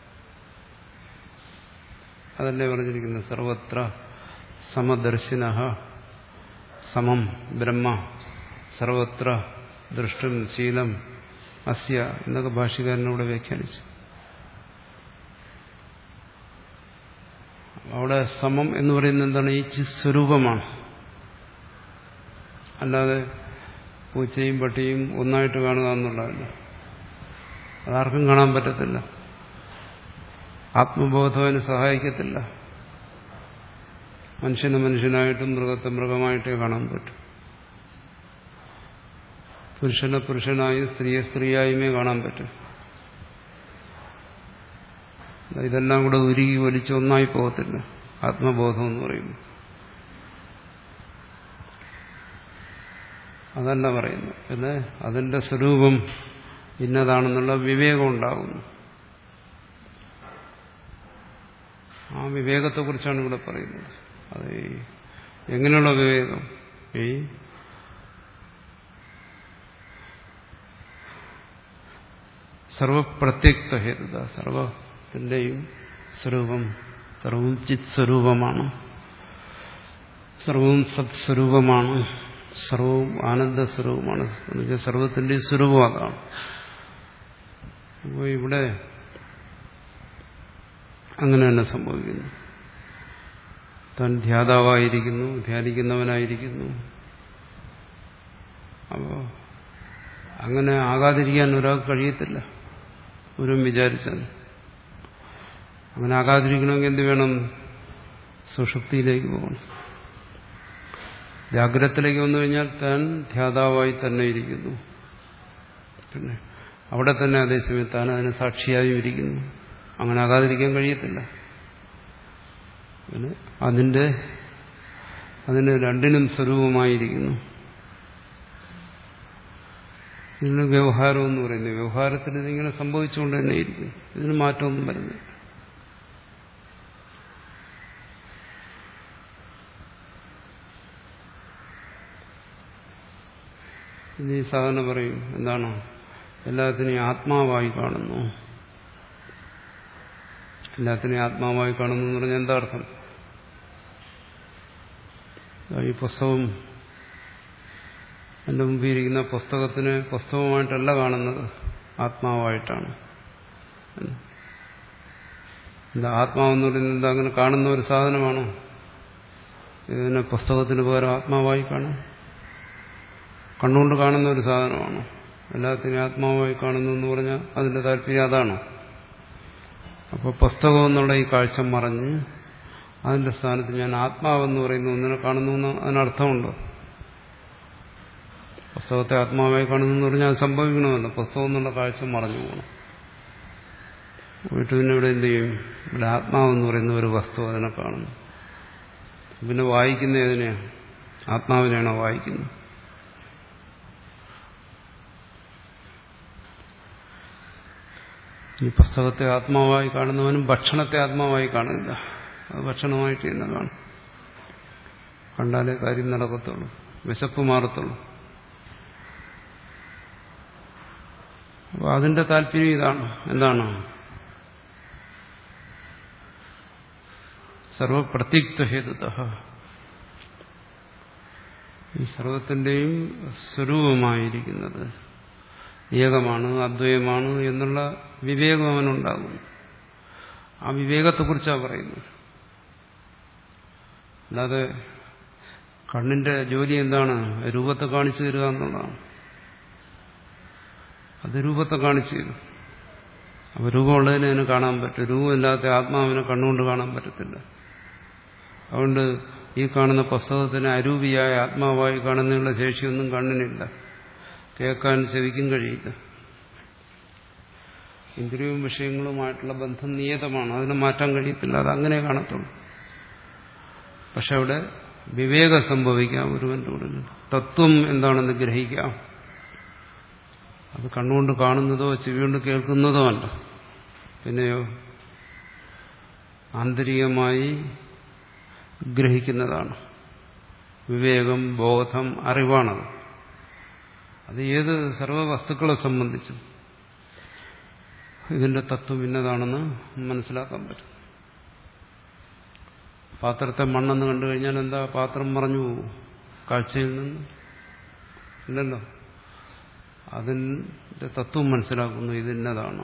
അതല്ലേ പറഞ്ഞിരിക്കുന്നത് സർവത്ര സമദർശിനഃ സമം ബ്രഹ്മ സർവത്ര ദൃഷ്ടും ശീലം അസ്യ എന്നൊക്കെ ഭാഷ്യകാരനോട് വ്യാഖ്യാനിച്ചു. അവിടെ സമം എന്ന് പറയുന്നത് എന്താണ്? ഈ ചിസ്വരൂപമാണ്. അല്ലാതെ പൂച്ചയും പട്ടിയും ഒന്നായിട്ട് കാണുക എന്നുള്ളതല്ല. അതാർക്കും കാണാൻ പറ്റത്തില്ല. ആത്മബോധം അതിന് സഹായിക്കത്തില്ല. മനുഷ്യന് മനുഷ്യനായിട്ടും മൃഗത്തെ മൃഗമായിട്ടേ കാണാൻ പറ്റും. പുരുഷനെ പുരുഷനായും സ്ത്രീയെ സ്ത്രീയായുമേ കാണാൻ പറ്റും. ഇതെല്ലാം കൂടെ ഉരുകി ഒലിച്ച് ഒന്നായി പോകത്തില്ല ആത്മബോധം എന്ന് പറയുന്നു. അതല്ല പറയുന്നു. പിന്നെ അതിന്റെ സ്വരൂപം ഇന്നതാണെന്നുള്ള വിവേകം ഉണ്ടാകുന്നു. ആ വിവേകത്തെക്കുറിച്ചാണ് ഇവിടെ പറയുന്നത്. അത് എങ്ങനെയുള്ള വിവേകം? ഈ സർവപ്രത്യക്ത ഹേതുത, സർവത്തിന്റെയും സ്വരൂപം, സർവവും ചിത് സ്വരൂപമാണ്, സർവവും സത്സ്വരൂപമാണ്, സർവവും ആനന്ദസ്വരൂപമാണ്. എന്നുവെച്ചാൽ സർവത്തിന്റെയും സ്വരൂപം അതാണ്. അപ്പോൾ ഇവിടെ അങ്ങനെ തന്നെ സംഭവിക്കുന്നു. താൻ ധ്യാതാവായിരിക്കുന്നു, ധ്യാനിക്കുന്നവനായിരിക്കുന്നു. അപ്പോൾ അങ്ങനെ ആകാതിരിക്കാൻ ഒരാൾക്ക് കഴിയത്തില്ല, ഒരു വിചാരിച്ചാൽ. അങ്ങനെ ആകാതിരിക്കണമെങ്കിൽ എന്ത് വേണം? സുഷുപ്തിയിലേക്ക് പോകണം. ജാഗ്രതത്തിലേക്ക് വന്നു കഴിഞ്ഞാൽ താൻ ധ്യാതാവായി തന്നെ ഇരിക്കുന്നു. പിന്നെ അവിടെ തന്നെ അതേസമയം താൻ അതിന് സാക്ഷിയായും ഇരിക്കുന്നു. അങ്ങനെ ആകാതിരിക്കാൻ കഴിയത്തില്ല. പിന്നെ അതിൻ്റെ അതിന് രണ്ടിനും സ്വരൂപമായിരിക്കുന്നു. ഇതിന് വ്യവഹാരം എന്ന് പറയുന്നത്, വ്യവഹാരത്തിൽ ഇതിങ്ങനെ സംഭവിച്ചുകൊണ്ട് തന്നെ ഇരിക്കും. ഇതിന് മാറ്റമൊന്നും വരുന്നില്ല. ഇനി സാധാരണ പറയും, എന്താണ് എല്ലാത്തിനെയും ആത്മാവായി കാണുന്നു. എല്ലാത്തിനെയും ആത്മാവായി കാണുന്നു എന്ന് പറഞ്ഞാൽ എന്താ അർത്ഥം? ഈ പുസ്തകം, എൻ്റെ മുമ്പിൽ ഇരിക്കുന്ന പുസ്തകത്തിന് പുസ്തകമായിട്ടല്ല കാണുന്നത്, ആത്മാവായിട്ടാണ്. എന്താ ആത്മാവെന്ന് പറയുന്നത്? എന്താ അങ്ങനെ കാണുന്ന ഒരു സാധനമാണോ? ഇതിനെ പുസ്തകത്തിന് പകരം ആത്മാവായി കാണും? കണ്ണുകൊണ്ട് കാണുന്ന ഒരു സാധനമാണോ? എല്ലാത്തിനെയും ആത്മാവായി കാണുന്നു എന്ന് പറഞ്ഞാൽ അതിന്റെ താല്പര്യം അതാണോ? അപ്പോൾ പുസ്തകം എന്നുള്ള ഈ കാഴ്ച മറഞ്ഞ് അതിന്റെ സ്ഥാനത്ത് ഞാൻ ആത്മാവെന്ന് പറയുന്ന ഒന്നിനെ കാണുന്നു എന്ന് അതിനർത്ഥമുണ്ടോ? പുസ്തകത്തെ ആത്മാവായി കാണുന്നു എന്ന് പറഞ്ഞാൽ അത് സംഭവിക്കണമല്ലോ. പുസ്തകം എന്നുള്ള കാഴ്ച മറഞ്ഞു പോകണം. പോയിട്ട് പിന്നെ ഇവിടെ എന്ത് ചെയ്യും? ഇവിടെ ആത്മാവെന്ന് പറയുന്ന ഒരു വസ്തു അതിനെ കാണുന്നു. പിന്നെ വായിക്കുന്ന ഏതിനെയാണ്? ആത്മാവിനെയാണോ വായിക്കുന്നത്? ഈ പുസ്തകത്തെ ആത്മാവായി കാണുന്നവനും ഭക്ഷണത്തെ ആത്മാവായി കാണില്ല. അത് ഭക്ഷണമായിട്ട് തന്നെ കാണും. കണ്ടാലേ കാര്യം നടക്കത്തുള്ളൂ, വിശപ്പ് മാറത്തുള്ളൂ. അപ്പോൾ അതിന്റെ താല്പര്യം ഇതാണ്. എന്താണ്? സർവപ്രത്യുക്ത ഹേതുതഃ, ഈ സർവത്തിന്റെയും സ്വരൂപമായിരിക്കുന്നത് ഏകമാണ്, അദ്വൈതമാണ് എന്നുള്ള വിവേകം അവനുണ്ടാകും. ആ വിവേകത്തെക്കുറിച്ചാണ് പറയുന്നത്. അല്ലാതെ കണ്ണിന്റെ ജോലി എന്താണ്? രൂപത്തെ കാണിച്ചു തരിക എന്നുള്ളതാണ്. അത് രൂപത്തെ കാണിച്ചു തരും. അപ്പോൾ രൂപമുള്ളതിനെ അതിന് കാണാൻ പറ്റും. രൂപമില്ലാത്ത ആത്മാവിനെ കണ്ണുകൊണ്ട് കാണാൻ പറ്റത്തില്ല. അതുകൊണ്ട് ഈ കാണുന്ന പുസ്തകത്തിന് അരൂപിയായ ആത്മാവായി കാണുന്നതിനുള്ള ശേഷിയൊന്നും കണ്ണിനില്ല. കേൾക്കാൻ ചെവിക്കും കഴിയില്ല. ഇന്ദ്രിയവും വിഷയങ്ങളുമായിട്ടുള്ള ബന്ധം നിയതമാണ്, അതിനെ മാറ്റാൻ കഴിയത്തില്ല. അത് അങ്ങനെ കാണത്തുള്ളൂ. പക്ഷെ അവിടെ വിവേകം സംഭവിക്കാം ഒരുവന്റെ ഉള്ളിൽ. തത്വം എന്താണെന്ന് ഗ്രഹിക്കാം. അത് കണ്ണുകൊണ്ട് കാണുന്നതോ ചെവികൊണ്ട് കേൾക്കുന്നതോ അല്ല. പിന്നെയോ ആന്തരികമായി ഗ്രഹിക്കുന്നതാണ്. വിവേകം, ബോധം, അറിവാണത്. അത് ഏത് സർവ്വവസ്തുക്കളെ സംബന്ധിച്ചും ഇതിന്റെ തത്വം ഇന്നതാണെന്ന് മനസ്സിലാക്കാൻ പറ്റും. പാത്രത്തെ മണ്ണെന്ന് കണ്ടു കഴിഞ്ഞാൽ എന്താ? പാത്രം മറഞ്ഞു പോകും കാഴ്ചയിൽ നിന്ന്? ഇല്ലല്ലോ. അതിന്റെ തത്വം മനസ്സിലാക്കുന്നു, ഇതിന്നതാണ്.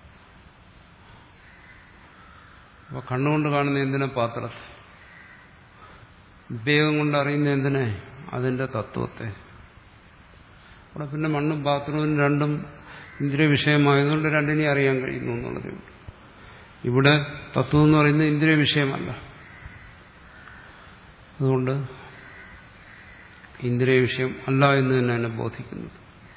അപ്പൊ കണ്ണുകൊണ്ട് കാണുന്ന എന്തിനാ? പാത്രത്തെ. വിവേകം കൊണ്ട് അറിയുന്ന എന്തിനെ? അതിന്റെ തത്വത്തെ. അവിടെ പിന്നെ മണ്ണും പാത്രവും രണ്ടും ഇന്ദ്രിയ വിഷയമായതുകൊണ്ട് രണ്ടിനെ അറിയാൻ കഴിയുന്നു എന്നുള്ളത്. ഇവിടെ തത്വം എന്ന് പറയുന്നത് ഇന്ദ്രിയ വിഷയമല്ല. അതുകൊണ്ട് ഇന്ദ്രിയ വിഷയം അല്ല എന്ന് തന്നെ എന്നെ ബോധിക്കുന്നത്.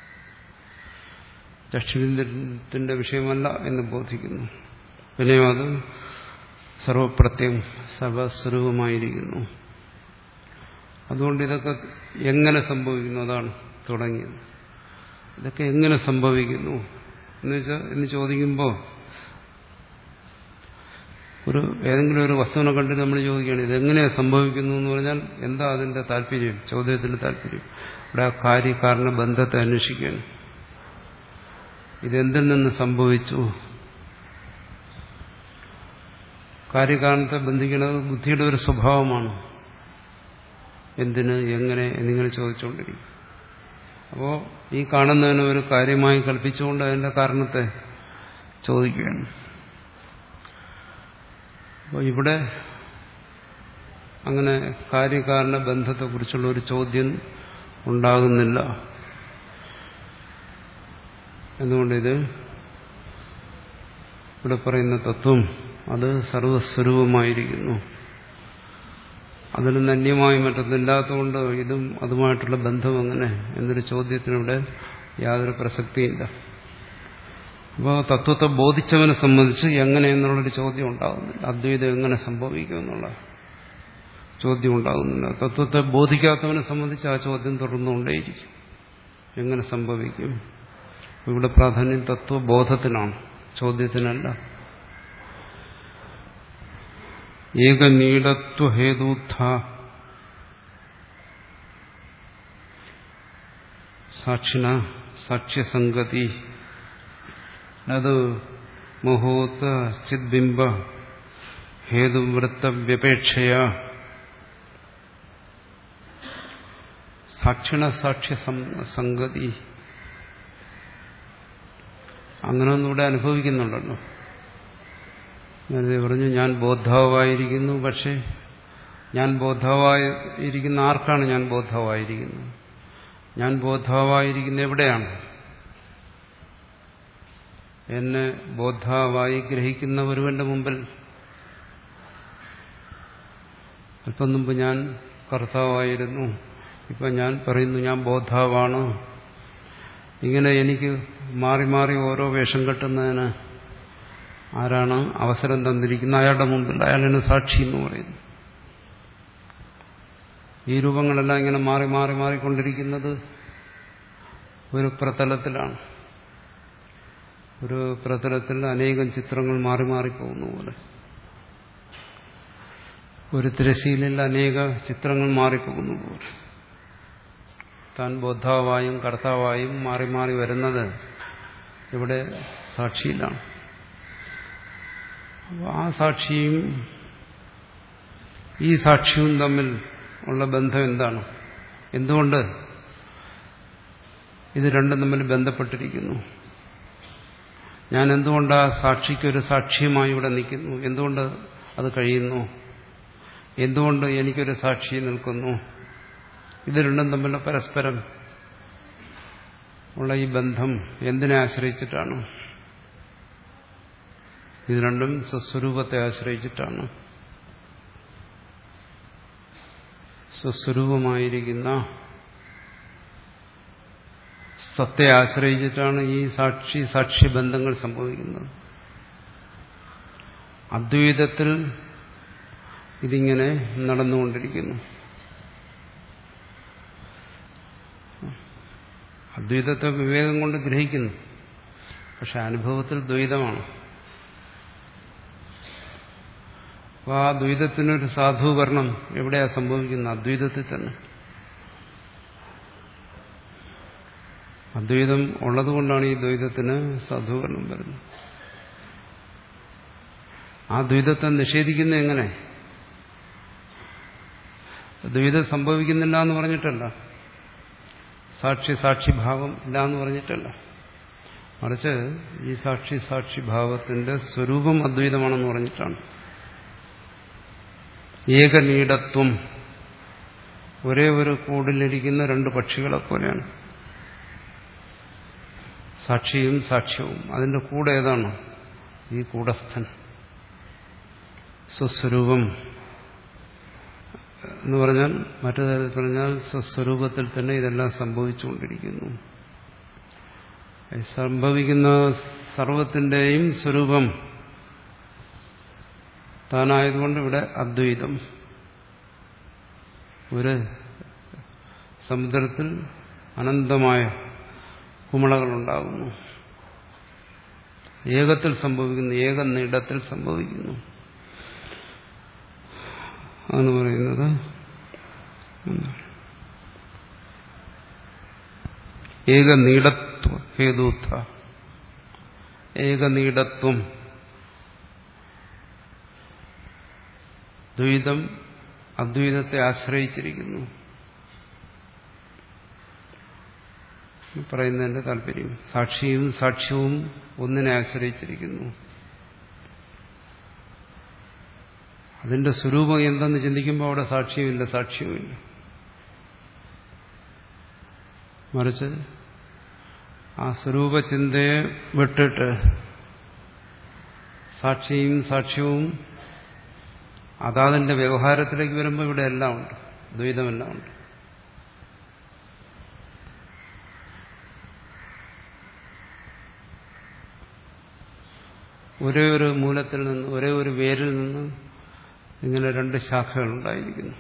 ചക്ഷുവിന്ദ്രത്തിന്റെ വിഷയമല്ല എന്ന് ബോധിക്കുന്നു. പിന്നെയോ അത് സർവപ്രത്യം സർവസ്വരൂപമായിരിക്കുന്നു. അതുകൊണ്ട് ഇതൊക്കെ എങ്ങനെ സംഭവിക്കുന്നു? അതാണ് തുടങ്ങിയത്. ഇതൊക്കെ എങ്ങനെ സംഭവിക്കുന്നു എന്ന് വെച്ചാൽ എന്ന് ചോദിക്കുമ്പോൾ ഒരു ഏതെങ്കിലും ഒരു വസ്തുവിനെ കണ്ടിട്ട് നമ്മൾ ചോദിക്കുകയാണ് ഇതെങ്ങനെയാണ് സംഭവിക്കുന്നു എന്ന് പറഞ്ഞാൽ എന്താ അതിന്റെ താല്പര്യം? ചോദ്യത്തിന്റെ താല്പര്യം ഇവിടെ ആ കാര്യകാരണ ബന്ധത്തെ അന്വേഷിക്കുകയാണ്. ഇതെന്തിൽ നിന്ന് സംഭവിച്ചു? കാര്യകാരണത്തെ ബന്ധിക്കുന്നത് ബുദ്ധിയുടെ ഒരു സ്വഭാവമാണ്. എന്തിന്, എങ്ങനെ എന്നിങ്ങനെ ചോദിച്ചുകൊണ്ടിരിക്കും. അപ്പോൾ ഈ കാണുന്നതിന് ഒരു കാര്യമായി കൽപ്പിച്ചുകൊണ്ട് അതിന്റെ കാരണത്തെ ചോദിക്കുകയാണ്. അപ്പോൾ ഇവിടെ അങ്ങനെ കാര്യകാരണ ബന്ധത്തെക്കുറിച്ചുള്ള ഒരു ചോദ്യം ഉണ്ടാകുന്നില്ല. എന്തുകൊണ്ടിത് ഇവിടെ പറയുന്ന തത്വം അത് സർവസ്വരൂപമായിരിക്കുന്നു. അതിന് അന്യമായി മറ്റൊന്നില്ലാത്തതുകൊണ്ട് ഇതും അതുമായിട്ടുള്ള ബന്ധം എങ്ങനെ എന്നൊരു ചോദ്യത്തിനിവിടെ യാതൊരു പ്രസക്തിയില്ല. അപ്പോൾ തത്വത്തെ ബോധിച്ചവനെ സംബന്ധിച്ച് എങ്ങനെ എന്നുള്ളൊരു ചോദ്യം ഉണ്ടാകുന്നില്ല. അദ്വൈതം എങ്ങനെ സംഭവിക്കും എന്നുള്ള ചോദ്യം ഉണ്ടാകുന്നില്ല. തത്വത്തെ ബോധിക്കാത്തവനെ സംബന്ധിച്ച് ആ ചോദ്യം തുടർന്നുകൊണ്ടേയിരിക്കും, എങ്ങനെ സംഭവിക്കും. ഇവിടെ പ്രാധാന്യം തത്വബോധത്തിനാണ്, ചോദ്യത്തിനല്ല. ഏകനീടത്വഹേതുത്ഥ സാക്ഷിണ സാക്ഷ്യസംഗതി അത് മുഹൂർത്ത ചിദ്ബിംബ ഹേതുവൃത്തവ്യപേക്ഷയ സാക്ഷിണ സാക്ഷ്യ സംഗതി അങ്ങനെയൊന്നും ഇവിടെ അനുഭവിക്കുന്നുണ്ടല്ലോ. നേരത്തെ പറഞ്ഞു ഞാൻ ബോദ്ധാവായിരിക്കുന്നു. പക്ഷേ ഞാൻ ബോദ്ധാവായിരിക്കുന്ന ആർക്കാണ് ഞാൻ ബോദ്ധാവായിരിക്കുന്നത്? ഞാൻ ബോദ്ധാവായിരിക്കുന്ന എവിടെയാണ്? എന്നെ ബോദ്ധാവായി ഗ്രഹിക്കുന്ന ഒരുവന്റെ മുമ്പിൽ. അല്പം മുമ്പ് ഞാൻ കർത്താവായിരുന്നു, ഇപ്പം ഞാൻ പറയുന്നു ഞാൻ ബോദ്ധാവാണ്. ഇങ്ങനെ എനിക്ക് മാറി മാറി ഓരോ വേഷം കെട്ടുന്നതിന് ആരാണ് അവസരം തന്നിരിക്കുന്നത്? അയാളുടെ മുമ്പിൽ. അയാളാണ് സാക്ഷി എന്ന് പറയുന്നു. ഈ രൂപങ്ങളെല്ലാം ഇങ്ങനെ മാറി മാറി മാറിക്കൊണ്ടിരിക്കുന്നത് ഒരു പ്രതലത്തിലാണ്. ഒരു പ്രതലത്തിൽ അനേകം ചിത്രങ്ങൾ മാറി മാറിപ്പോകുന്ന പോലെ, ഒരു തിരശ്ശീലയിൽ അനേക ചിത്രങ്ങൾ മാറിപ്പോകുന്ന പോലെ താൻ ബോദ്ധാവായും കർത്താവായും മാറി മാറി വരുന്നത് ഇവിടെ സാക്ഷിയിലാണ്. ആ സാക്ഷിയും ഈ സാക്ഷിയും തമ്മിൽ ഉള്ള ബന്ധം എന്താണ്? എന്തുകൊണ്ട് ഇത് രണ്ടും തമ്മിൽ ബന്ധപ്പെട്ടിരിക്കുന്നു? ഞാൻ എന്തുകൊണ്ട് ആ സാക്ഷിക്കൊരു സാക്ഷ്യമായി ഇവിടെ നിൽക്കുന്നു? എന്തുകൊണ്ട് അത് കഴിയുന്നു? എന്തുകൊണ്ട് എനിക്കൊരു സാക്ഷി നിൽക്കുന്നു? ഇത് രണ്ടും തമ്മിലുള്ള പരസ്പരം ഉള്ള ഈ ബന്ധം എന്തിനെ ആശ്രയിച്ചിട്ടാണ്? ഇത് രണ്ടും സ്വസ്വരൂപത്തെ ആശ്രയിച്ചിട്ടാണ്. സ്വസ്വരൂപമായിരിക്കുന്ന സത്തെ ആശ്രയിച്ചിട്ടാണ് ഈ സാക്ഷി സാക്ഷി ബന്ധങ്ങൾ സംഭവിക്കുന്നത്. അദ്വൈതത്തിൽ ഇതിങ്ങനെ നടന്നുകൊണ്ടിരിക്കുന്നു. അദ്വൈതത്തെ വിവേകം കൊണ്ട് ഗ്രഹിക്കുന്നു, പക്ഷെ അനുഭവത്തിൽ ദ്വൈതമാണ്. അപ്പോൾ ആ ദ്വൈതത്തിനൊരു സാധൂകരണം എവിടെയാ സംഭവിക്കുന്നത്? അദ്വൈതത്തിൽ തന്നെ. അദ്വൈതം ഉള്ളതുകൊണ്ടാണ് ഈ ദ്വൈതത്തിന് സാധൂകരണം വരുന്നത്. ആ ദ്വൈതത്തെ നിഷേധിക്കുന്നത് എങ്ങനെ? ദ്വൈതം സംഭവിക്കുന്നില്ല എന്ന് പറഞ്ഞിട്ടല്ല, സാക്ഷി സാക്ഷിഭാവം ഇല്ല എന്ന് പറഞ്ഞിട്ടല്ല, മറിച്ച് ഈ സാക്ഷി സാക്ഷിഭാവത്തിന്റെ സ്വരൂപം അദ്വൈതമാണെന്ന് പറഞ്ഞിട്ടാണ്. ഏകനീടത്വം, ഒരേ ഒരു കൂടിലിരിക്കുന്ന രണ്ട് പക്ഷികളെ പോലെയാണ് സാക്ഷിയും സാക്ഷ്യവും. അതിന്റെ കൂടെ ഏതാണ്? ഈ കൂടസ്ഥൻ. സ്വസ്വരൂപം എന്ന് പറഞ്ഞാൽ, മറ്റു തരത്തിൽ പറഞ്ഞാൽ സ്വസ്വരൂപത്തിൽ തന്നെ ഇതെല്ലാം സംഭവിച്ചുകൊണ്ടിരിക്കുന്നു. സംഭവിക്കുന്ന സർവത്തിന്റെയും സ്വരൂപം താനായതുകൊണ്ട് ഇവിടെ അദ്വൈതം. ഒരു സമുദ്രത്തിൽ അനന്തമായ കുമിളകളുണ്ടാകുന്നു. ഏകത്തിൽ സംഭവിക്കുന്നു, ഏക നീടത്തിൽ സംഭവിക്കുന്നു എന്ന് പറയുന്നത് ഏകനീടത്വ ഹേതുത്ഥ. ഏകനീടത്വം, ദ്വൈതം അദ്വൈതത്തെ ആശ്രയിച്ചിരിക്കുന്നു പറയുന്നതിന്റെ താല്പര്യം. സാക്ഷിയും സാക്ഷ്യവും ഒന്നിനെ ആശ്രയിച്ചിരിക്കുന്നു. അതിന്റെ സ്വരൂപം എന്തെന്ന് ചിന്തിക്കുമ്പോൾ അവിടെ സാക്ഷ്യമില്ല, സാക്ഷ്യവുമില്ല. മറിച്ച് ആ സ്വരൂപചിന്തയെ വിട്ടിട്ട് സാക്ഷിയും സാക്ഷ്യവും അതാതിന്റെ വ്യവഹാരത്തിലേക്ക് വരുമ്പോൾ ഇവിടെ എല്ലാം ഉണ്ട്, ദ്വൈതമെല്ലാം ഉണ്ട്. ഒരേ ഒരു മൂലത്തിൽ നിന്ന്, ഒരേ ഒരു വേരിൽ നിന്ന് ഇങ്ങനെ രണ്ട് ശാഖകൾ ഉണ്ടായിരിക്കുന്നു.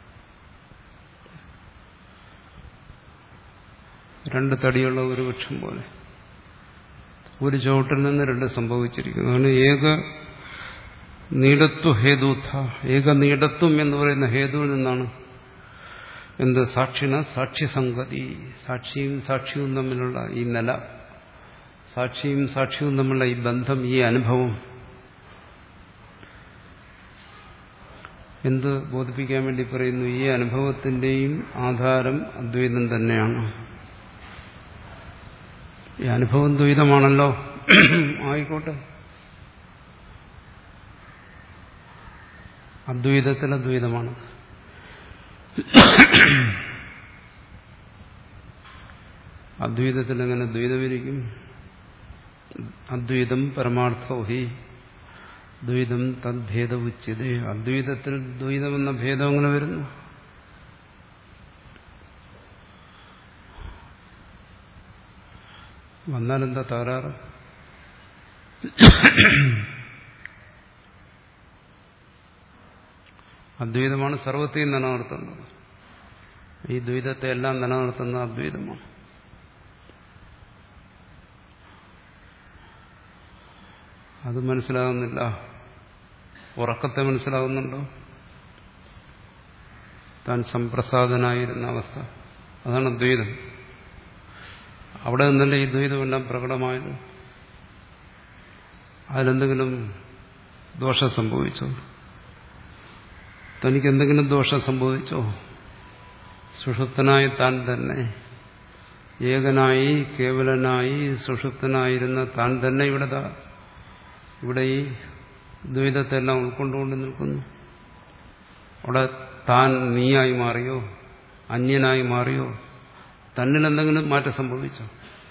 രണ്ട് തടിയുള്ള ഒരു വൃക്ഷം പോലെ ഒരു ചുവട്ടിൽ നിന്ന് രണ്ട് സംഭവിച്ചിരിക്കുന്നു. അതാണ് ഏക നീടത്വ ഹേതുത്ഥ. ഏക നീടത്വം എന്ന് പറയുന്ന ഹേതുവിൽ നിന്നാണ് എന്ത് സാക്ഷിണ സാക്ഷ്യസംഗതി, സാക്ഷിയും സാക്ഷിയും തമ്മിലുള്ള ഈ നില, സാക്ഷിയും സാക്ഷിയും തമ്മിലുള്ള ഈ ബന്ധം, ഈ അനുഭവം എന്ത് ബോധിപ്പിക്കാൻ വേണ്ടി പറയുന്നു? ഈ അനുഭവത്തിന്റെയും ആധാരം അദ്വൈതം തന്നെയാണ്. ഈ അനുഭവം ദ്വൈതമാണല്ലോ, ആയിക്കോട്ടെ. അദ്വൈതത്തിൽ അദ്വൈതമാണ്. അദ്വൈതത്തിൽ എങ്ങനെ ദ്വൈതമിരിക്കും? അദ്വൈതം പരമാർത്ഥോഹി ദ്വൈതം തദ്ഭേദ ഉച്യതേ. അദ്വൈതത്തിൽ ദ്വൈതമെന്ന ഭേദം എങ്ങനെ വരുന്നു? വന്നാലെന്താ തകരാറ്? അദ്വൈതമാണ് സർവത്തെയും നിലനിർത്തുന്നത്. ഈ ദ്വൈതത്തെ എല്ലാം നിലനിർത്തുന്ന അദ്വൈതമാണ്. അത് മനസ്സിലാകുന്നില്ല. ഉറക്കത്തെ മനസ്സിലാകുന്നുണ്ടോ? താൻ സംപ്രസാദനായിരുന്ന അവസ്ഥ, അതാണ് ദ്വൈതം. അവിടെ നിന്നല്ലേ ഈ ദ്വൈതമെല്ലാം പ്രകടമായത്. അതിലെന്തെങ്കിലും ദോഷം സംഭവിച്ചോ? തനിക്ക് എന്തെങ്കിലും ദോഷം സംഭവിച്ചോ? സുഷുപ്തനായി താൻ തന്നെ, ഏകനായി കേവലനായി സുഷുപ്തനായിരുന്ന താൻ തന്നെ ഇവിടെ ഇവിടെ ഈ ദ്വൈതത്തെല്ലാം ഉൾക്കൊണ്ടുകൊണ്ട് നിൽക്കുന്നു. അവിടെ താൻ നീയായി മാറിയോ? അന്യനായി മാറിയോ? തന്നിൽ എന്തെങ്കിലും മാറ്റം സംഭവിച്ചോ?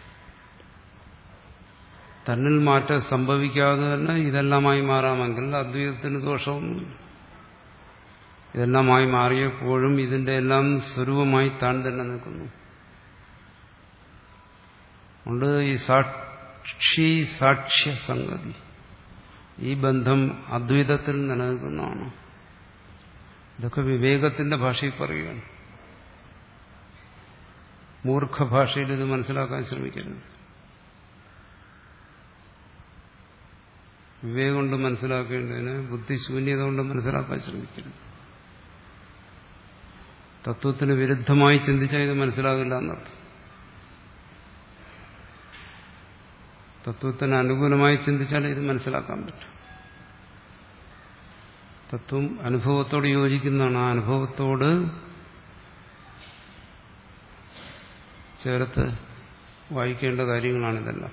തന്നിൽ മാറ്റം സംഭവിക്കാതെ തന്നെ ഇതെല്ലാമായി മാറാമെങ്കിൽ അദ്വൈതത്തിന് ദോഷമൊന്നുമില്ല. ഇതെല്ലാമായി മാറിയപ്പോഴും ഇതിന്റെ എല്ലാം സ്വരൂപമായി താൻ തന്നെ നിൽക്കുന്നു. അതുകൊണ്ട് ഈ സാക്ഷി സാക്ഷ്യ സംഗതി, ഈ ബന്ധം അദ്വൈതത്തിൽ നിലനിൽക്കുന്നതാണ്. ഇതൊക്കെ വിവേകത്തിന്റെ ഭാഷയിൽ പറയുകയാണ്. മൂർഖഭാഷയിൽ ഇത് മനസ്സിലാക്കാൻ ശ്രമിക്കരുത്. വിവേകം കൊണ്ട് മനസ്സിലാക്കേണ്ടതിന് ബുദ്ധിശൂന്യത കൊണ്ട് മനസ്സിലാക്കാൻ ശ്രമിക്കരുത്. തത്വത്തിന് വിരുദ്ധമായി ചിന്തിച്ചാൽ ഇത് മനസ്സിലാകില്ല എന്നർത്ഥം. തത്വത്തിന് അനുകൂലമായി ചിന്തിച്ചാൽ ഇത് മനസ്സിലാക്കാൻ പറ്റും. തത്വം അനുഭവത്തോട് യോജിക്കുന്നതാണ്. ആ അനുഭവത്തോട് ചേർത്ത് വായിക്കേണ്ട കാര്യങ്ങളാണിതെല്ലാം.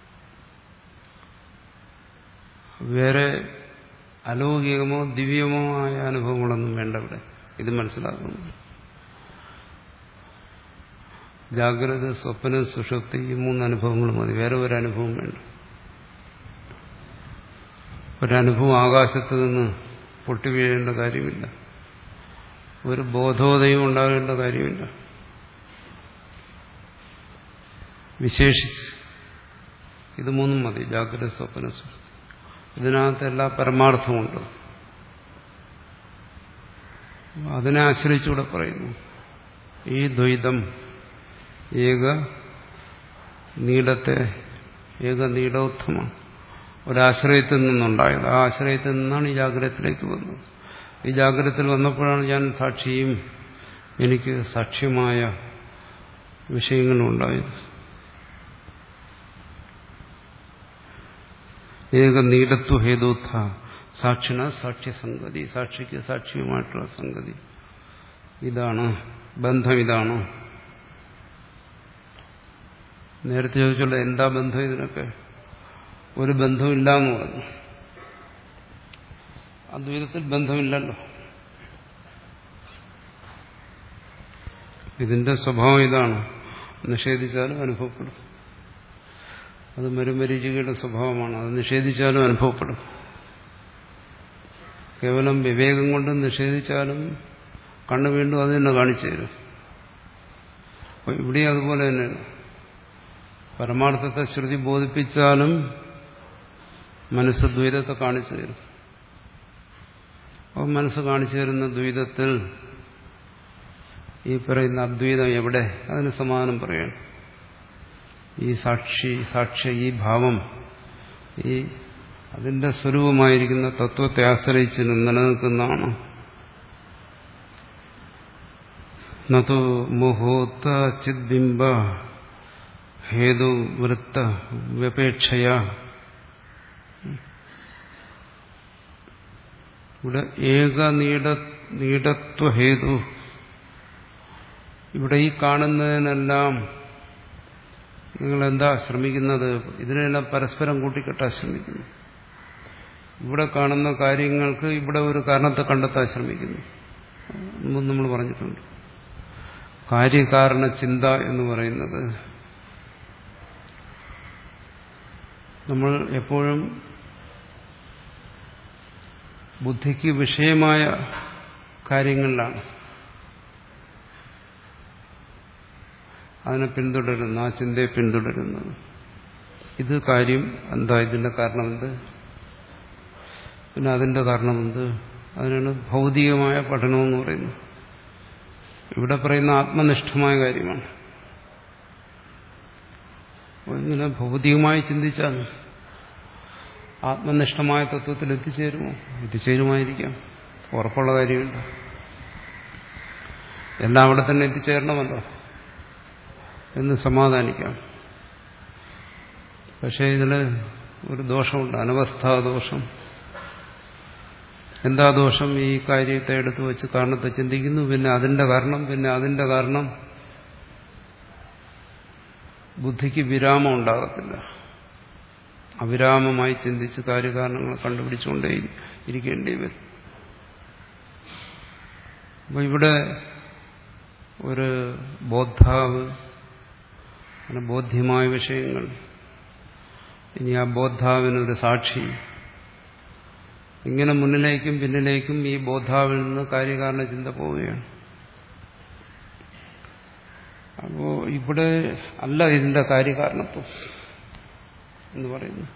വേറെ അലൗകികമോ ദിവ്യമോ ആയ അനുഭവങ്ങളൊന്നും വേണ്ട ഇവിടെ. ഇത് മനസ്സിലാക്കുന്നു. ജാഗ്രത, സ്വപ്ന, സുഷുപ്തി, ഈ മൂന്ന് അനുഭവങ്ങൾ മതി. വേറെ ഒരു അനുഭവം വേണ്ട. ഒരനുഭവം ആകാശത്ത് നിന്ന് പൊട്ടി വീഴേണ്ട കാര്യമില്ല. ഒരു ബോധോദയം ഉണ്ടാകേണ്ട കാര്യമില്ല. വിശേഷിച്ച് ഇത് മൂന്നും മതി. ജാഗ്രത, സ്വപ്ന, സുഷുപ്തി. ഇതിനകത്ത് എല്ലാ പരമാർത്ഥമുണ്ട്. അതിനെ ആശ്രയിച്ചുകൂടെ പറയുന്നു. ഈ ദ്വൈതം ഏക നീടത്തെ ഏക നീടോത്തമാണ്. ഒരാശ്രയത്തിൽ നിന്നുണ്ടായത്. ആ ആശ്രയത്തിൽ നിന്നാണ് ഈ ജാഗ്രതത്തിലേക്ക് വന്നത്. ഈ ജാഗ്രതത്തിൽ വന്നപ്പോഴാണ് ഞാൻ സാക്ഷിയും എനിക്ക് സാക്ഷ്യമായ വിഷയങ്ങളുണ്ടായത്. ഏക നീടത്വ ഹേതുത്ഥ സാക്ഷിണ സാക്ഷ്യസംഗതി. സാക്ഷിക്ക് സാക്ഷിയുമായിട്ടുള്ള സംഗതി ഇതാണ്, ബന്ധം ഇതാണ്. നേരത്തെ ചോദിച്ചുള്ള എന്താ ബന്ധം? ഇതിനൊക്കെ ഒരു ബന്ധമില്ല എന്ന് പറഞ്ഞു. അദ്വൈതത്തിൽ ബന്ധമില്ലല്ലോ. ഇതിന്റെ സ്വഭാവം ഇതാണ്, നിഷേധിച്ചാലും അനുഭവപ്പെടും. അത് മരുമരീചികയുടെ സ്വഭാവമാണ്, അത് നിഷേധിച്ചാലും അനുഭവപ്പെടും. കേവലം വിവേകം കൊണ്ട് നിഷേധിച്ചാലും കണ്ണ് വീണ്ടും അത് തന്നെ കാണിച്ചു തരും. അപ്പോൾ ഇവിടെ അതുപോലെ തന്നെയാണ്. പരമാർത്ഥത്തെ ശ്രുതി ബോധിപ്പിച്ചാലും മനസ്സ് ദ്വൈതത്തെ കാണിച്ചു തരും. അപ്പോൾ മനസ്സ് കാണിച്ചു തരുന്ന ദ്വൈതത്തിൽ ഈ പറയുന്ന അദ്വൈതം എവിടെ? അതിന് സമാധാനം പറയണം. ഈ സാക്ഷി സാക്ഷ്യ ഈ ഭാവം, ഈ അതിന്റെ സ്വരൂപമായിരിക്കുന്ന തത്വത്തെ ആശ്രയിച്ച് നിലനിൽക്കുന്നതാണ്. നതു മോഹോത്ത ചിദ്ബിംബ ഹേതു വൃത്ത വ്യപേക്ഷയ. ഇവിടെ ഏക നീട നീടത്വഹേതു. ഇവിടെ ഈ കാണുന്നതിനെല്ലാം നിങ്ങളെന്താ ശ്രമിക്കുന്നത്? ഇതിനെല്ലാം പരസ്പരം കൂട്ടിക്കെട്ടാൻ ശ്രമിക്കുന്നു. ഇവിടെ കാണുന്ന കാര്യങ്ങൾക്ക് ഇവിടെ ഒരു കാരണത്തെ കണ്ടെത്താൻ ശ്രമിക്കുന്നു. മുമ്പ് നമ്മൾ പറഞ്ഞിട്ടുണ്ട്. കാര്യകാരണ ചിന്ത എന്ന് പറയുന്നത് നമ്മൾ എപ്പോഴും ബുദ്ധിക്ക് വിഷയമായ കാര്യങ്ങളിലാണ് അതിനെ പിന്തുടരുന്നു, ആ ചിന്തയെ പിന്തുടരുന്നത്. ഇത് കാര്യം എന്താ, ഇതിന്റെ കാരണം എന്ത്, പിന്നെ അതിന്റെ കാരണം എന്ത്, അതിനാണ് ഭൗതികമായ പഠനമെന്ന് പറയുന്നത്. ഇവിടെ പറയുന്ന ആത്മനിഷ്ഠമായ കാര്യമാണ്. ഇങ്ങനെ ഭൗതികമായി ചിന്തിച്ചാൽ ആത്മനിഷ്ഠമായ തത്വത്തിൽ എത്തിച്ചേരുമോ? എത്തിച്ചേരുമായിരിക്കാം, ഉറപ്പുള്ള കാര്യമില്ല. എല്ലാം അവിടെ തന്നെ എത്തിച്ചേരണമല്ലോ എന്ന് സമാധാനിക്കാം. പക്ഷേ ഇതിൽ ഒരു ദോഷമുണ്ട്, അനവസ്ഥാദോഷം. എന്താ ദോഷം? ഈ കാര്യത്തെ എടുത്തു വെച്ച് കാരണത്തെ ചിന്തിക്കുന്നു, പിന്നെ അതിന്റെ കാരണം, പിന്നെ അതിന്റെ കാരണം. ബുദ്ധിക്ക് വിരാമം ഉണ്ടാകത്തില്ല. അവിരാമമായി ചിന്തിച്ച് കാര്യകാരണങ്ങൾ കണ്ടുപിടിച്ചുകൊണ്ടേ ഇരിക്കേണ്ടി വരും. അപ്പൊ ഇവിടെ ഒരു ബോദ്ധാവ്, അങ്ങനെ ബോധ്യമായ വിഷയങ്ങൾ, ഇനി ആ ബോദ്ധാവിനൊരു സാക്ഷി, ഇങ്ങനെ മുന്നിലേക്കും പിന്നിലേക്കും ഈ ബോദ്ധാവിൽ നിന്ന് കാര്യകാരണ ചിന്ത പോവുകയാണ്. അപ്പോ ഇവിടെ അല്ല ഇതിന്റെ കാര്യകാരണത്വം എന്ന് പറയുന്നു.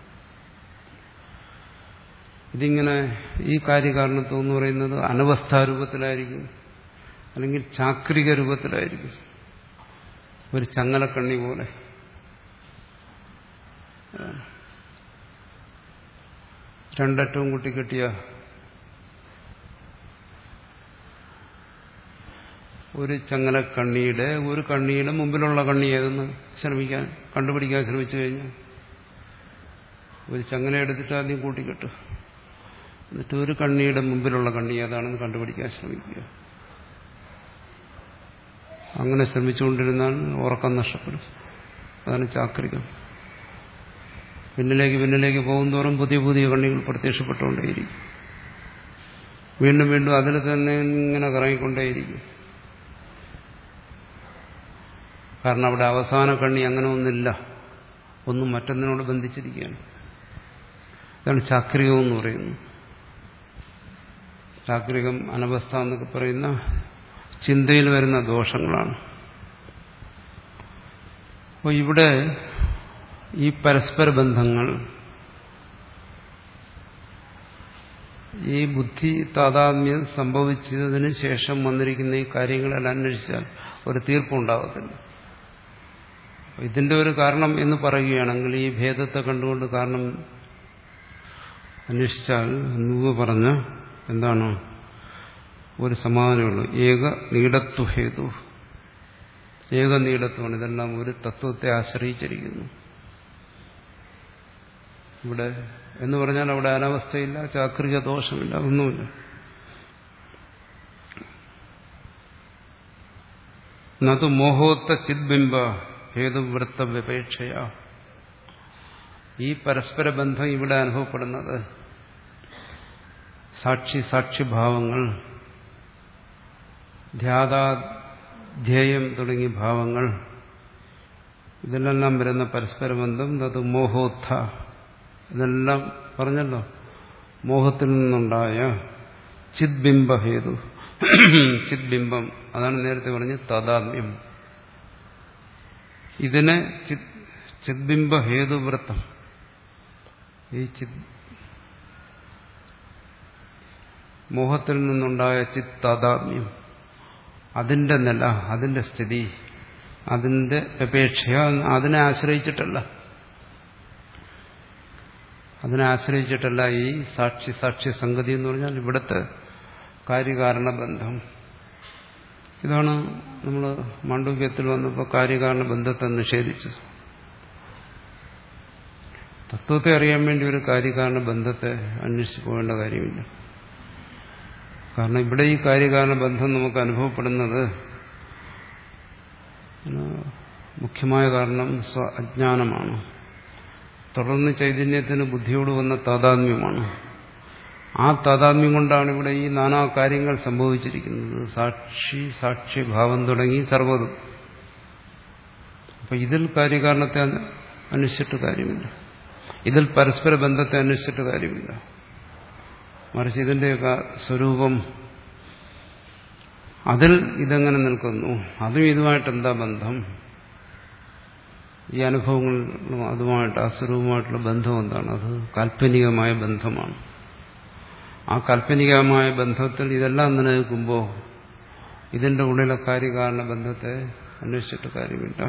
ഇതിങ്ങനെ ഈ കാര്യകാരണത്വം എന്ന് പറയുന്നത് അനവസ്ഥാരൂപത്തിലായിരിക്കും, അല്ലെങ്കിൽ ചാക്രിക രൂപത്തിലായിരിക്കും. ഒരു ചങ്ങലക്കണ്ണി പോലെ. രണ്ടറ്റവും കൂട്ടിക്കെട്ടിയ ഒരു ചങ്ങലക്കണ്ണിയുടെ ഒരു കണ്ണിയുടെ മുമ്പിലുള്ള കണ്ണി ഏതെന്ന് ശ്രമിക്കാൻ കണ്ടുപിടിക്കാൻ ശ്രമിച്ചു കഴിഞ്ഞാൽ ഒരു ചങ്ങല എടുത്തിട്ട് ആദ്യം കൂട്ടിക്കെട്ടു, എന്നിട്ട് ഒരു കണ്ണിയുടെ മുമ്പിലുള്ള കണ്ണി ഏതാണെന്ന് കണ്ടുപിടിക്കാൻ ശ്രമിക്കുക. അങ്ങനെ ശ്രമിച്ചുകൊണ്ടിരുന്നാൽ ഉറക്കം നഷ്ടപ്പെടും. അതാണ് ചാക്രികം. പിന്നിലേക്ക് പിന്നിലേക്ക് പോകുന്തോറും പുതിയ പുതിയ കണ്ണികൾ പ്രത്യക്ഷപ്പെട്ടുകൊണ്ടേയിരിക്കും. വീണ്ടും വീണ്ടും അതിൽ തന്നെ ഇങ്ങനെ കറങ്ങിക്കൊണ്ടേയിരിക്കും. കാരണം അവിടെ അവസാന കണ്ണി അങ്ങനെ ഒന്നില്ല, ഒന്നും മറ്റൊന്നിനോട് ബന്ധിച്ചിരിക്കുകയാണ്. ഇതാണ് ചാക്രികം എന്ന് പറയുന്നത്. ചാക്രികം, അനവസ്ഥ എന്നൊക്കെ പറയുന്ന ചിന്തയിൽ വരുന്ന ദോഷങ്ങളാണ്. അപ്പോൾ ഇവിടെ ഈ പരസ്പര ബന്ധങ്ങൾ, ഈ ബുദ്ധി താതാത്മ്യം സംഭവിച്ചതിന് ശേഷം വന്നിരിക്കുന്ന ഈ കാര്യങ്ങളെല്ലാം അന്വേഷിച്ചാൽ ഒരു തീർപ്പുണ്ടാകത്തില്ല. ഇതിന്റെ ഒരു കാരണം എന്ന് പറയുകയാണെങ്കിൽ ഈ ഭേദത്തെ കണ്ടുകൊണ്ട് കാരണം അന്വേഷിച്ചാൽ മുമ്പ് പറഞ്ഞ എന്താണ് ഒരു സമാധാനമുള്ളൂ. ഏക നീടത്വ ഹേതു, ഏക നീടത്വമാണ്. ഇതെല്ലാം ഒരു തത്വത്തെ ആശ്രയിച്ചിരിക്കുന്നു. ഇവിടെ എന്ന് പറഞ്ഞാൽ അവിടെ അനവസ്ഥയില്ല, ചാക്രിക ദോഷമില്ല, ഒന്നുമില്ല. നതു മോഹോത്ത ചിദ്ബിംബ ഹേതുവൃത്ത വ്യപേക്ഷയ. ഈ പരസ്പര ബന്ധം ഇവിടെ അനുഭവപ്പെടുന്നത് സാക്ഷി സാക്ഷിഭാവങ്ങൾ, ധ്യാതാധ്യേയം തുടങ്ങിയ ഭാവങ്ങൾ, ഇതിലെല്ലാം വരുന്ന പരസ്പരബന്ധം അത് മോഹോത്ഥ. ഇതെല്ലാം പറഞ്ഞല്ലോ, മോഹത്തിൽ നിന്നുണ്ടായ ചിദ്ബിംബഹേതു. ചിദ്ബിംബം, അതാണ് നേരത്തെ പറഞ്ഞ താദാത്മ്യം. ഇതിനെ ചിദ്ബിംബഹേതുവൃത്തം, ഈ ചിത് മോഹത്തിൽ നിന്നുണ്ടായ ചിത് താദാത്മ്യം, അതിന്റെ നില, അതിന്റെ സ്ഥിതി, അതിന്റെ അപേക്ഷ, അതിനെ ആശ്രയിച്ചിട്ടല്ല അതിനെ ആശ്രയിച്ചിട്ടല്ല ഈ സാക്ഷി സാക്ഷി സംഗതി എന്ന് പറഞ്ഞാൽ ഇവിടുത്തെ കാര്യകാരണ ബന്ധം. ഇതാണ് നമ്മൾ മാണ്ഡവ്യത്തിൽ വന്നപ്പോൾ കാര്യകാരണ ബന്ധത്തെ നിഷേധിച്ചു. തത്വത്തെ അറിയാൻ വേണ്ടി ഒരു കാര്യകാരണ ബന്ധത്തെ അന്വേഷിച്ചു പോകേണ്ട കാര്യമില്ല. കാരണം ഇവിടെ ഈ കാര്യകാരണ ബന്ധം നമുക്ക് അനുഭവപ്പെടുന്നത് മുഖ്യമായ കാരണം സ്വ അജ്ഞാനമാണ്. തുടർന്ന് ചൈതന്യത്തിന് ബുദ്ധിയോട് വന്ന താദാത്മ്യമാണ്. ആ താദാത്മ്യം കൊണ്ടാണ് ഇവിടെ ഈ നാനാ കാര്യങ്ങൾ സംഭവിച്ചിരിക്കുന്നത്. സാക്ഷി സാക്ഷ്യഭാവം തുടങ്ങി സർവ്വതും. അപ്പൊ ഇതിൽ കാര്യകാരണത്തെ അന്വേഷിച്ചിട്ട് കാര്യമില്ല, ഇതിൽ പരസ്പര ബന്ധത്തെ അന്വേഷിച്ചിട്ട് കാര്യമില്ല. മറിച്ച് ഇതിന്റെയൊക്കെ സ്വരൂപം, അതിൽ ഇതെങ്ങനെ നിൽക്കുന്നു, അതും ഇതുമായിട്ട് എന്താ ബന്ധം, ഈ അനുഭവങ്ങളും അതുമായിട്ട് ആ സ്വരൂപമായിട്ടുള്ള ബന്ധം എന്താണ്? അത് കാൽപ്പനികമായ ബന്ധമാണ്. ആ കാൽപ്പനികമായ ബന്ധത്തിൽ ഇതെല്ലാം നിലനിൽക്കുമ്പോൾ ഇതിന്റെ ഉള്ളിലെ കാര്യകാരണ ബന്ധത്തെ അന്വേഷിച്ചിട്ട് കാര്യമില്ല.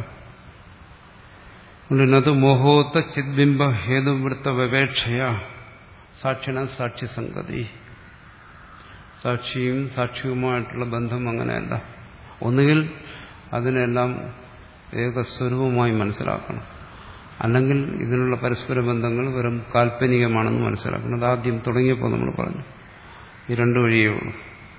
അത് മോഹോത്ത ചിദ്ബിംബ ഹേതുവൃത്ത വിവേക്ഷയ സാക്ഷിണ സാക്ഷിസംഗതി. സാക്ഷിയും സാക്ഷിയുമായിട്ടുള്ള ബന്ധം അങ്ങനെയല്ല. ഒന്നുകിൽ അതിനെല്ലാം ഏകസ്വരൂപമായി മനസ്സിലാക്കണം, അല്ലെങ്കിൽ ഇതിനുള്ള പരസ്പര ബന്ധങ്ങൾ വെറും കാൽപ്പനികമാണെന്ന് മനസ്സിലാക്കണം. അത് ആദ്യം തുടങ്ങിയപ്പോൾ നമ്മൾ പറഞ്ഞു, ഈ രണ്ടു വഴിയേ ഉള്ളൂ.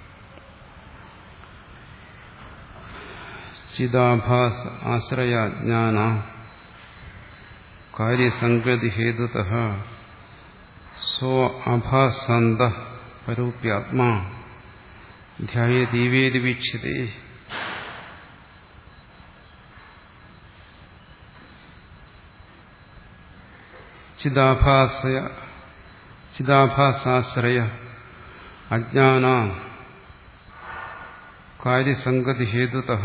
ചിദാഭാസ ആശ്രയജ്ഞാന കാര്യസംഗതി ഹേതുതഃ സ്വ ആഭാസാന്ത പരൂപ്യാത്മാ ധ്യായേതീവേതി വീക്ഷ്യതേ. ചിദാഭാസ ചിദാഭാസാശ്രയ അജ്ഞാന കാര്യസംഗതി ഹേതുതഃ.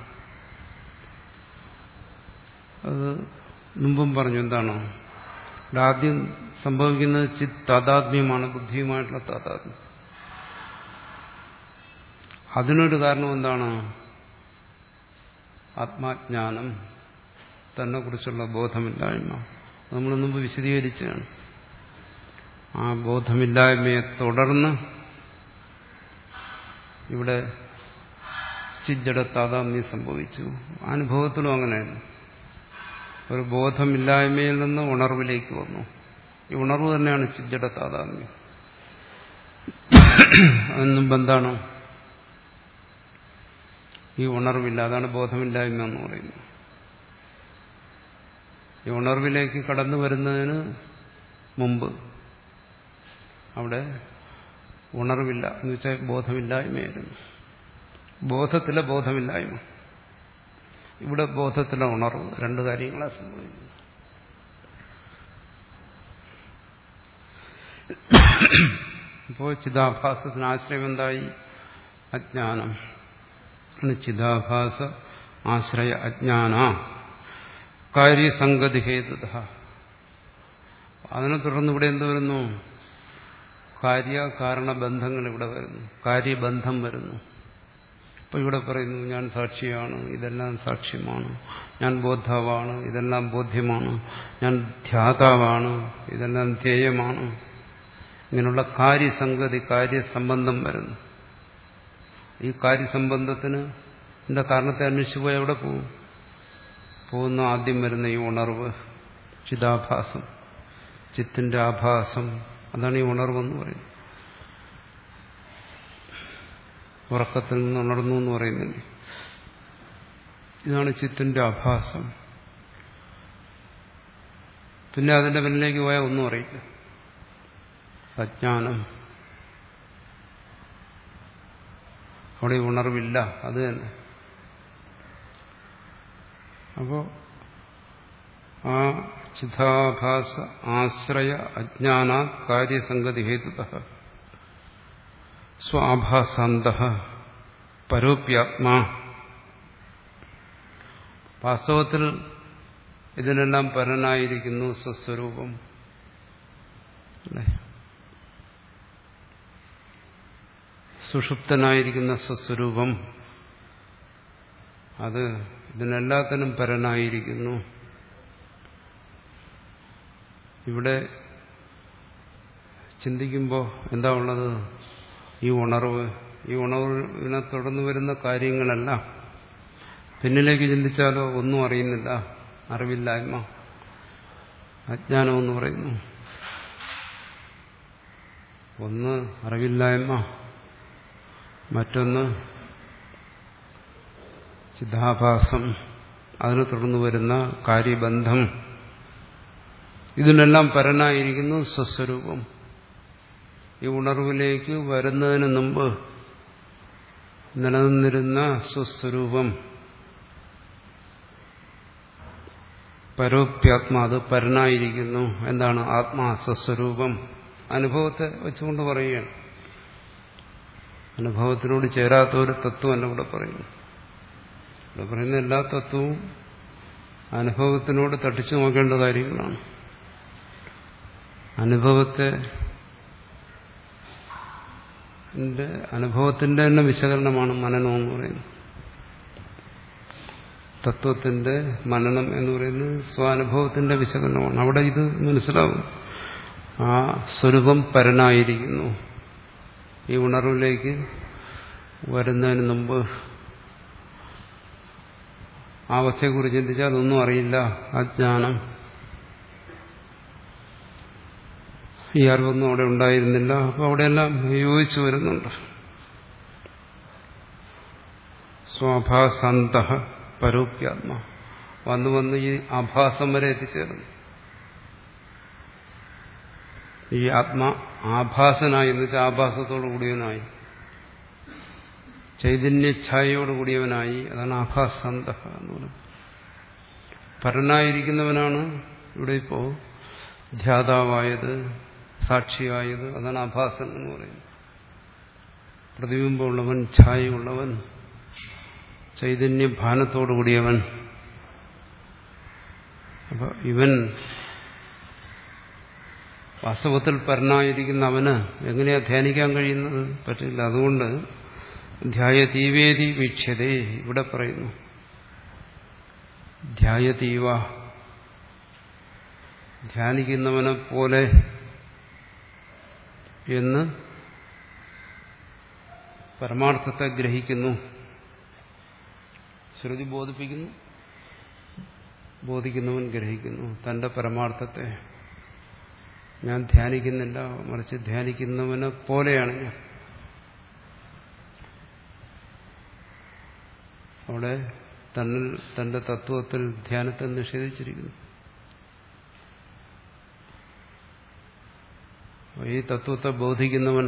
അത് മുമ്പും പറഞ്ഞു. എന്താണ് ഇവിടെ ആദ്യം സംഭവിക്കുന്നത്? ചിത് താദാത്മ്യമാണ്, ബുദ്ധിയുമായിട്ടുള്ള താദാത്മ്യം. അതിനൊരു കാരണം എന്താണ്? ആത്മാജ്ഞാനം, തന്നെ കുറിച്ചുള്ള ബോധമില്ലായ്മ. നമ്മൾ മുമ്പ് വിശദീകരിച്ചാണ്. ആ ബോധമില്ലായ്മയെ തുടർന്ന് ഇവിടെ ചിജ്ജട താദാത്മ്യം സംഭവിച്ചു. അനുഭവത്തിലും അങ്ങനെയാണ്. ഒരു ബോധമില്ലായ്മയിൽ നിന്ന് ഉണർവിലേക്ക് വന്നു. ഈ ഉണർവ് തന്നെയാണ് ചിജ്ജട താദാത്മ്യം. അതിനും എന്താണ് ഈ ഉണർവില്ല, അതാണ് ബോധമില്ലായ്മ എന്ന് പറയുന്നത്. ഈ ഉണർവിലേക്ക് കടന്നു വരുന്നതിന് മുമ്പ് അവിടെ ഉണർവില്ല എന്ന് വെച്ചാൽ ബോധമില്ലായ്മയായിരുന്നു. ബോധത്തിലെ ബോധമില്ലായ്മ, ഇവിടെ ബോധത്തിലെ ഉണർവ്, രണ്ട് കാര്യങ്ങളാണ് സംഭവിക്കുന്നത്. ഇപ്പോൾ ചിദാഭാസത്തിന് ആശ്രയം എന്തായി? അജ്ഞാനം. ചിദാഭാസ ആശ്രയ അജ്ഞാന കാര്യസംഗതി ഹേതുത. അതിനെ തുടർന്ന് ഇവിടെ എന്ത് വരുന്നു? കാര്യകാരണ ബന്ധങ്ങൾ ഇവിടെ വരുന്നു, കാര്യബന്ധം വരുന്നു. അപ്പൊ ഇവിടെ പറയുന്നു, ഞാൻ സാക്ഷിയാണ്, ഇതെല്ലാം സാക്ഷ്യമാണ്. ഞാൻ ബോദ്ധാവാണ്, ഇതെല്ലാം ബോധ്യമാണ്. ഞാൻ ധ്യാതാവാണ്, ഇതെല്ലാം ധ്യേയമാണ്. ഇങ്ങനെയുള്ള കാര്യസംഗതി, കാര്യസംബന്ധം വരുന്നു. ഈ കാര്യസംബന്ധത്തിന് ഇതിന്റെ കാരണത്തെ അന്വേഷിച്ചു പോയി എവിടെ പോകും? പോകുന്ന ആദ്യം വരുന്ന ഈ ഉണർവ്, ചിദാഭാസം, ചിത്തിന്റെ ആഭാസം, അതാണ് ഈ ഉണർവെന്ന് പറയുന്നത്. ഉറക്കത്തിൽ നിന്ന് ഉണർന്നു എന്ന് പറയുന്നില്ല, ഇതാണ് ചിത്തിന്റെ ആഭാസം. പിന്നെ അതിന്റെ പിന്നിലേക്ക് പോയാൽ ഒന്നും അറിയില്ല. അജ്ഞാനം, അവിടെ ഉണർവില്ല. അത് തന്നെ. അപ്പോ ആ ചിതാഭാസ ആശ്രയ അജ്ഞാനാ കാര്യസംഗതി ഹേതുതഃ സ്വാഭാസാന്തഃ പരോപ്യാത്മാ. വാസ്തവത്തിൽ ഇതിനെല്ലാം പരനായിരിക്കുന്നു സ്വസ്വരൂപം. സുഷുപ്തനായിരിക്കുന്ന സ്വസ്വരൂപം അത് ഇതിനെല്ലാത്തിനും പരനായിരിക്കുന്നു. ഇവിടെ ചിന്തിക്കുമ്പോൾ എന്താ ഉള്ളത്? ഈ ഉണർവ്. ഈ ഉണർവിനെ തുടർന്ന് വരുന്ന കാര്യങ്ങളെല്ലാം പിന്നിലേക്ക് ചിന്തിച്ചാലോ ഒന്നും അറിയുന്നില്ല. അറിവില്ലായ്മ, അജ്ഞാനമെന്ന് പറയുന്നു. ഒന്ന് അറിവില്ലായ്മ, മറ്റൊന്ന് ചിദാഭാസം, അതിനെ തുടർന്ന് വരുന്ന കാര്യബന്ധം. ഇതിനെല്ലാം പരനായിരിക്കുന്നു സ്വസ്വരൂപം. ഈ ഉണർവിലേക്ക് വരുന്നതിന് മുമ്പ് നിലനിന്നിരുന്ന സ്വസ്വരൂപം പരോപ്യാത്മാ, അത് പരനായിരിക്കുന്നു. എന്താണ്? ആത്മാ, സ്വസ്വരൂപം. അനുഭവത്തെ വെച്ചുകൊണ്ട് പറയുകയാണ്. അനുഭവത്തിനോട് ചേരാത്ത ഒരു തത്വം എന്നെ ഇവിടെ പറയുന്നു. ഇവിടെ പറയുന്ന എല്ലാ തത്വവും അനുഭവത്തിനോട് തട്ടിച്ചു നോക്കേണ്ട കാര്യങ്ങളാണ്. അനുഭവത്തെ അനുഭവത്തിന്റെ തന്നെ വിശകലനമാണ് മനനം എന്ന് പറയുന്നത്. തത്വത്തിന്റെ മനനം എന്ന് പറയുന്നത് സ്വാനുഭവത്തിന്റെ വിശകലനമാണ്. അവിടെ ഇത് മനസ്സിലാവും. ആ സ്വരൂപം പരനായിരിക്കുന്നു. ഈ ഉണർവിലേക്ക് വരുന്നതിന് മുമ്പ് ആ അവസ്ഥയെക്കുറിച്ച് ചിന്തിച്ചാൽ അതൊന്നും അറിയില്ല. അജ്ഞാനം, ഈ അറിവൊന്നും അവിടെ ഉണ്ടായിരുന്നില്ല. അപ്പോൾ അവിടെയെല്ലാം യോജിച്ചു വരുന്നുണ്ട്. സ്വാഭാസാന്തഃ പരോപ്യാത്മ, വന്നു വന്ന് ഈ ആഭാസം വരെ എത്തിച്ചേർന്നു. ഈ ആത്മാ ആഭാസനായി എന്ന് വെച്ചാൽ ആഭാസത്തോടു കൂടിയവനായി, ചൈതന്യഛായയോട് കൂടിയവനായി. അതാണ് ആഭാസാന്തഃ എന്ന് പറയുന്നത്. പരനായിരിക്കുന്നവനാണ് ഇവിടെ ഇപ്പോ ധ്യാതാവായത്, സാക്ഷിയായത്. അതാണ് ആഭാസൻ എന്ന് പറയുന്നത്. പ്രതിബിംബമുള്ളവൻ, ഛായയുള്ളവൻ, ചൈതന്യഭാനത്തോടു കൂടിയവൻ. അപ്പൊ ഇവൻ വാസ്തവത്തിൽ പരനായിരിക്കുന്ന അവന് എങ്ങനെയാ ധ്യാനിക്കാൻ കഴിയുന്നത്? പറ്റില്ല. അതുകൊണ്ട് ധ്യായതീവേദി വീക്ഷ്യതേ ഇവിടെ പറയുന്നു. ധ്യായതീവ, ധ്യാനിക്കുന്നവനെ പോലെ എന്ന് പരമാർത്ഥത്തെ ഗ്രഹിക്കുന്നു. ശ്രുതി ബോധിപ്പിക്കുന്നു, ബോധിക്കുന്നവൻ ഗ്രഹിക്കുന്നു തന്റെ പരമാർത്ഥത്തെ. ഞാൻ ധ്യാനിക്കുന്നില്ല, മറിച്ച് ധ്യാനിക്കുന്നവനെ പോലെയാണ് ഞാൻ. അവിടെ തന്നിൽ തന്റെ തത്വത്തിൽ ധ്യാനത്തെ നിഷേധിച്ചിരിക്കുന്നു. ഈ തത്വത്തെ ബോധിക്കുന്നവൻ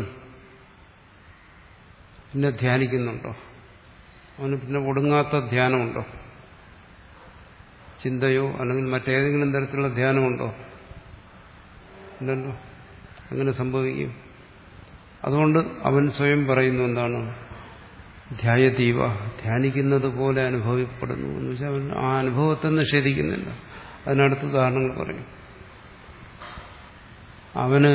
പിന്നെ ധ്യാനിക്കുന്നുണ്ടോ? അവന് പിന്നെ ഒടുങ്ങാത്ത ധ്യാനമുണ്ടോ? ചിന്തയോ അല്ലെങ്കിൽ മറ്റേതെങ്കിലും തരത്തിലുള്ള ധ്യാനമുണ്ടോ? ഇല്ലല്ലോ. അങ്ങനെ സംഭവിക്കും. അതുകൊണ്ട് അവൻ സ്വയം പറയുന്നു എന്താണ്? ധ്യായതീവ, ധ്യാനിക്കുന്നത് പോലെ അനുഭവപ്പെടുന്നു എന്ന് വെച്ചാൽ അവൻ ആ അനുഭവത്തെ നിഷേധിക്കുന്നില്ല. അതിനടുത്ത് ഉദാഹരണങ്ങൾ പറയും. അവന്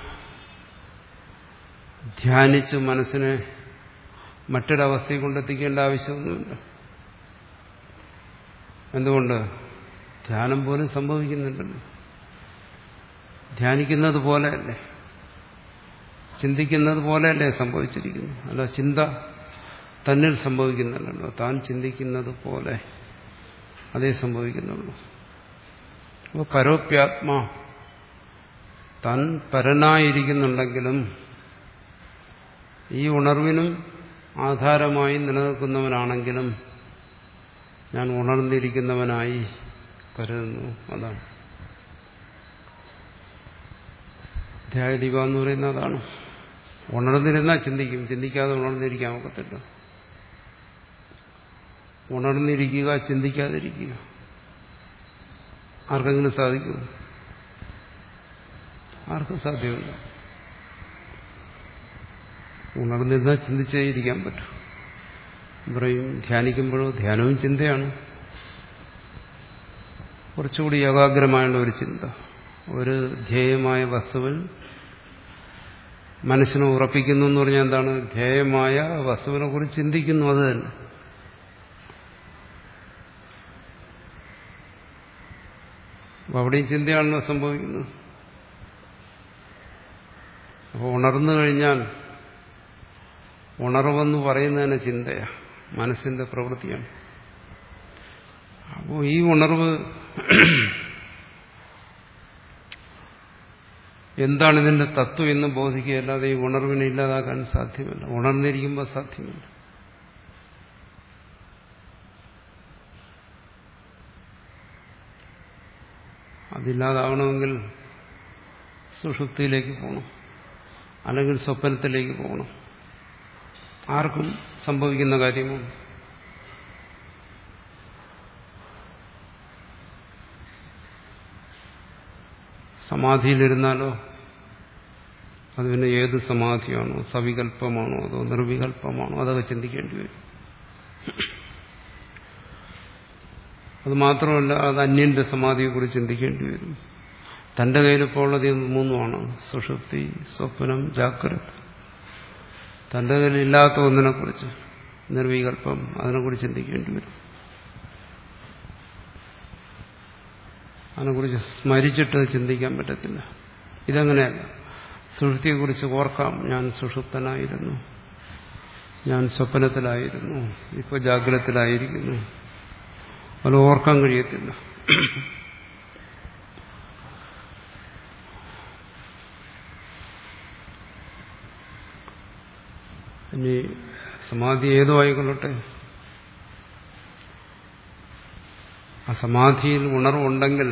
ധ്യാനിച്ച് മനസ്സിനെ മറ്റൊരവസ്ഥയിൽ കൊണ്ടെത്തിക്കേണ്ട ആവശ്യമൊന്നുമില്ല. എന്തുകൊണ്ട്? ധ്യാനം പോലും സംഭവിക്കുന്നുണ്ടല്ലോ. ധ്യാനിക്കുന്നത് പോലെയല്ലേ, ചിന്തിക്കുന്നത് പോലെയല്ലേ സംഭവിച്ചിരിക്കുന്നു. അല്ല, ചിന്ത തന്നിൽ സംഭവിക്കുന്നുണ്ടല്ലോ. താൻ ചിന്തിക്കുന്നത് പോലെ അതേ സംഭവിക്കുന്നുള്ളൂ. അപ്പോൾ പരോപ്യാത്മാ, താൻ പരനായിരിക്കുന്നുണ്ടെങ്കിലും ഈ ഉണർവിനും ആധാരമായി നിലനിൽക്കുന്നവനാണെങ്കിലും ഞാൻ ഉണർന്നിരിക്കുന്നവനായി കരുതുന്നു. അതാണ് ധ്യായദീപ എന്ന് പറയുന്നത്. അതാണ്. ഉണർന്നിരുന്നാൽ ചിന്തിക്കും, ചിന്തിക്കാതെ ഉണർന്നിരിക്കാൻ ഒക്കത്തില്ല. ഉണർന്നിരിക്കുക, ചിന്തിക്കാതിരിക്കുക. ആർക്കെങ്കിലും സാധിക്കുമോ? ആർക്കും സാധ്യമല്ല. ഉണർന്നിരുന്നാൽ ചിന്തിച്ചേ ഇരിക്കാൻ പറ്റും. പറയും ധ്യാനിക്കുമ്പോഴോ, ധ്യാനവും ചിന്തയാണ്. കുറച്ചുകൂടി ഏകാഗ്രമായുള്ള ഒരു ചിന്ത, ഒരു ധ്യേയമായ വസ്തുവിൽ മനസ്സിനെ ഉറപ്പിക്കുന്നു എന്ന് പറഞ്ഞാൽ എന്താണ്? ധ്യേയമായ വസ്തുവിനെ കുറിച്ച് ചിന്തിക്കുന്നു, അത് തന്നെ. അപ്പോൾ അവിടെയും ചിന്തയാണല്ലോ സംഭവിക്കുന്നത്. അപ്പോൾ ഉണർന്നു കഴിഞ്ഞാൽ ഉണർവെന്ന് പറയുന്നതിന് ചിന്തയാണ്, മനസ്സിന്റെ പ്രവൃത്തിയാണ്. അപ്പോൾ ഈ ഉണർവ് എന്താണ് ഇതിന്റെ തത്വം എന്ന് ബോധിക്കുക, അല്ലാതെ ഈ ഉണർവിനെ ഇല്ലാതാക്കാൻ സാധ്യമല്ല. ഉണർന്നിരിക്കുമ്പോൾ സാധ്യമല്ല. അതില്ലാതാവണമെങ്കിൽ സുഷുപ്തിയിലേക്ക് പോകണം, അല്ലെങ്കിൽ സ്വപ്നത്തിലേക്ക് പോകണം. ആർക്കും സംഭവിക്കുന്ന കാര്യമാണ്. സമാധിയിലിരുന്നാലോ, അത് പിന്നെ ഏത് സമാധിയാണോ? സവികല്പമാണോ അതോ നിർവികല്പമാണോ? അതൊക്കെ ചിന്തിക്കേണ്ടി വരും. അത് മാത്രമല്ല, അത് അന്യന്റെ സമാധിയെക്കുറിച്ച് ചിന്തിക്കേണ്ടി വരും. തന്റെ കയ്യിലിപ്പോൾ ഉള്ളത് ഇത് മൂന്നുമാണ്: സുഷുപ്തി, സ്വപ്നം, ജാഗ്രത. തന്റെ കയ്യിലില്ലാത്ത ഒന്നിനെക്കുറിച്ച്, നിർവികല്പം, അതിനെക്കുറിച്ച് ചിന്തിക്കേണ്ടി വരും. അതിനെക്കുറിച്ച് സ്മരിച്ചിട്ട് ചിന്തിക്കാൻ പറ്റത്തില്ല. ഇതങ്ങനെയല്ല. സുഷുപ്തിയെക്കുറിച്ച് ഓർക്കാം, ഞാൻ സുഷുപ്തനായിരുന്നു, ഞാൻ സ്വപ്നത്തിലായിരുന്നു, ഇപ്പോൾ ജാഗ്രതത്തിലായിരിക്കുന്നു. അത് ഓർക്കാൻ കഴിയത്തില്ല. ഇനി സമാധി ഏതോ ആയിക്കൊള്ളട്ടെ, ആ സമാധിയിൽ ഉണർവുണ്ടെങ്കിൽ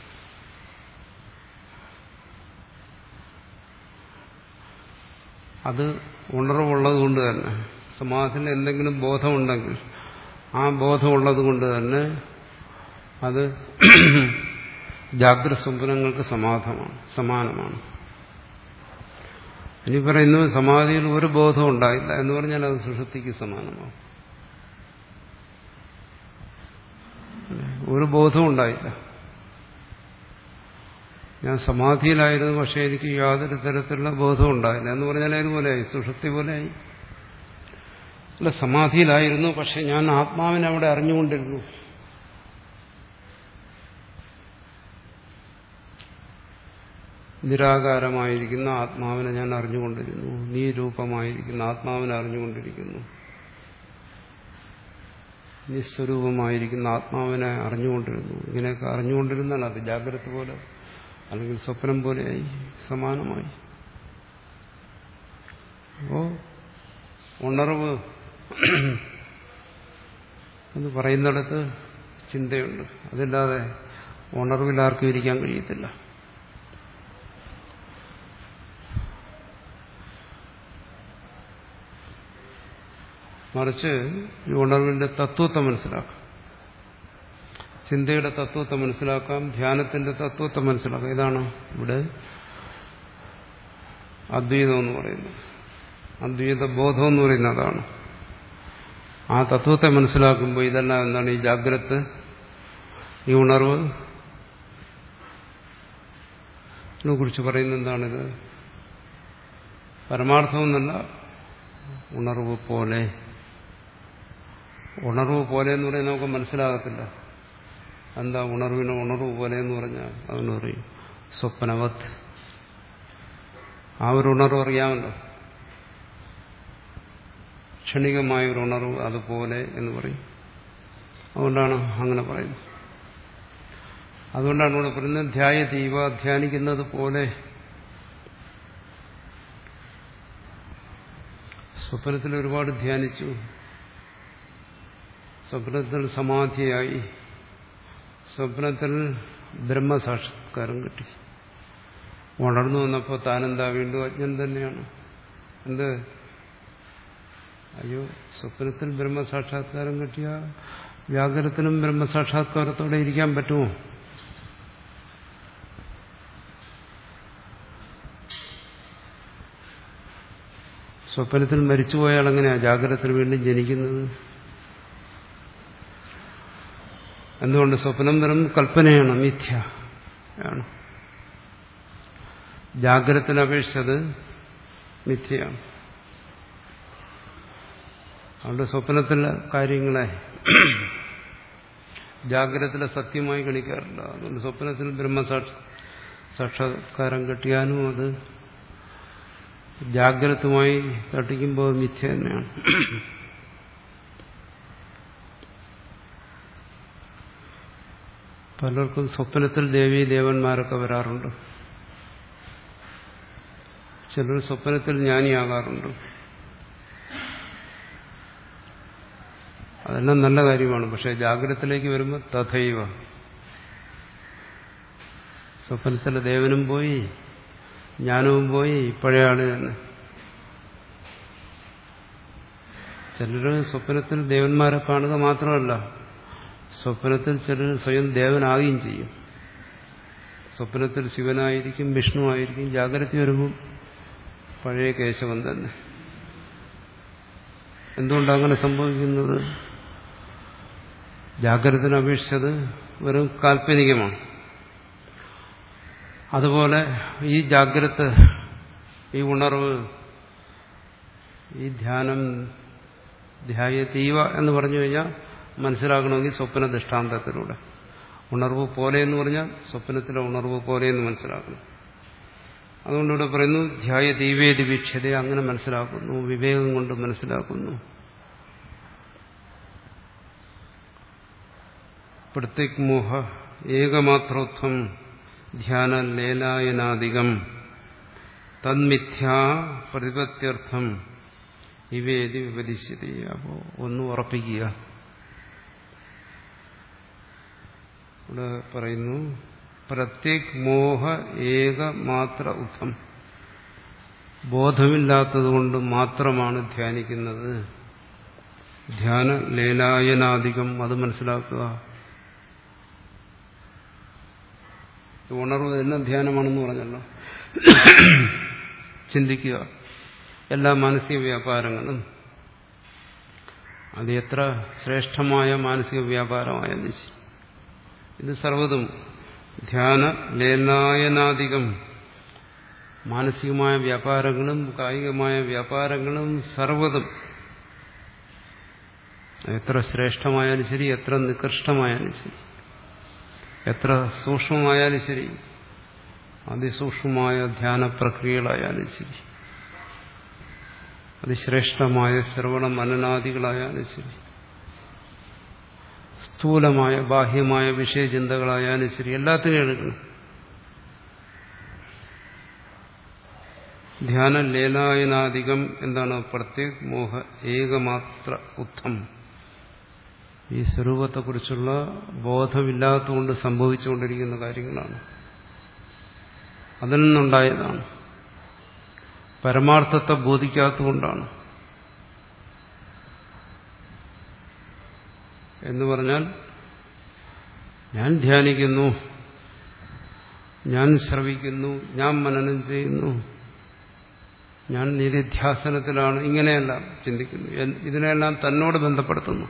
അത് ഉണർവുള്ളത് കൊണ്ട് തന്നെ, സമാധിയിൽ എന്തെങ്കിലും ബോധമുണ്ടെങ്കിൽ ആ ബോധമുള്ളത് കൊണ്ട് തന്നെ അത് ജാഗ്രത സ്വപ്നങ്ങൾക്ക് സമാധമാണ്, സമാനമാണ്. ഇനി പറയുന്നു സമാധിയിൽ ഒരു ബോധം ഉണ്ടായില്ല എന്ന് പറഞ്ഞാൽ അത് സുഷുപ്തിക്ക് സമാനമാകും. ഒരു ബോധവും ഉണ്ടായില്ല. ഞാൻ സമാധിയിലായിരുന്നു, പക്ഷെ എനിക്ക് യാതൊരു തരത്തിലുള്ള ബോധവും ഉണ്ടായില്ല എന്ന് പറഞ്ഞാൽ അതുപോലെയായി, സുഷുപ്തി പോലെയായി. അല്ല, സമാധിയിലായിരുന്നു, പക്ഷെ ഞാൻ ആത്മാവിനെ അവിടെ അറിഞ്ഞുകൊണ്ടിരുന്നു. നിരാകാരമായിരിക്കുന്ന ആത്മാവിനെ ഞാൻ അറിഞ്ഞുകൊണ്ടിരുന്നു, നീരൂപമായിരിക്കുന്ന ആത്മാവിനെ അറിഞ്ഞുകൊണ്ടിരിക്കുന്നു, നിസ്വരൂപമായിരിക്കുന്ന ആത്മാവിനെ അറിഞ്ഞുകൊണ്ടിരുന്നു. ഇങ്ങനെയൊക്കെ അറിഞ്ഞുകൊണ്ടിരുന്നാൽ അത് ജാഗ്രത പോലെ അല്ലെങ്കിൽ സ്വപ്നം പോലെയായി, സമാനമായി. അപ്പോ ഉണർവ് എന്ന് പറയുന്നിടത്ത് ചിന്തയുണ്ട്. അതില്ലാതെ ഉണർവിൽ ആർക്കും ഇരിക്കാൻ കഴിയത്തില്ല. മറിച്ച് ഈ ഉണർവിന്റെ തത്വത്തെ മനസ്സിലാക്കാം, ചിന്തയുടെ തത്വത്തെ മനസ്സിലാക്കാം, ധ്യാനത്തിന്റെ തത്വത്തെ മനസ്സിലാക്കാം. ഇതാണ് ഇവിടെ അദ്വൈതം എന്ന് പറയുന്നത്. അദ്വൈത ബോധം എന്ന് പറയുന്നത് അതാണ്. ആ തത്വത്തെ മനസ്സിലാക്കുമ്പോൾ ഇതെല്ലാം എന്താണ്? ഈ ജാഗ്രത, ഈ ഉണർവ് ഇതിനെ കുറിച്ച് പറയുന്നത് എന്താണിത്? പരമാർത്ഥമെന്നല്ല, ഉണർവ് പോലെ. ഉണർവ് പോലെ എന്ന് പറയുന്നത് നമുക്ക് മനസ്സിലാകത്തില്ല. എന്താ ഉണർവിന് ഉണർവ് പോലെ എന്ന് പറഞ്ഞാൽ? അതെന്ന് പറയും സ്വപ്നവത്. ആ ഒരു ഉണർവ് അറിയാമല്ലോ, ക്ഷണികമായൊരു ഉണർവ്, അതുപോലെ എന്ന് പറയും. അതുകൊണ്ടാണ് അങ്ങനെ പറയുന്നത്. അതുകൊണ്ടാണ് ഇവിടെ പറയുന്നത് ധ്യായതീവ, ധ്യാനിക്കുന്നത് പോലെ. സ്വപ്നത്തിൽ ഒരുപാട് ധ്യാനിച്ചു, സ്വപ്നത്തിൽ സമാധിയായി, സ്വപ്നത്തിൽ ബ്രഹ്മസാക്ഷാത്കാരം കിട്ടി. ഉണർന്നു വന്നപ്പോൾ താനെന്താ വീണ്ടും അജ്ഞൻ തന്നെയാണ്. എന്ത്? അയ്യോ, സ്വപ്നത്തിൽ ബ്രഹ്മസാക്ഷാത്കാരം കിട്ടിയ ജാഗ്രതത്തിലും ബ്രഹ്മസാക്ഷാത്കാരത്തോടെ ഇരിക്കാൻ പറ്റുമോ? സ്വപ്നത്തിൽ മരിച്ചുപോയാൽ എങ്ങനെയാ ജാഗ്രതത്തിൽ വീണ്ടും ജനിക്കുന്നത്? എന്തുകൊണ്ട്? സ്വപ്നം വെറും കൽപ്പനയാണ്, മിഥ്യ ആണ്. ജാഗ്രതത്തിന് അപേക്ഷിച്ചത് മിഥ്യയാണ്. അതുകൊണ്ട് സ്വപ്നത്തിലെ കാര്യങ്ങളെ ജാഗ്രതത്തിലെ സത്യമായി ഗണിക്കാറില്ല. അതുകൊണ്ട് സ്വപ്നത്തിൽ ബ്രഹ്മസാക്ഷ സാക്ഷാത്കാരം കിട്ടിയാലും അത് ജാഗ്രതമായി തട്ടിക്കുമ്പോൾ മിഥ്യ തന്നെയാണ്. പലർക്കും സ്വപ്നത്തിൽ ദേവീ ദേവന്മാരൊക്കെ വരാറുണ്ട്. ചിലർ സ്വപ്നത്തിൽ ജ്ഞാനിയാകാറുണ്ട്. അതെല്ലാം നല്ല കാര്യമാണ്. പക്ഷെ ജാഗ്രതത്തിലേക്ക് വരുമ്പോൾ തഥൈവ. സ്വപ്നത്തിലെ ദേവനും പോയി, ജ്ഞാനവും പോയി, പഴയ ആള് തന്നെ. ചിലർ സ്വപ്നത്തിൽ ദേവന്മാരെ കാണുക മാത്രമല്ല, സ്വപ്നത്തിൽ ചിലർ സ്വയം ദേവനാകുകയും ചെയ്യും. സ്വപ്നത്തിൽ ശിവനായിരിക്കും, വിഷ്ണു ആയിരിക്കും. ജാഗ്രത വരുമ്പോൾ പഴയ കേശവൻ തന്നെ. എന്തുകൊണ്ടാണ് അങ്ങനെ സംഭവിക്കുന്നത്? ജാഗ്രതത്തിന് അപേക്ഷിച്ചത് വെറും കാൽപ്പനികമാണ്. അതുപോലെ ഈ ജാഗ്രത, ഈ ഉണർവ്, ഈ ധ്യാനം, ധ്യായതീവ എന്ന് പറഞ്ഞു കഴിഞ്ഞാൽ മനസ്സിലാക്കണമെങ്കിൽ സ്വപ്ന ദൃഷ്ടാന്തത്തിലൂടെ. ഉണർവ് പോലെ എന്ന് പറഞ്ഞാൽ സ്വപ്നത്തിലെ ഉണർവ് പോലെ എന്ന് മനസ്സിലാക്കണം. അതുകൊണ്ട് ഇവിടെ പറയുന്നു ധ്യായതീവേതി വീക്ഷത. അങ്ങനെ മനസ്സിലാക്കുന്നു, വിവേകം കൊണ്ട് മനസ്സിലാക്കുന്നു. പ്രത്യഗ്മോഹ ഏകമാത്രോത്വം ധ്യാന ലേലായനാദികം തന്മിഥ്യാ പ്രതിപത്യർത്ഥം ഇവേദി വിപദിശ്യതി. അപ്പോൾ ഒന്ന് ഉറപ്പിക്കുക. ഇവിടെ പറയുന്നു പ്രത്യക് മോഹ ഏകമാത്ര ഉത്തം. ബോധമില്ലാത്തതുകൊണ്ട് മാത്രമാണ് ധ്യാനിക്കുന്നത്. ധ്യാന ലേലായനാദികം, അത് മനസ്സിലാക്കുക. ഉണർവ് എല്ലാം ധ്യാനമാണെന്ന് പറഞ്ഞല്ലോ. ചിന്തിക്കുക. എല്ലാ മാനസിക വ്യാപാരങ്ങളും അത് എത്ര ശ്രേഷ്ഠമായ മാനസിക വ്യാപാരമായാലും ശരി, ഇത് സർവ്വതും ധ്യാന ലേലായനാദികം. മാനസികമായ വ്യാപാരങ്ങളും കായികമായ വ്യാപാരങ്ങളും സർവ്വതും എത്ര ശ്രേഷ്ഠമായാലും ശരി, എത്ര നികൃഷ്ടമായാലും ശരി, എത്ര സൂക്ഷ്മമായാലും ശരി, അതിസൂക്ഷ്മമായ ധ്യാന പ്രക്രിയകളായാലും ശരി, അതിശ്രേഷ്ഠമായ ശ്രവണ മനനാദികളായാലും ശരി, സ്ഥൂലമായ ബാഹ്യമായ വിഷയചിന്തകളായാലും ശരി, എല്ലാത്തിനും എടുക്കണം. ധ്യാന ലേലായനാദികം എന്താണ്? പ്രത്യേക് മോഹ ഏകമാത്ര ഉത്തം. ഈ സ്വരൂപത്തെക്കുറിച്ചുള്ള ബോധമില്ലാത്തതുകൊണ്ട് സംഭവിച്ചുകൊണ്ടിരിക്കുന്ന കാര്യങ്ങളാണ്. അതിൽ നിന്നുണ്ടായതാണ്. പരമാർത്ഥത്തെ ബോധിക്കാത്തതുകൊണ്ടാണ്. എന്ന് പറഞ്ഞാൽ ഞാൻ ധ്യാനിക്കുന്നു, ഞാൻ ശ്രവിക്കുന്നു, ഞാൻ മനനം ചെയ്യുന്നു, ഞാൻ നിരിധ്യാസനത്തിലാണ്, ഇങ്ങനെയല്ല ചിന്തിക്കുന്നു. ഇതിനെല്ലാം തന്നോട് ബന്ധപ്പെടുത്തുന്നു.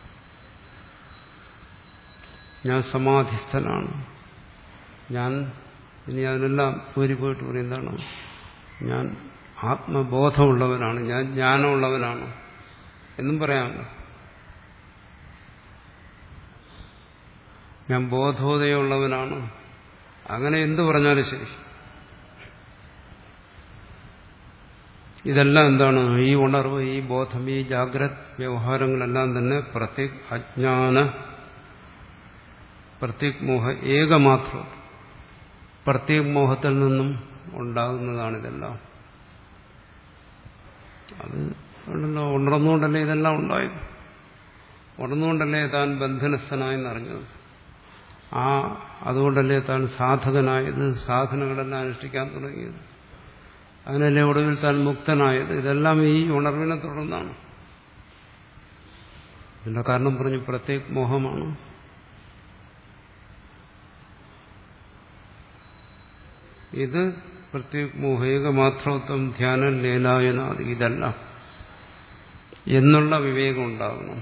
ഞാൻ സമാധിസ്ഥനാണ്, ഞാൻ ഇനി അതിനെല്ലാം ഊരി പോയിട്ട് പറയും എന്താണ്, ഞാൻ ആത്മബോധമുള്ളവനാണ്, ഞാൻ ജ്ഞാനമുള്ളവനാണ് എന്നും പറയാമല്ലോ. ഞാൻ ബോധോദയമുള്ളവനാണ്, അങ്ങനെ എന്തു പറഞ്ഞാലും ശരി. ഇതെല്ലാം എന്താണ്? ഈ ഉണർവ്, ഈ ബോധം, ഈ ജാഗ്രത് വ്യവഹാരങ്ങളെല്ലാം തന്നെ പ്രത്യേക് അജ്ഞാന പ്രത്യേക് മോഹ ഏകമാത്രം, പ്രത്യേക് മോഹത്തിൽ നിന്നും ഉണ്ടാകുന്നതാണിതെല്ലാം. അത് ഉണർന്നുകൊണ്ടല്ലേ ഇതെല്ലാം ഉണ്ടായത്. ഉണർന്നുകൊണ്ടല്ലേ താൻ ബന്ധനസ്ഥനായെന്നറിഞ്ഞത്. ആ അതുകൊണ്ടല്ലേ താൻ സാധകനായത്, സാധനങ്ങളെല്ലാം അനുഷ്ഠിക്കാൻ തുടങ്ങിയത്. അതിനല്ലേ ഒടുവിൽ താൻ മുക്തനായത്. ഇതെല്ലാം ഈ ഉണർവിനെ തുടർന്നാണ്. ഇതിന്റെ കാരണം പറഞ്ഞു പ്രത്യേക മോഹമാണ്. ഇത് പ്രത്യേക മോഹേക മാത്രോത്വം ധ്യാനം ലീലായനാദി ഇതല്ല എന്നുള്ള വിവേകം ഉണ്ടാകണം.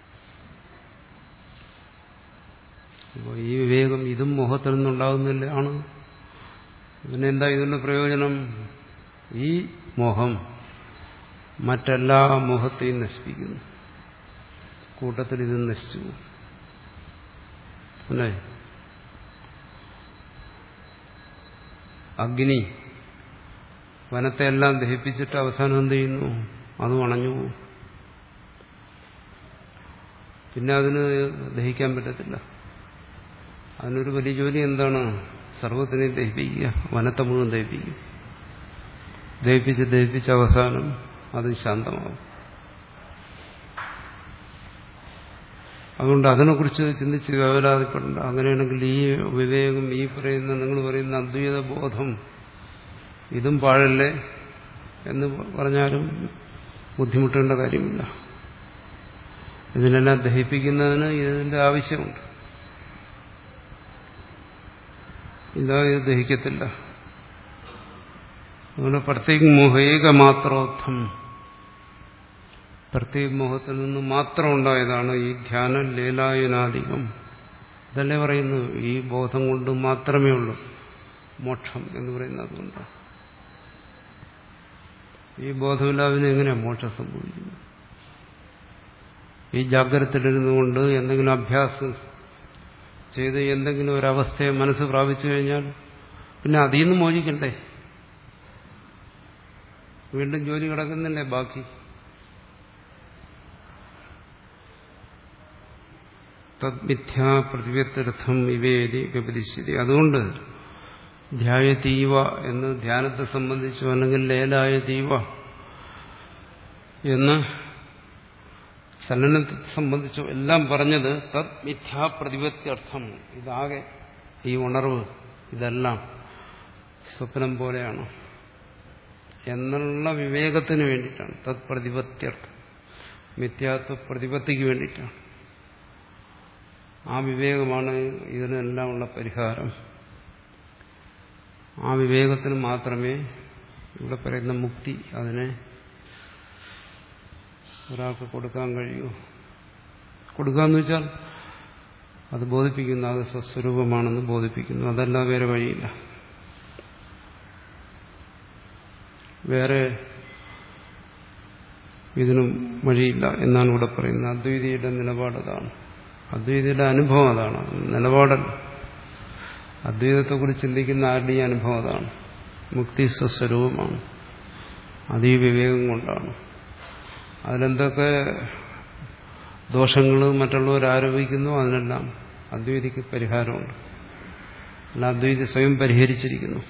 അപ്പോൾ ഈ വിവേകം ഇതും മോഹത്തിൽ നിന്നുണ്ടാകുന്നില്ല ആണ്. പിന്നെ എന്താ ഇതിന്റെ പ്രയോജനം? ഈ മോഹം മറ്റെല്ലാ മോഹത്തെയും നശിപ്പിക്കുന്നു. കൂട്ടത്തിൽ ഇത് നശിച്ചു അല്ലേ? അഗ്നി വനത്തെ എല്ലാം ദഹിപ്പിച്ചിട്ട് അവസാനം എന്ത് ചെയ്യുന്നു? അതും അണഞ്ഞു പോകും. പിന്നെ അതിന് ദഹിക്കാൻ പറ്റത്തില്ല. അതിനൊരു വലിയ ജോലി എന്താണ്? സർവ്വത്തിനെയും ദഹിപ്പിക്കുക, വനത്തെ മുഴുവൻ ദഹിപ്പിക്കുക. ദഹിപ്പിച്ച് ദഹിപ്പിച്ച് അവസാനം അത് ശാന്തമാകും. അതുകൊണ്ട് അതിനെക്കുറിച്ച് ചിന്തിച്ച് വേവലാതിപ്പെടേണ്ട. അങ്ങനെയാണെങ്കിൽ ഈ വിവേകം, ഈ പറയുന്ന നിങ്ങൾ പറയുന്ന അദ്വൈത ബോധം ഇതും പാഴല്ലേ എന്ന് പറഞ്ഞാലും ബുദ്ധിമുട്ടേണ്ട കാര്യമില്ല. ഇതിനെല്ലാം ദഹിപ്പിക്കുന്നതിന് ഇതിന്റെ ആവശ്യമുണ്ട്. ഇതാ ഇത് ദഹിക്കത്തില്ല. അതുകൊണ്ട് പ്രത്യേക മോഹേക മാത്രോത്ഥം, പ്രത്യേക മോഹത്തിൽ നിന്ന് മാത്രം ഉണ്ടായതാണ് ഈ ധ്യാനം ലീലായനാധികം. ഇതല്ലേ പറയുന്നു, ഈ ബോധം കൊണ്ട് മാത്രമേ ഉള്ളൂ മോക്ഷം എന്ന് പറയുന്നത്. അതുകൊണ്ട് ഈ ബോധമില്ലാതെ എങ്ങനെയാണ് മോക്ഷം സംഭവിക്കുന്നത്? ഈ ജാഗ്രതയിലിരുന്നു കൊണ്ട് എന്തെങ്കിലും അഭ്യാസം ചെയ്ത് എന്തെങ്കിലും ഒരവസ്ഥയെ മനസ്സ് പ്രാപിച്ചു കഴിഞ്ഞാൽ പിന്നെ അതിൽ നിന്ന് മോചിക്കണ്ടേ? വീണ്ടും ജോലി കിടക്കുന്നില്ലേ ബാക്കി? തദ്മിഥ്യാ പ്രതിവ്യത്യർത്ഥം വിവേദി വ്യപതിശ്യതി. അതുകൊണ്ട് ധ്യായതീവ എന്ന് ധ്യാനത്തെ സംബന്ധിച്ചോ അല്ലെങ്കിൽ ലേലായതീവ എന്ന് ചലനത്തെ സംബന്ധിച്ചോ എല്ലാം പറഞ്ഞത് തദ് മിഥ്യാ പ്രതിപത്യർത്ഥം. ഇതാകെ ഈ ഉണർവ് ഇതെല്ലാം സ്വപ്നം പോലെയാണ് എന്നുള്ള വിവേകത്തിന് വേണ്ടിയിട്ടാണ്. തദ് പ്രതിപത്യർത്ഥം, മിഥ്യാത്വ പ്രതിപത്തിക്ക് വേണ്ടിയിട്ടാണ്. ആ വിവേകമാണ് ഇതിനെല്ലാമുള്ള പരിഹാരം. ആ വിവേകത്തിന് മാത്രമേ ഇവിടെ പറയുന്ന മുക്തി അതിനെ ഒരാൾക്ക് കൊടുക്കാൻ കഴിയൂ. കൊടുക്കാന്ന് വെച്ചാൽ അത് ബോധിപ്പിക്കുന്നു, അത് സ്വസ്വരൂപമാണെന്ന് ബോധിപ്പിക്കുന്നു. അതല്ല വേറെ വഴിയില്ല. വേറെ ഇതിനും വഴിയില്ല എന്നാണ് ഇവിടെ പറയുന്നത്. അദ്വൈതിയുടെ നിലപാടതാണ്, അദ്വൈതിയുടെ അനുഭവം അതാണ്, നിലപാടല്ല. അദ്വൈതത്തെക്കുറിച്ച് ചിന്തിക്കുന്ന ആരുടെയും അനുഭവം അതാണ്. മുക്തി സ്വസ്വരൂപമാണ്. അത് ഈ വിവേകം കൊണ്ടാണ്. അതിലെന്തൊക്കെ ദോഷങ്ങൾ മറ്റുള്ളവർ ആരോപിക്കുന്നു അതിനെല്ലാം അദ്വൈതിക്ക് പരിഹാരമുണ്ട്. അല്ല അദ്വൈതി സ്വയം പരിഹരിച്ചിരിക്കുന്നു.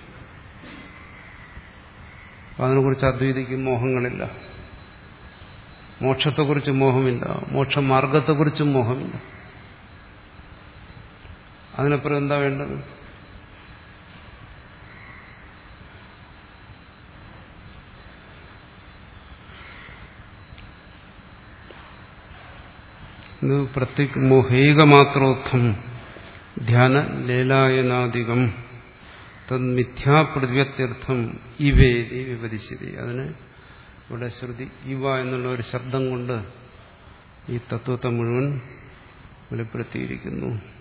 അപ്പം അതിനെക്കുറിച്ച് അദ്വൈതിക്ക് മോഹങ്ങളില്ല. മോക്ഷത്തെക്കുറിച്ച് മോഹമില്ല, മോക്ഷമാർഗത്തെക്കുറിച്ചും മോഹമില്ല. അതിനപ്പുറം എന്താ വേണ്ടത്? പ്രത്യേക മോഹേകമാത്രോത്ഥം ധ്യാന ലീലായനാദികം തദ് മിഥ്യാപ്രതിപത്യർത്ഥം ഇവേദി വിപദിശ്യതി. അതിന് ഇവിടെ ശ്രുതി ഇവ എന്നുള്ള ഒരു ശബ്ദം കൊണ്ട് ഈ തത്വത്തെ മുഴുവൻ വെളിപ്പെടുത്തിയിരിക്കുന്നു.